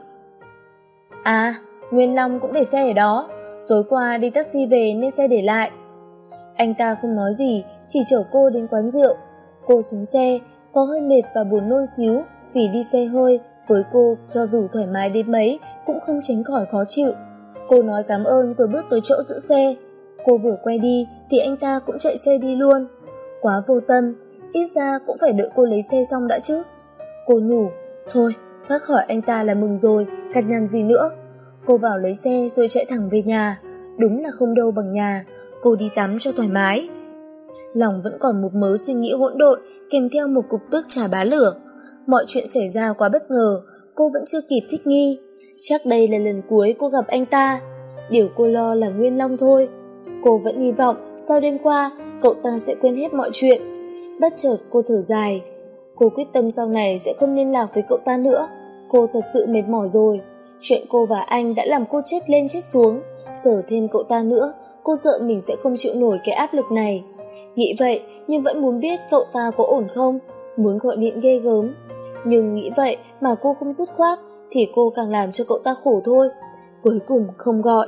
À, Nguyên Long cũng để xe ở đó, tối qua đi taxi về nên xe để lại. Anh ta không nói gì, chỉ chở cô đến quán rượu. Cô xuống xe, có hơi mệt và buồn nôn xíu vì đi xe hơi, với cô cho dù thoải mái đến mấy cũng không tránh khỏi khó chịu. Cô nói cảm ơn rồi bước tới chỗ giữ xe. Cô vừa quay đi thì anh ta cũng chạy xe đi luôn. Quá vô tâm, ít ra cũng phải đợi cô lấy xe xong đã chứ. Cô nhủ, thôi, thoát khỏi anh ta là mừng rồi, cằn nhằn gì nữa. Cô vào lấy xe rồi chạy thẳng về nhà. Đúng là không đâu bằng nhà. Cô đi tắm cho thoải mái. Lòng vẫn còn một mớ suy nghĩ hỗn độn, kèm theo một cục tức chà bá lửa. Mọi chuyện xảy ra quá bất ngờ, cô vẫn chưa kịp thích nghi. Chắc đây là lần cuối cô gặp anh ta. Điều cô lo là Nguyên Long thôi. Cô vẫn hy vọng sau đêm qua cậu ta sẽ quên hết mọi chuyện. Bất chợt cô thở dài. Cô quyết tâm sau này sẽ không liên lạc với cậu ta nữa. Cô thật sự mệt mỏi rồi. Chuyện cô và anh đã làm cô chết lên chết xuống. Giờ thêm cậu ta nữa, cô sợ mình sẽ không chịu nổi cái áp lực này. Nghĩ vậy nhưng vẫn muốn biết cậu ta có ổn không, muốn gọi điện ghê gớm. Nhưng nghĩ vậy mà cô không dứt khoát thì cô càng làm cho cậu ta khổ thôi. Cuối cùng không gọi.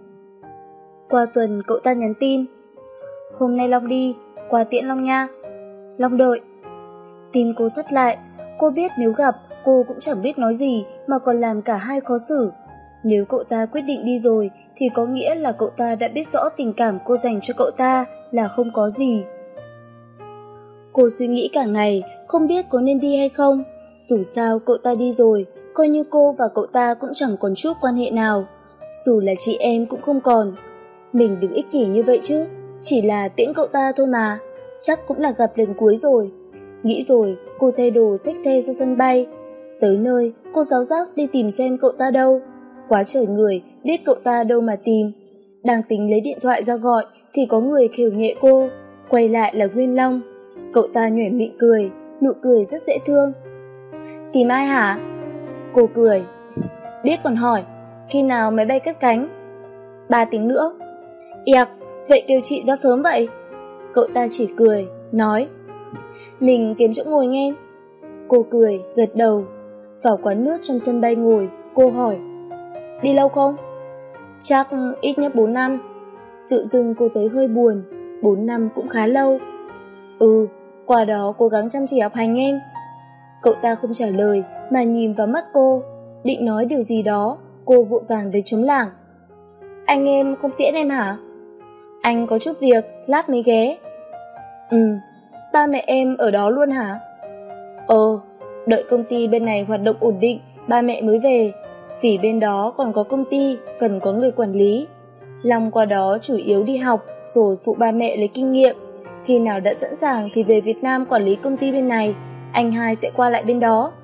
Qua tuần cậu ta nhắn tin. Hôm nay Long đi, qua tiễn Long nha. Long đợi. Tim cô thắt lại. Cô biết nếu gặp cô cũng chẳng biết nói gì mà còn làm cả hai khó xử. Nếu cậu ta quyết định đi rồi thì có nghĩa là cậu ta đã biết rõ tình cảm cô dành cho cậu ta là không có gì. Cô suy nghĩ cả ngày, không biết có nên đi hay không. Dù sao cậu ta đi rồi, coi như cô và cậu ta cũng chẳng còn chút quan hệ nào. Dù là chị em cũng không còn. Mình đừng ích kỷ như vậy chứ, chỉ là tiễn cậu ta thôi mà, chắc cũng là gặp lần cuối rồi. Nghĩ rồi, cô thay đồ xách xe ra sân bay. Tới nơi, cô ráo rác đi tìm xem cậu ta đâu. Quá trời người, biết cậu ta đâu mà tìm. Đang tính lấy điện thoại ra gọi thì có người khều nhẹ cô. Quay lại là Nguyên Long. Cậu ta nhoẻn miệng cười, nụ cười rất dễ thương. Tìm ai hả? Cô cười. Biết còn hỏi, khi nào máy bay cất cánh? Ba tiếng nữa. Yak, vậy kêu chị ra sớm vậy? Cậu ta chỉ cười, nói. Mình kiếm chỗ ngồi nghe. Cô cười, gật đầu. Vào quán nước trong sân bay ngồi, cô hỏi. Đi lâu không? Chắc ít nhất bốn năm. Tự dưng cô thấy hơi buồn. Bốn năm cũng khá lâu. Ừ, qua đó cố gắng chăm chỉ học hành em. Cậu ta không trả lời mà nhìn vào mắt cô. Định nói điều gì đó, cô vội vàng đến chống lảng. Anh em không tiễn em hả? Anh có chút việc, lát mới ghé. Ừ, ba mẹ em ở đó luôn hả? Ờ, đợi công ty bên này hoạt động ổn định, ba mẹ mới về. Vì bên đó còn có công ty, cần có người quản lý. Long qua đó chủ yếu đi học, rồi phụ ba mẹ lấy kinh nghiệm. Khi nào đã sẵn sàng thì về Việt Nam quản lý công ty bên này, anh hai sẽ qua lại bên đó.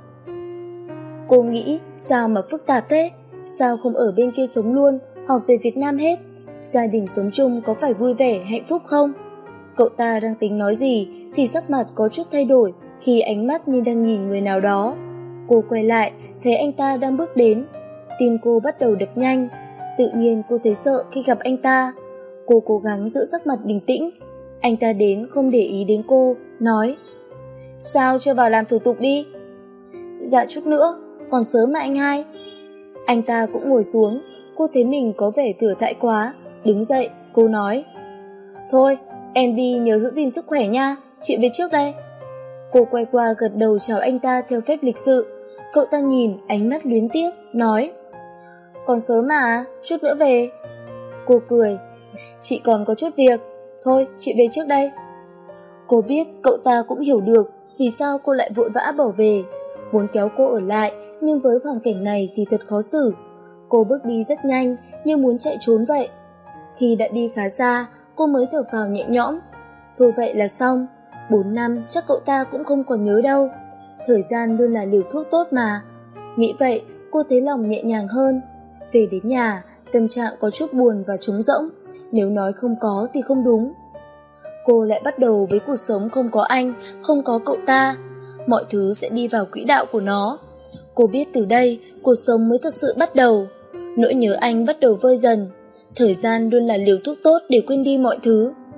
Cô nghĩ, sao mà phức tạp thế? Sao không ở bên kia sống luôn, hoặc về Việt Nam hết? Gia đình sống chung có phải vui vẻ, hạnh phúc không? Cậu ta đang tính nói gì thì sắc mặt có chút thay đổi khi ánh mắt như đang nhìn người nào đó. Cô quay lại, thấy anh ta đang bước đến. Tim cô bắt đầu đập nhanh. Tự nhiên cô thấy sợ khi gặp anh ta. Cô cố gắng giữ sắc mặt bình tĩnh. Anh ta đến không để ý đến cô, nói. Sao chưa vào làm thủ tục đi? Dạ chút nữa, còn sớm mà anh hai. Anh ta cũng ngồi xuống. Cô thấy mình có vẻ thừa thãi quá. Đứng dậy, cô nói. Thôi, em đi nhớ giữ gìn sức khỏe nha, chị về trước đây. Cô quay qua gật đầu chào anh ta theo phép lịch sự. Cậu ta nhìn, ánh mắt luyến tiếc, nói. Còn sớm mà, chút nữa về. Cô cười. Chị còn có chút việc. Thôi, chị về trước đây. Cô biết cậu ta cũng hiểu được vì sao cô lại vội vã bỏ về. Muốn kéo cô ở lại, nhưng với hoàn cảnh này thì thật khó xử. Cô bước đi rất nhanh, như muốn chạy trốn vậy. Khi đã đi khá xa, cô mới thở phào nhẹ nhõm. Thôi vậy là xong. Bốn năm chắc cậu ta cũng không còn nhớ đâu. Thời gian luôn là liều thuốc tốt mà. Nghĩ vậy, cô thấy lòng nhẹ nhàng hơn. Về đến nhà, tâm trạng có chút buồn và trống rỗng. Nếu nói không có thì không đúng. Cô lại bắt đầu với cuộc sống không có anh, không có cậu ta. Mọi thứ sẽ đi vào quỹ đạo của nó. Cô biết từ đây, cuộc sống mới thật sự bắt đầu. Nỗi nhớ anh bắt đầu vơi dần. Thời gian luôn là liều thuốc tốt để quên đi mọi thứ.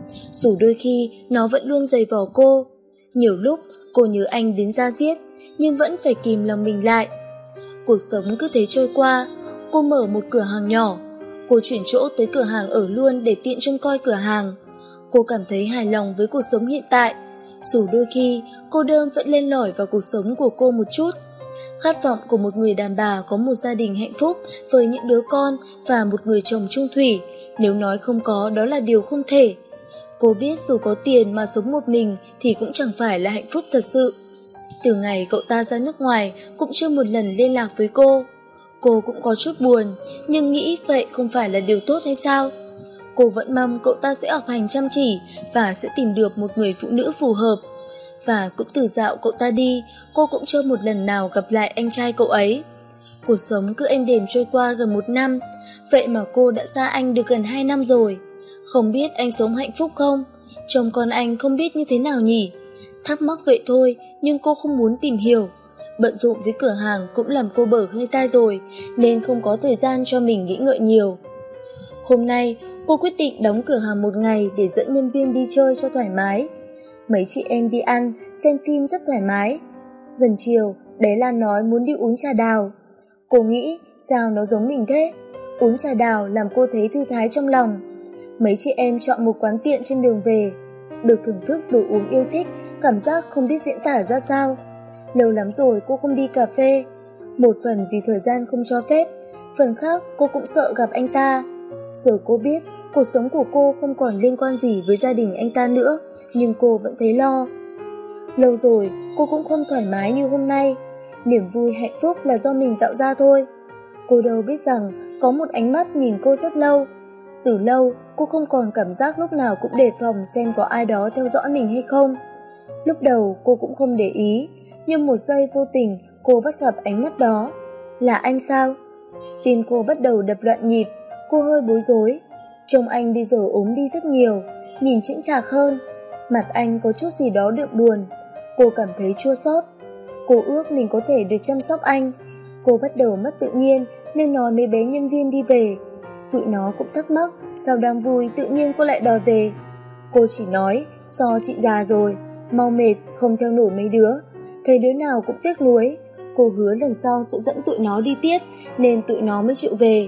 Dù đôi khi nó vẫn luôn giày vò cô. Nhiều lúc cô nhớ anh đến da diết, nhưng vẫn phải kìm lòng mình lại. Cuộc sống cứ thế trôi qua. Cô mở một cửa hàng nhỏ. Cô chuyển chỗ tới cửa hàng ở luôn để tiện trông coi cửa hàng. Cô cảm thấy hài lòng với cuộc sống hiện tại. Dù đôi khi cô đơn vẫn lên lỏi vào cuộc sống của cô một chút. Khát vọng của một người đàn bà có một gia đình hạnh phúc với những đứa con và một người chồng chung thủy, nếu nói không có đó là điều không thể. Cô biết dù có tiền mà sống một mình thì cũng chẳng phải là hạnh phúc thật sự. Từ ngày cậu ta ra nước ngoài cũng chưa một lần liên lạc với cô. Cô cũng có chút buồn, nhưng nghĩ vậy không phải là điều tốt hay sao? Cô vẫn mong cậu ta sẽ học hành chăm chỉ và sẽ tìm được một người phụ nữ phù hợp. Và cũng từ dạo cậu ta đi, cô cũng chưa một lần nào gặp lại anh trai cậu ấy. Cuộc sống cứ êm đềm trôi qua gần một năm, vậy mà cô đã xa anh được gần hai năm rồi. Không biết anh sống hạnh phúc không? Chồng con anh không biết như thế nào nhỉ? Thắc mắc vậy thôi, nhưng cô không muốn tìm hiểu. Bận rộn với cửa hàng cũng làm cô bở hơi tai rồi, nên không có thời gian cho mình nghĩ ngợi nhiều. Hôm nay, cô quyết định đóng cửa hàng một ngày để dẫn nhân viên đi chơi cho thoải mái. Mấy chị em đi ăn, xem phim rất thoải mái. Gần chiều, bé Lan nói muốn đi uống trà đào. Cô nghĩ, sao nó giống mình thế? Uống trà đào làm cô thấy thư thái trong lòng. Mấy chị em chọn một quán tiện trên đường về. Được thưởng thức đồ uống yêu thích, cảm giác không biết diễn tả ra sao. Lâu lắm rồi cô không đi cà phê. Một phần vì thời gian không cho phép, phần khác cô cũng sợ gặp anh ta. Giờ cô biết cuộc sống của cô không còn liên quan gì với gia đình anh ta nữa, nhưng cô vẫn thấy lo. Lâu rồi cô cũng không thoải mái như hôm nay. Niềm vui hạnh phúc là do mình tạo ra thôi. Cô đâu biết rằng có một ánh mắt nhìn cô rất lâu. Từ lâu cô không còn cảm giác lúc nào cũng đề phòng xem có ai đó theo dõi mình hay không. Lúc đầu cô cũng không để ý, nhưng một giây vô tình cô bắt gặp ánh mắt đó. Là anh sao? Tim cô bắt đầu đập loạn nhịp. Cô hơi bối rối. Trông anh bây giờ ốm đi rất nhiều, nhìn chững chạc hơn. Mặt anh có chút gì đó đượm buồn. Cô cảm thấy chua xót. Cô ước mình có thể được chăm sóc anh. Cô bắt đầu mất tự nhiên nên nói mấy bé nhân viên đi về. Tụi nó cũng thắc mắc sao đang vui tự nhiên cô lại đòi về. Cô chỉ nói do chị già rồi, mau mệt không theo nổi mấy đứa. Thấy đứa nào cũng tiếc nuối. Cô hứa lần sau sẽ dẫn tụi nó đi tiếp nên tụi nó mới chịu về.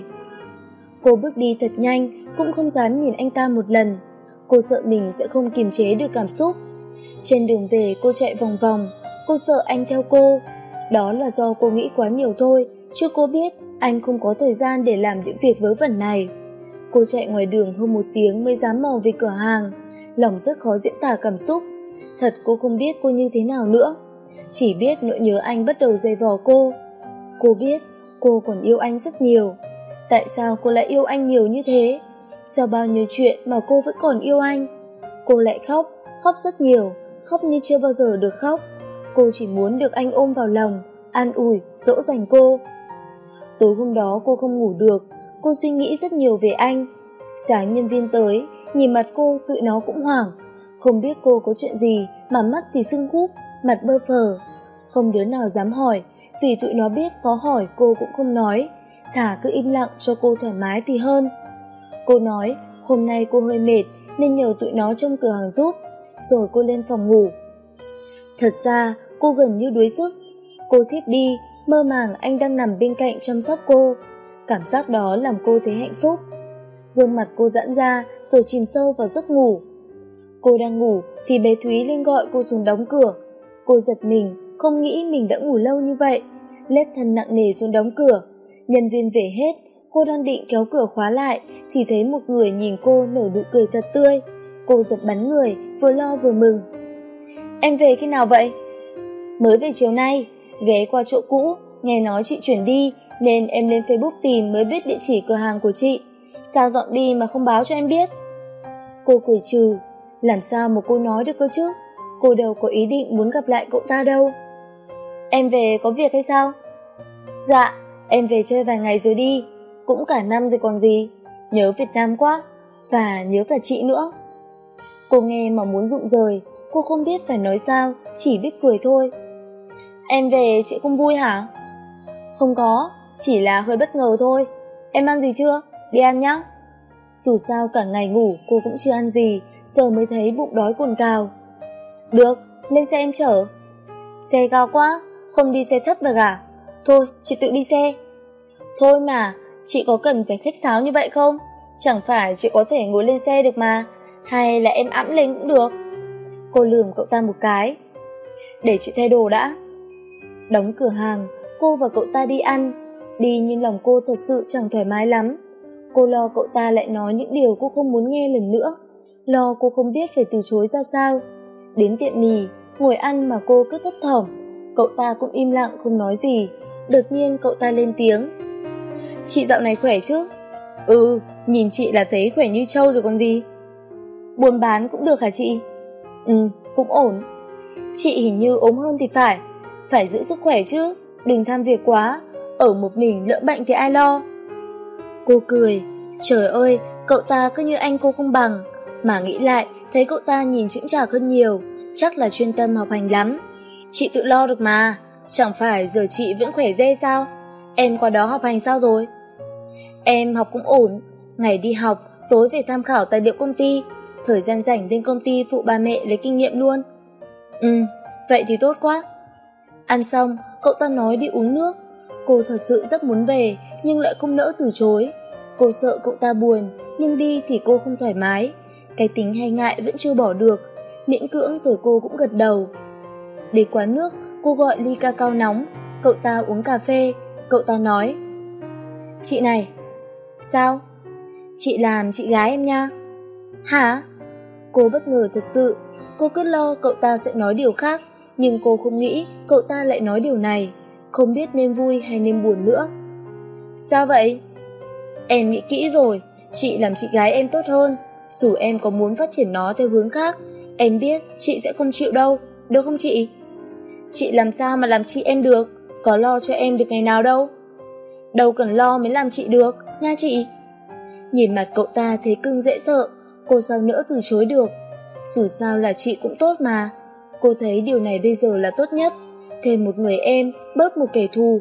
Cô bước đi thật nhanh, cũng không dám nhìn anh ta một lần. Cô sợ mình sẽ không kiềm chế được cảm xúc. Trên đường về cô chạy vòng vòng. Cô sợ anh theo cô. Đó là do cô nghĩ quá nhiều thôi, chứ cô biết anh không có thời gian để làm những việc vớ vẩn này. Cô chạy ngoài đường hơn một tiếng mới dám mò về cửa hàng. Lòng rất khó diễn tả cảm xúc. Thật cô không biết cô như thế nào nữa. Chỉ biết nỗi nhớ anh bắt đầu dày vò cô. Cô biết cô còn yêu anh rất nhiều. Tại sao cô lại yêu anh nhiều như thế? Sau bao nhiêu chuyện mà cô vẫn còn yêu anh? Cô lại khóc, khóc rất nhiều, khóc như chưa bao giờ được khóc. Cô chỉ muốn được anh ôm vào lòng, an ủi, dỗ dành cô. Tối hôm đó cô không ngủ được, cô suy nghĩ rất nhiều về anh. Sáng nhân viên tới, nhìn mặt cô tụi nó cũng hoảng. Không biết cô có chuyện gì mà mắt thì sưng húp, mặt bơ phờ. Không đứa nào dám hỏi, vì tụi nó biết có hỏi cô cũng không nói. Thả cứ im lặng cho cô thoải mái thì hơn. Cô nói hôm nay cô hơi mệt nên nhờ tụi nó trong cửa hàng giúp. Rồi cô lên phòng ngủ. Thật ra cô gần như đuối sức. Cô thiếp đi, mơ màng anh đang nằm bên cạnh chăm sóc cô. Cảm giác đó làm cô thấy hạnh phúc. Gương mặt cô giãn ra rồi chìm sâu vào giấc ngủ. Cô đang ngủ thì bé Thúy lên gọi cô xuống đóng cửa. Cô giật mình, không nghĩ mình đã ngủ lâu như vậy. Lết thân nặng nề xuống đóng cửa. Nhân viên về hết, cô đang định kéo cửa khóa lại thì thấy một người nhìn cô nở nụ cười thật tươi. Cô giật bắn người, vừa lo vừa mừng. Em về khi nào vậy? Mới về chiều nay, ghé qua chỗ cũ, nghe nói chị chuyển đi nên em lên Facebook tìm mới biết địa chỉ cửa hàng của chị. Sao dọn đi mà không báo cho em biết? Cô cười trừ, làm sao mà cô nói được cơ chứ? Cô đâu có ý định muốn gặp lại cậu ta đâu. Em về có việc hay sao? Dạ, em về chơi vài ngày rồi đi, cũng cả năm rồi còn gì. Nhớ Việt Nam quá, và nhớ cả chị nữa. Cô nghe mà muốn rụng rời, cô không biết phải nói sao, chỉ biết cười thôi. Em về chị không vui hả? Không có, chỉ là hơi bất ngờ thôi. Em ăn gì chưa? Đi ăn nhá. Dù sao cả ngày ngủ cô cũng chưa ăn gì, giờ mới thấy bụng đói cồn cào. Được, lên xe em chở. Xe cao quá, không đi xe thấp được à? Thôi, chị tự đi xe. Thôi mà, chị có cần phải khách sáo như vậy không? Chẳng phải chị có thể ngồi lên xe được mà, hay là em ẵm lên cũng được. Cô lườm cậu ta một cái. Để chị thay đồ đã. Đóng cửa hàng, cô và cậu ta đi ăn. Đi nhưng lòng cô thật sự chẳng thoải mái lắm. Cô lo cậu ta lại nói những điều cô không muốn nghe lần nữa. Lo cô không biết phải từ chối ra sao. Đến tiệm mì, ngồi ăn mà cô cứ thấp thỏm. Cậu ta cũng im lặng không nói gì. Đột nhiên cậu ta lên tiếng. Chị dạo này khỏe chứ? Ừ, nhìn chị là thấy khỏe như trâu rồi còn gì. Buôn bán cũng được hả chị? Ừ, cũng ổn. Chị hình như ốm hơn thì phải. Phải giữ sức khỏe chứ, đừng tham việc quá. Ở một mình lỡ bệnh thì ai lo. Cô cười. Trời ơi, cậu ta cứ như anh cô không bằng. Mà nghĩ lại, thấy cậu ta nhìn chững chạc hơn nhiều. Chắc là chuyên tâm học hành lắm. Chị tự lo được mà. Chẳng phải giờ chị vẫn khỏe rê sao? Em qua đó học hành sao rồi? Em học cũng ổn. Ngày đi học, tối về tham khảo tài liệu công ty. Thời gian rảnh lên công ty phụ ba mẹ lấy kinh nghiệm luôn. Ừ, vậy thì tốt quá. Ăn xong, cậu ta nói đi uống nước. Cô thật sự rất muốn về, nhưng lại không nỡ từ chối. Cô sợ cậu ta buồn, nhưng đi thì cô không thoải mái. Cái tính hay ngại vẫn chưa bỏ được. Miễn cưỡng rồi cô cũng gật đầu. Đến quán nước, cô gọi ly cacao nóng. Cậu ta uống cà phê. Cậu ta nói. Chị này. Sao? Chị làm chị gái em nha. Hả? Cô bất ngờ thật sự. Cô cứ lo cậu ta sẽ nói điều khác, nhưng cô không nghĩ cậu ta lại nói điều này. Không biết nên vui hay nên buồn nữa. Sao vậy? Em nghĩ kỹ rồi. Chị làm chị gái em tốt hơn. Dù em có muốn phát triển nó theo hướng khác, em biết chị sẽ không chịu đâu. Được không chị? Chị làm sao mà làm chị em được? Có lo cho em được ngày nào đâu. Đâu cần lo mới làm chị được, nha chị. Nhìn mặt cậu ta thấy cưng dễ sợ. Cô sao nỡ từ chối được. Dù sao là chị cũng tốt mà. Cô thấy điều này bây giờ là tốt nhất. Thêm một người em, bớt một kẻ thù.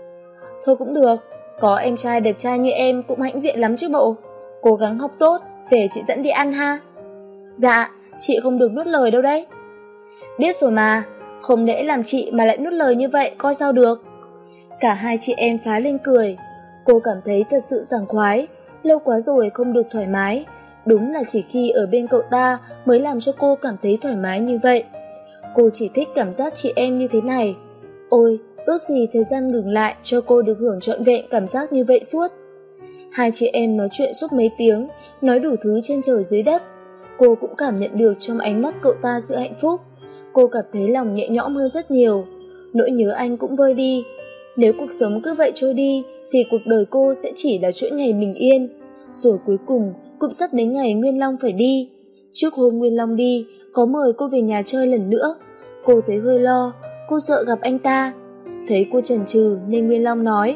Thôi cũng được. Có em trai đẹp trai như em cũng hãnh diện lắm chứ bộ. Cố gắng học tốt, về chị dẫn đi ăn ha. Dạ, chị không được nuốt lời đâu đấy. Biết rồi mà. Không lẽ làm chị mà lại nuốt lời như vậy, coi sao được. Cả hai chị em phá lên cười. Cô cảm thấy thật sự sảng khoái. Lâu quá rồi không được thoải mái. Đúng là chỉ khi ở bên cậu ta mới làm cho cô cảm thấy thoải mái như vậy. Cô chỉ thích cảm giác chị em như thế này. Ôi, ước gì thời gian ngừng lại cho cô được hưởng trọn vẹn cảm giác như vậy suốt. Hai chị em nói chuyện suốt mấy tiếng, nói đủ thứ trên trời dưới đất. Cô cũng cảm nhận được trong ánh mắt cậu ta sự hạnh phúc. Cô cảm thấy lòng nhẹ nhõm hơn rất nhiều. Nỗi nhớ anh cũng vơi đi. Nếu cuộc sống cứ vậy trôi đi, thì cuộc đời cô sẽ chỉ là chuỗi ngày bình yên. Rồi cuối cùng cũng sắp đến ngày Nguyên Long phải đi. Trước hôm Nguyên Long đi, có mời cô về nhà chơi lần nữa. Cô thấy hơi lo, cô sợ gặp anh ta. Thấy cô chần chừ nên Nguyên Long nói.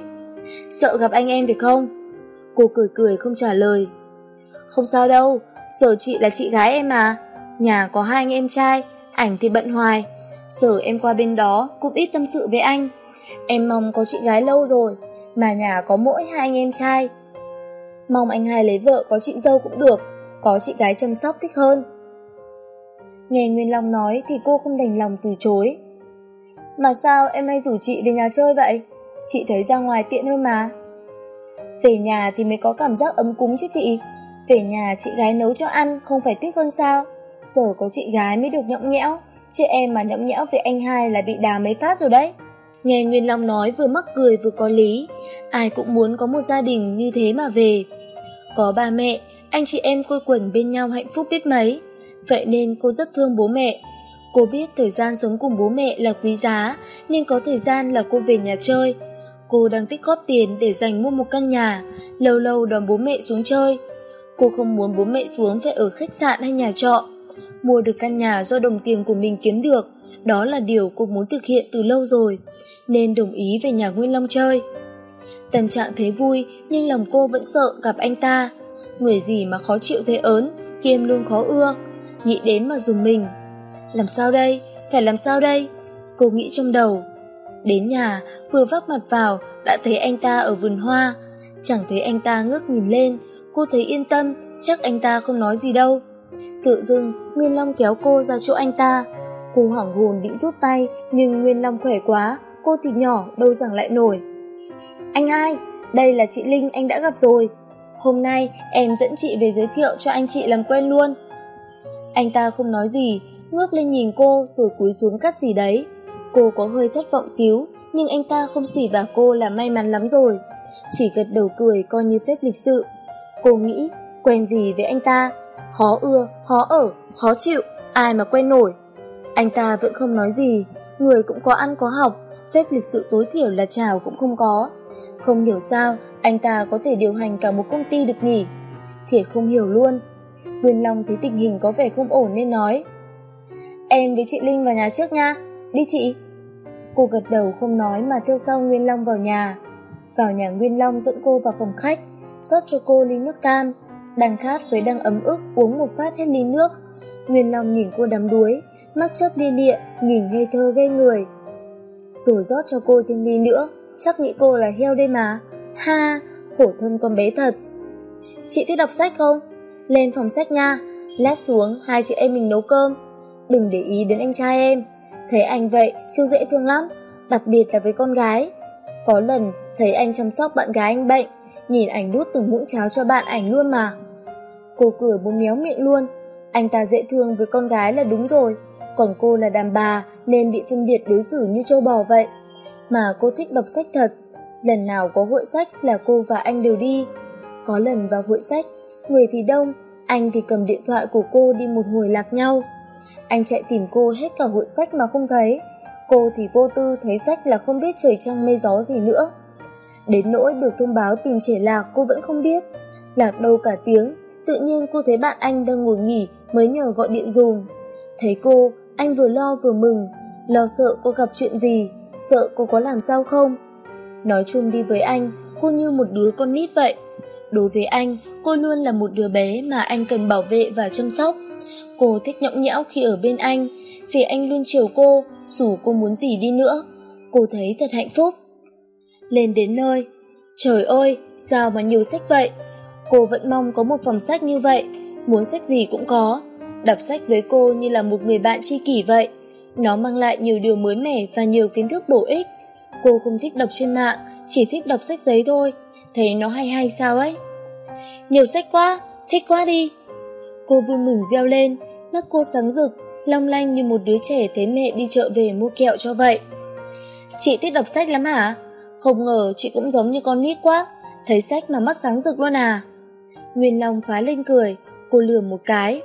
Sợ gặp anh em phải không? Cô cười cười không trả lời. Không sao đâu, giờ chị là chị gái em mà. Nhà có hai anh em trai, ảnh thì bận hoài. Giờ em qua bên đó cũng ít tâm sự với anh. Em mong có chị gái lâu rồi, mà nhà có mỗi hai anh em trai. Mong anh hai lấy vợ có chị dâu cũng được, có chị gái chăm sóc thích hơn. Nghe Nguyên Long nói thì cô không đành lòng từ chối. Mà sao em hay rủ chị về nhà chơi vậy? Chị thấy ra ngoài tiện hơn mà. Về nhà thì mới có cảm giác ấm cúng chứ chị. Về nhà chị gái nấu cho ăn không phải tiếc hơn sao? Giờ có chị gái mới được nhõng nhẽo, chứ em mà nhõng nhẽo với anh hai là bị đá mấy phát rồi đấy. Nghe Nguyên Long nói vừa mắc cười vừa có lý. Ai cũng muốn có một gia đình như thế mà về. Có ba mẹ, anh chị em quây quần bên nhau hạnh phúc biết mấy. Vậy nên cô rất thương bố mẹ. Cô biết thời gian sống cùng bố mẹ là quý giá, nên có thời gian là cô về nhà chơi. Cô đang tích góp tiền để dành mua một căn nhà, lâu lâu đón bố mẹ xuống chơi. Cô không muốn bố mẹ xuống phải ở khách sạn hay nhà trọ. Mua được căn nhà do đồng tiền của mình kiếm được, đó là điều cô muốn thực hiện từ lâu rồi, nên đồng ý về nhà Nguyên Long chơi. Tâm trạng thấy vui, nhưng lòng cô vẫn sợ gặp anh ta. Người gì mà khó chịu thấy ớn, kiêm luôn khó ưa. Nghĩ đến mà dùng mình. Làm sao đây? Phải làm sao đây? Cô nghĩ trong đầu. Đến nhà, vừa vác mặt vào, đã thấy anh ta ở vườn hoa. Chẳng thấy anh ta ngước nhìn lên, cô thấy yên tâm, chắc anh ta không nói gì đâu. Tự dưng Nguyên Long kéo cô ra chỗ anh ta. Cô hoảng hồn định rút tay, nhưng Nguyên Long khỏe quá, cô thì nhỏ đâu giằng lại nổi. Anh hai, đây là chị Linh anh đã gặp rồi. Hôm nay em dẫn chị về giới thiệu cho anh chị làm quen luôn. Anh ta không nói gì, ngước lên nhìn cô rồi cúi xuống cắt gì đấy. Cô có hơi thất vọng xíu, nhưng anh ta không xỉ vả cô là may mắn lắm rồi. Chỉ gật đầu cười coi như phép lịch sự. Cô nghĩ, quen gì với anh ta? Khó ưa, khó ở, khó chịu, ai mà quen nổi. Anh ta vẫn không nói gì, người cũng có ăn có học, phép lịch sự tối thiểu là chào cũng không có. Không hiểu sao anh ta có thể điều hành cả một công ty được nhỉ? Thiệt không hiểu luôn. Nguyên Long thấy tình hình có vẻ không ổn nên nói, em với chị Linh vào nhà trước nha, đi chị. Cô gật đầu không nói mà theo sau Nguyên Long vào nhà. Vào nhà Nguyên Long dẫn cô vào phòng khách, rót cho cô ly nước cam. Đang khát với đang ấm ức uống một phát hết ly nước. Nguyên Long nhìn cô đắm đuối, mắt chớp lia lịa, nhìn ngây thơ gây người. Rồi rót cho cô thêm ly nữa, chắc nghĩ cô là heo đây mà. Ha, khổ thân con bé thật. Chị thích đọc sách không? Lên phòng sách nha, lát xuống hai chị em mình nấu cơm. Đừng để ý đến anh trai em, thấy anh vậy chứ dễ thương lắm, đặc biệt là với con gái. Có lần thấy anh chăm sóc bạn gái anh bệnh, nhìn ảnh đút từng muỗng cháo cho bạn ảnh luôn mà. Cô cười muốn méo miệng luôn. Anh ta dễ thương với con gái là đúng rồi, còn cô là đàn bà nên bị phân biệt đối xử như trâu bò vậy. Mà cô thích đọc sách thật, lần nào có hội sách là cô và anh đều đi. Có lần vào hội sách, người thì đông, anh thì cầm điện thoại của cô đi một hồi lạc nhau. Anh chạy tìm cô hết cả hội sách mà không thấy, cô thì vô tư thấy sách là không biết trời trăng mây gió gì nữa. Đến nỗi được thông báo tìm trẻ lạc cô vẫn không biết, lạc đâu cả tiếng. Tự nhiên cô thấy bạn anh đang ngồi nghỉ mới nhờ gọi điện dùm. Thấy cô, anh vừa lo vừa mừng, lo sợ cô gặp chuyện gì, sợ cô có làm sao không. Nói chung đi với anh, cô như một đứa con nít vậy. Đối với anh, cô luôn là một đứa bé mà anh cần bảo vệ và chăm sóc. Cô thích nhõng nhẽo khi ở bên anh, vì anh luôn chiều cô, dù cô muốn gì đi nữa. Cô thấy thật hạnh phúc. Lên đến nơi, trời ơi, sao mà nhiều sách vậy. Cô vẫn mong có một phòng sách như vậy, muốn sách gì cũng có. Đọc sách với cô như là một người bạn tri kỷ vậy. Nó mang lại nhiều điều mới mẻ và nhiều kiến thức bổ ích. Cô không thích đọc trên mạng, chỉ thích đọc sách giấy thôi. Thấy nó hay hay sao ấy. Nhiều sách quá, thích quá đi. Cô vui mừng reo lên, mắt cô sáng rực, long lanh như một đứa trẻ thấy mẹ đi chợ về mua kẹo cho vậy. Chị thích đọc sách lắm hả? Không ngờ chị cũng giống như con nít quá, thấy sách mà mắt sáng rực luôn à. Nguyên Long phá lên cười, cô lừa một cái.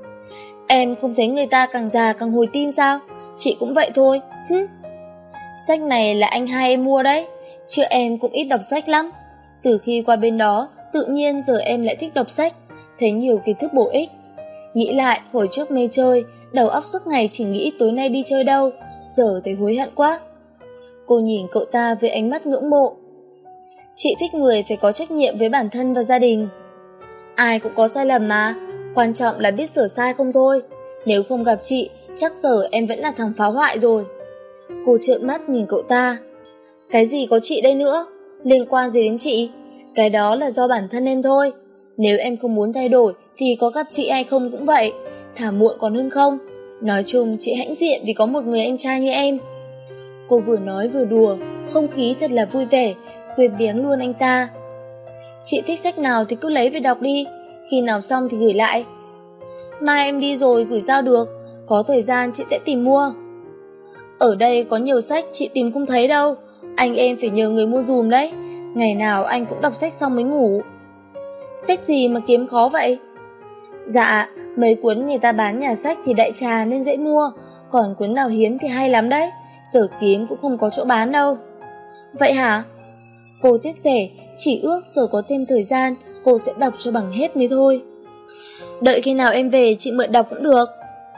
Em không thấy người ta càng già càng hồi tin sao? Chị cũng vậy thôi. Hứ. Sách này là anh hai em mua đấy, chứ em cũng ít đọc sách lắm. Từ khi qua bên đó, tự nhiên giờ em lại thích đọc sách, thấy nhiều kiến thức bổ ích. Nghĩ lại hồi trước mê chơi, đầu óc suốt ngày chỉ nghĩ tối nay đi chơi đâu, giờ thấy hối hận quá. Cô nhìn cậu ta với ánh mắt ngưỡng mộ. Chị thích người phải có trách nhiệm với bản thân và gia đình. Ai cũng có sai lầm mà, quan trọng là biết sửa sai không thôi. Nếu không gặp chị, chắc giờ em vẫn là thằng phá hoại rồi. Cô trợn mắt nhìn cậu ta. Cái gì có chị đây nữa, liên quan gì đến chị? Cái đó là do bản thân em thôi. Nếu em không muốn thay đổi thì có gặp chị hay không cũng vậy, thả muộn còn hơn không. Nói chung chị hãnh diện vì có một người anh trai như em. Cô vừa nói vừa đùa, không khí thật là vui vẻ, quên biếng luôn anh ta. Chị thích sách nào thì cứ lấy về đọc đi, khi nào xong thì gửi lại. Mai em đi rồi gửi sao được, có thời gian chị sẽ tìm mua. Ở đây có nhiều sách chị tìm không thấy đâu, anh em phải nhờ người mua dùm đấy. Ngày nào anh cũng đọc sách xong mới ngủ. Sách gì mà kiếm khó vậy? Dạ, mấy cuốn người ta bán nhà sách thì đại trà nên dễ mua, còn cuốn nào hiếm thì hay lắm đấy, giờ kiếm cũng không có chỗ bán đâu. Vậy hả? Cô tiếc rẻ, chỉ ước giờ có thêm thời gian cô sẽ đọc cho bằng hết mới thôi. Đợi khi nào em về chị mượn đọc cũng được.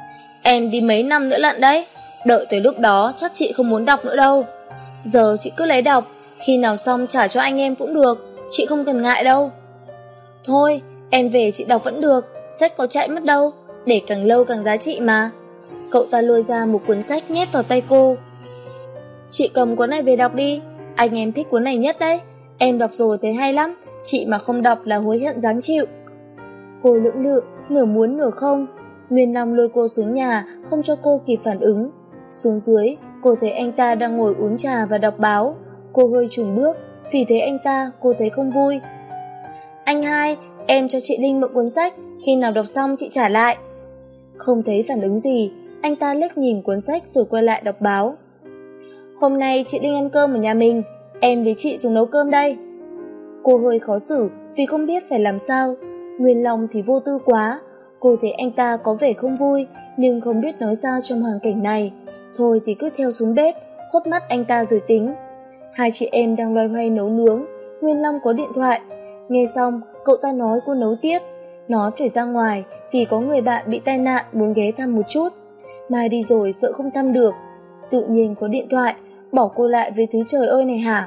Em đi mấy năm nữa lận đấy, đợi tới lúc đó chắc chị không muốn đọc nữa đâu. Giờ chị cứ lấy đọc, khi nào xong trả cho anh em cũng được, chị không cần ngại đâu. Thôi, em về chị đọc vẫn được, sách có chạy mất đâu, để càng lâu càng giá trị mà. Cậu ta lôi ra một cuốn sách nhét vào tay cô. Chị cầm cuốn này về đọc đi, anh em thích cuốn này nhất đấy, em đọc rồi thấy hay lắm, chị mà không đọc là hối hận ráng chịu. Cô lưỡng lự, nửa muốn nửa không. Nguyên Long lôi cô xuống nhà, không cho cô kịp phản ứng. Xuống dưới, cô thấy anh ta đang ngồi uống trà và đọc báo. Cô hơi chùn bước, vì thấy anh ta, cô thấy không vui. Anh hai, em cho chị Linh mượn cuốn sách, khi nào đọc xong chị trả lại. Không thấy phản ứng gì, anh ta liếc nhìn cuốn sách rồi quay lại đọc báo. Hôm nay chị Linh ăn cơm ở nhà mình, em với chị xuống nấu cơm đây. Cô hơi khó xử vì không biết phải làm sao. Nguyên Long thì vô tư quá. Cô thấy anh ta có vẻ không vui, nhưng không biết nói sao trong hoàn cảnh này. Thôi thì cứ theo xuống bếp, khuất mắt anh ta rồi tính. Hai chị em đang loay hoay nấu nướng. Nguyên Long có điện thoại. Nghe xong, cậu ta nói cô nấu tiếp. Nói phải ra ngoài vì có người bạn bị tai nạn muốn ghé thăm một chút. Mai đi rồi sợ không thăm được. Tự nhiên có điện thoại, bỏ cô lại với thứ trời ơi này hả?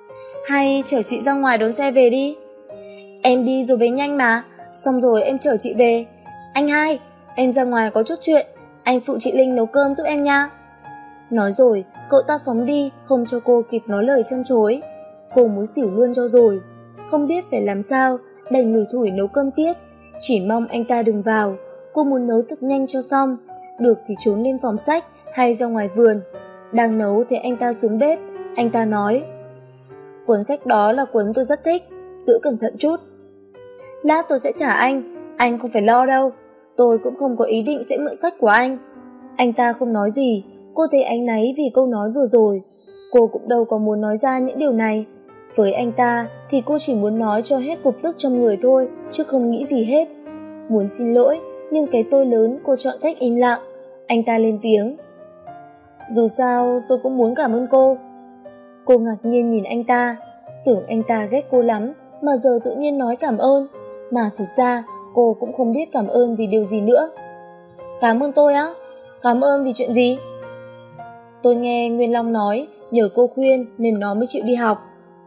Hay chở chị ra ngoài đón xe về đi. Em đi rồi về nhanh mà, xong rồi em chở chị về. Anh hai, em ra ngoài có chút chuyện, anh phụ chị Linh nấu cơm giúp em nha. Nói rồi, cậu ta phóng đi, không cho cô kịp nói lời trăn trối. Cô muốn xỉu luôn cho rồi. Không biết phải làm sao, đành lủi thủi nấu cơm tiếp. Chỉ mong anh ta đừng vào. Cô muốn nấu thật nhanh cho xong. Được thì trốn lên phòng sách hay ra ngoài vườn. Đang nấu thì anh ta xuống bếp. Anh ta nói, cuốn sách đó là cuốn tôi rất thích, giữ cẩn thận chút. Lát tôi sẽ trả anh, anh không phải lo đâu. Tôi cũng không có ý định sẽ mượn sách của anh. Anh ta không nói gì. Cô thấy áy náy vì câu nói vừa rồi. Cô cũng đâu có muốn nói ra những điều này. Với anh ta thì cô chỉ muốn nói cho hết cục tức trong người thôi, chứ không nghĩ gì hết. Muốn xin lỗi, nhưng cái tôi lớn cô chọn cách im lặng. Anh ta lên tiếng, dù sao tôi cũng muốn cảm ơn cô. Cô ngạc nhiên nhìn anh ta, tưởng anh ta ghét cô lắm mà giờ tự nhiên nói cảm ơn. Mà thực ra cô cũng không biết cảm ơn vì điều gì nữa. Cảm ơn tôi á? Cảm ơn vì chuyện gì? Tôi nghe Nguyên Long nói nhờ cô khuyên nên nó mới chịu đi học.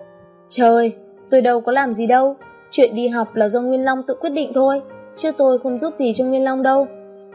Trời, tôi đâu có làm gì đâu. Chuyện đi học là do Nguyên Long tự quyết định thôi, chứ tôi không giúp gì cho Nguyên Long đâu.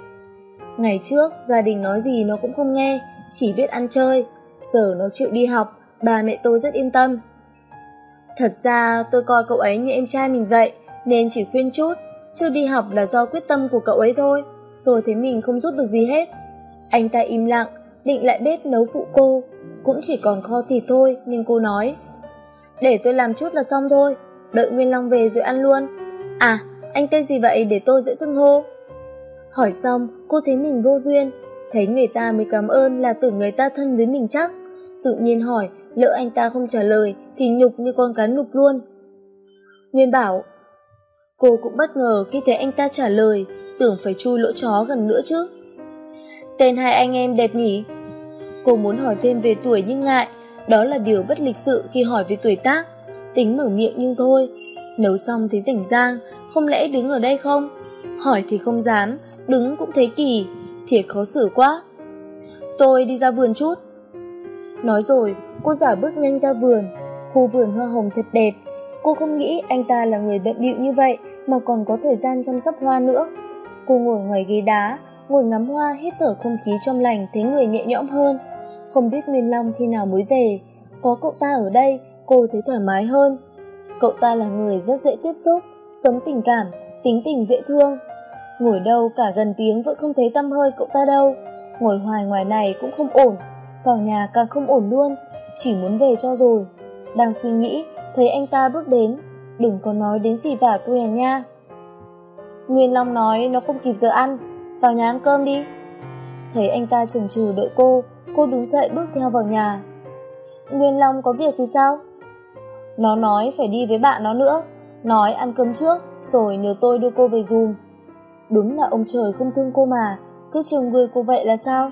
Ngày trước gia đình nói gì nó cũng không nghe, chỉ biết ăn chơi. Giờ nó chịu đi học, bà mẹ tôi rất yên tâm. Thật ra tôi coi cậu ấy như em trai mình vậy, nên chỉ khuyên chút, chứ đi học là do quyết tâm của cậu ấy thôi. Tôi thấy mình không giúp được gì hết. Anh ta im lặng, định lại bếp nấu phụ cô. Cũng chỉ còn kho thịt thôi, nên cô nói, để tôi làm chút là xong thôi, đợi Nguyên Long về rồi ăn luôn. À, anh tên gì vậy để tôi dễ xưng hô? Hỏi xong, cô thấy mình vô duyên. Thấy người ta mới cảm ơn là tưởng người ta thân với mình chắc. Tự nhiên hỏi, lỡ anh ta không trả lời thì nhục như con cá nục luôn. Nguyên bảo. Cô cũng bất ngờ khi thấy anh ta trả lời, tưởng phải chui lỗ chó gần nữa chứ. Tên hai anh em đẹp nhỉ? Cô muốn hỏi thêm về tuổi nhưng ngại. Đó là điều bất lịch sự khi hỏi về tuổi tác. Tính mở miệng nhưng thôi. Nấu xong thấy rảnh rang, không lẽ đứng ở đây không? Hỏi thì không dám, đứng cũng thấy kỳ. Thiệt khó xử quá. Tôi đi ra vườn chút. Nói rồi, cô giả bước nhanh ra vườn. Khu vườn hoa hồng thật đẹp. Cô không nghĩ anh ta là người bận bịu như vậy mà còn có thời gian chăm sóc hoa nữa. Cô ngồi ngoài ghế đá, ngồi ngắm hoa, hít thở không khí trong lành, thấy người nhẹ nhõm hơn. Không biết Nguyên Long khi nào mới về. Có cậu ta ở đây, cô thấy thoải mái hơn. Cậu ta là người rất dễ tiếp xúc, sống tình cảm, tính tình dễ thương. Ngồi đâu cả gần tiếng vẫn không thấy tăm hơi cậu ta đâu. Ngồi hoài ngoài này cũng không ổn, vào nhà càng không ổn luôn, chỉ muốn về cho rồi. Đang suy nghĩ, thấy anh ta bước đến. Đừng có nói đến gì vả tôi à nha. Nguyên Long nói nó không kịp giờ ăn, vào nhà ăn cơm đi. Thấy anh ta chần chừ đợi cô, cô đứng dậy bước theo vào nhà. Nguyên Long có việc gì sao? Nó nói phải đi với bạn nó nữa, nói ăn cơm trước rồi nhờ tôi đưa cô về giùm. Đúng là ông trời không thương cô mà, cứ trông người cô vậy là sao?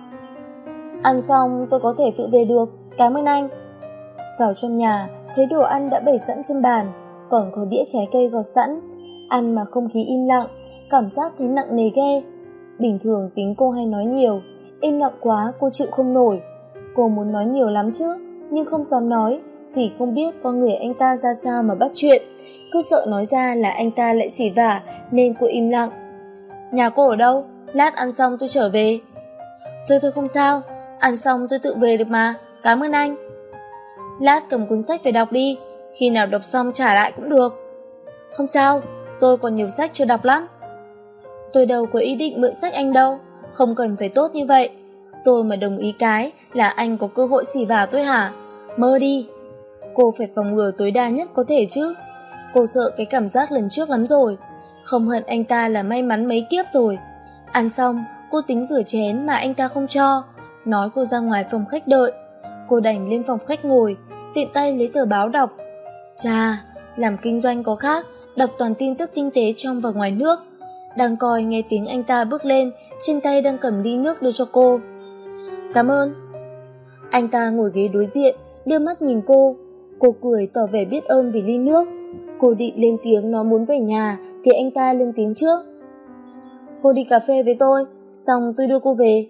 Ăn xong tôi có thể tự về được, cảm ơn anh. Vào trong nhà, thấy đồ ăn đã bày sẵn trên bàn, còn có đĩa trái cây gọt sẵn. Ăn mà không khí im lặng, cảm giác thấy nặng nề ghê. Bình thường tính cô hay nói nhiều, im lặng quá cô chịu không nổi. Cô muốn nói nhiều lắm chứ, nhưng không dám nói, vì không biết con người anh ta ra sao mà bắt chuyện. Cứ sợ nói ra là anh ta lại xỉ vả, nên cô im lặng. Nhà cô ở đâu? Lát ăn xong tôi trở về. Thôi thôi không sao, ăn xong tôi tự về được mà, cảm ơn anh. Lát cầm cuốn sách về đọc đi, khi nào đọc xong trả lại cũng được. Không sao, tôi còn nhiều sách chưa đọc lắm. Tôi đâu có ý định mượn sách anh đâu, không cần phải tốt như vậy. Tôi mà đồng ý cái là anh có cơ hội xỉ vả tôi hả? Mơ đi. Cô phải phòng ngừa tối đa nhất có thể chứ. Cô sợ cái cảm giác lần trước lắm rồi. Không hận anh ta là may mắn mấy kiếp rồi. Ăn xong, cô tính rửa chén mà anh ta không cho, nói cô ra ngoài phòng khách đợi. Cô đành lên phòng khách ngồi, tiện tay lấy tờ báo đọc. Chà, làm kinh doanh có khác, đọc toàn tin tức kinh tế trong và ngoài nước. Đang coi nghe tiếng anh ta bước lên, trên tay đang cầm ly nước đưa cho cô. Cảm ơn. Anh ta ngồi ghế đối diện, đưa mắt nhìn cô. Cô cười tỏ vẻ biết ơn vì ly nước. Cô định lên tiếng nói muốn về nhà thì anh ta lên tiếng trước. Cô đi cà phê với tôi, xong tôi đưa cô về.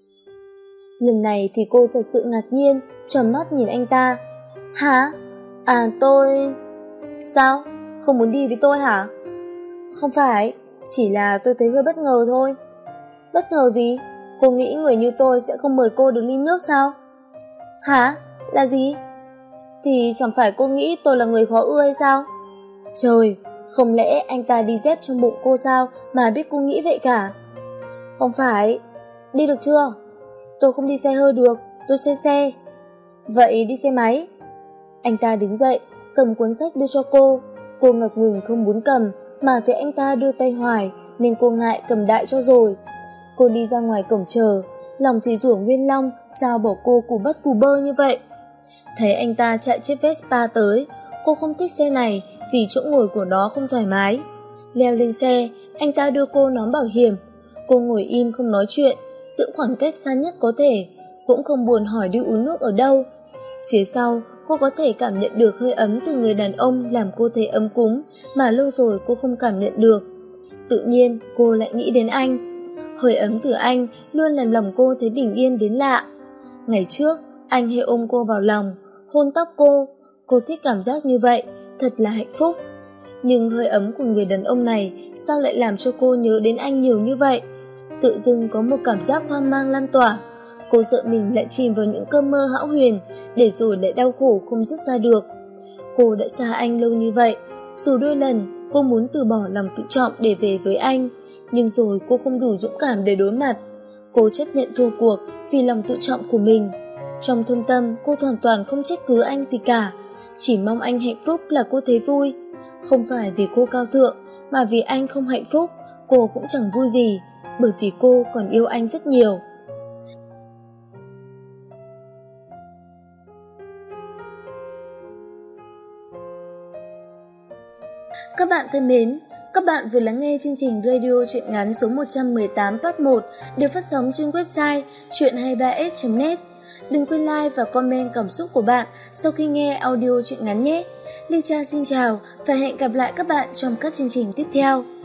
Lần này thì cô thật sự ngạc nhiên, tròn mắt nhìn anh ta. Hả? À tôi... Sao? Không muốn đi với tôi hả? Không phải, chỉ là tôi thấy hơi bất ngờ thôi. Bất ngờ gì? Cô nghĩ người như tôi sẽ không mời cô được ly nước sao? Hả? Là gì? Thì chẳng phải cô nghĩ tôi là người khó ưa hay sao? Trời, không lẽ anh ta đi dép trong bụng cô sao mà biết cô nghĩ vậy cả? Không phải. Đi được chưa? Tôi không đi xe hơi được, tôi xe xe. Vậy đi xe máy. Anh ta đứng dậy, cầm cuốn sách đưa cho cô. Cô ngập ngừng không muốn cầm, mà thấy anh ta đưa tay hoài nên cô ngại cầm đại cho rồi. Cô đi ra ngoài cổng chờ, lòng thì rủa Nguyên Long sao bỏ cô cù bất cù bơ như vậy. Thấy anh ta chạy chiếc Vespa tới, cô không thích xe này vì chỗ ngồi của nó không thoải mái. Leo lên xe, anh ta đưa cô nón bảo hiểm. Cô ngồi im không nói chuyện, giữ khoảng cách xa nhất có thể, cũng không buồn hỏi đi uống nước ở đâu. Phía sau, cô có thể cảm nhận được hơi ấm từ người đàn ông làm cô thấy ấm cúng mà lâu rồi cô không cảm nhận được. Tự nhiên, cô lại nghĩ đến anh. Hơi ấm từ anh luôn làm lòng cô thấy bình yên đến lạ. Ngày trước, anh hay ôm cô vào lòng, hôn tóc cô. Cô thích cảm giác như vậy, thật là hạnh phúc. Nhưng hơi ấm của người đàn ông này sao lại làm cho cô nhớ đến anh nhiều như vậy? Tự dưng có một cảm giác hoang mang lan tỏa. Cô sợ mình lại chìm vào những cơn mơ hão huyền, để rồi lại đau khổ không dứt ra được. Cô đã xa anh lâu như vậy, dù đôi lần cô muốn từ bỏ lòng tự trọng để về với anh, nhưng rồi cô không đủ dũng cảm để đối mặt. Cô chấp nhận thua cuộc vì lòng tự trọng của mình. Trong thâm tâm, cô hoàn toàn không trách cứ anh gì cả, chỉ mong anh hạnh phúc là cô thấy vui. Không phải vì cô cao thượng, mà vì anh không hạnh phúc, cô cũng chẳng vui gì, bởi vì cô còn yêu anh rất nhiều. Các bạn thân mến, các bạn vừa lắng nghe chương trình radio truyện ngắn số một trăm mười tám part một được phát sóng trên website truyện hai mươi ba s chấm net. Đừng quên like và comment cảm xúc của bạn sau khi nghe audio truyện ngắn nhé. Ly Cha xin chào và hẹn gặp lại các bạn trong các chương trình tiếp theo.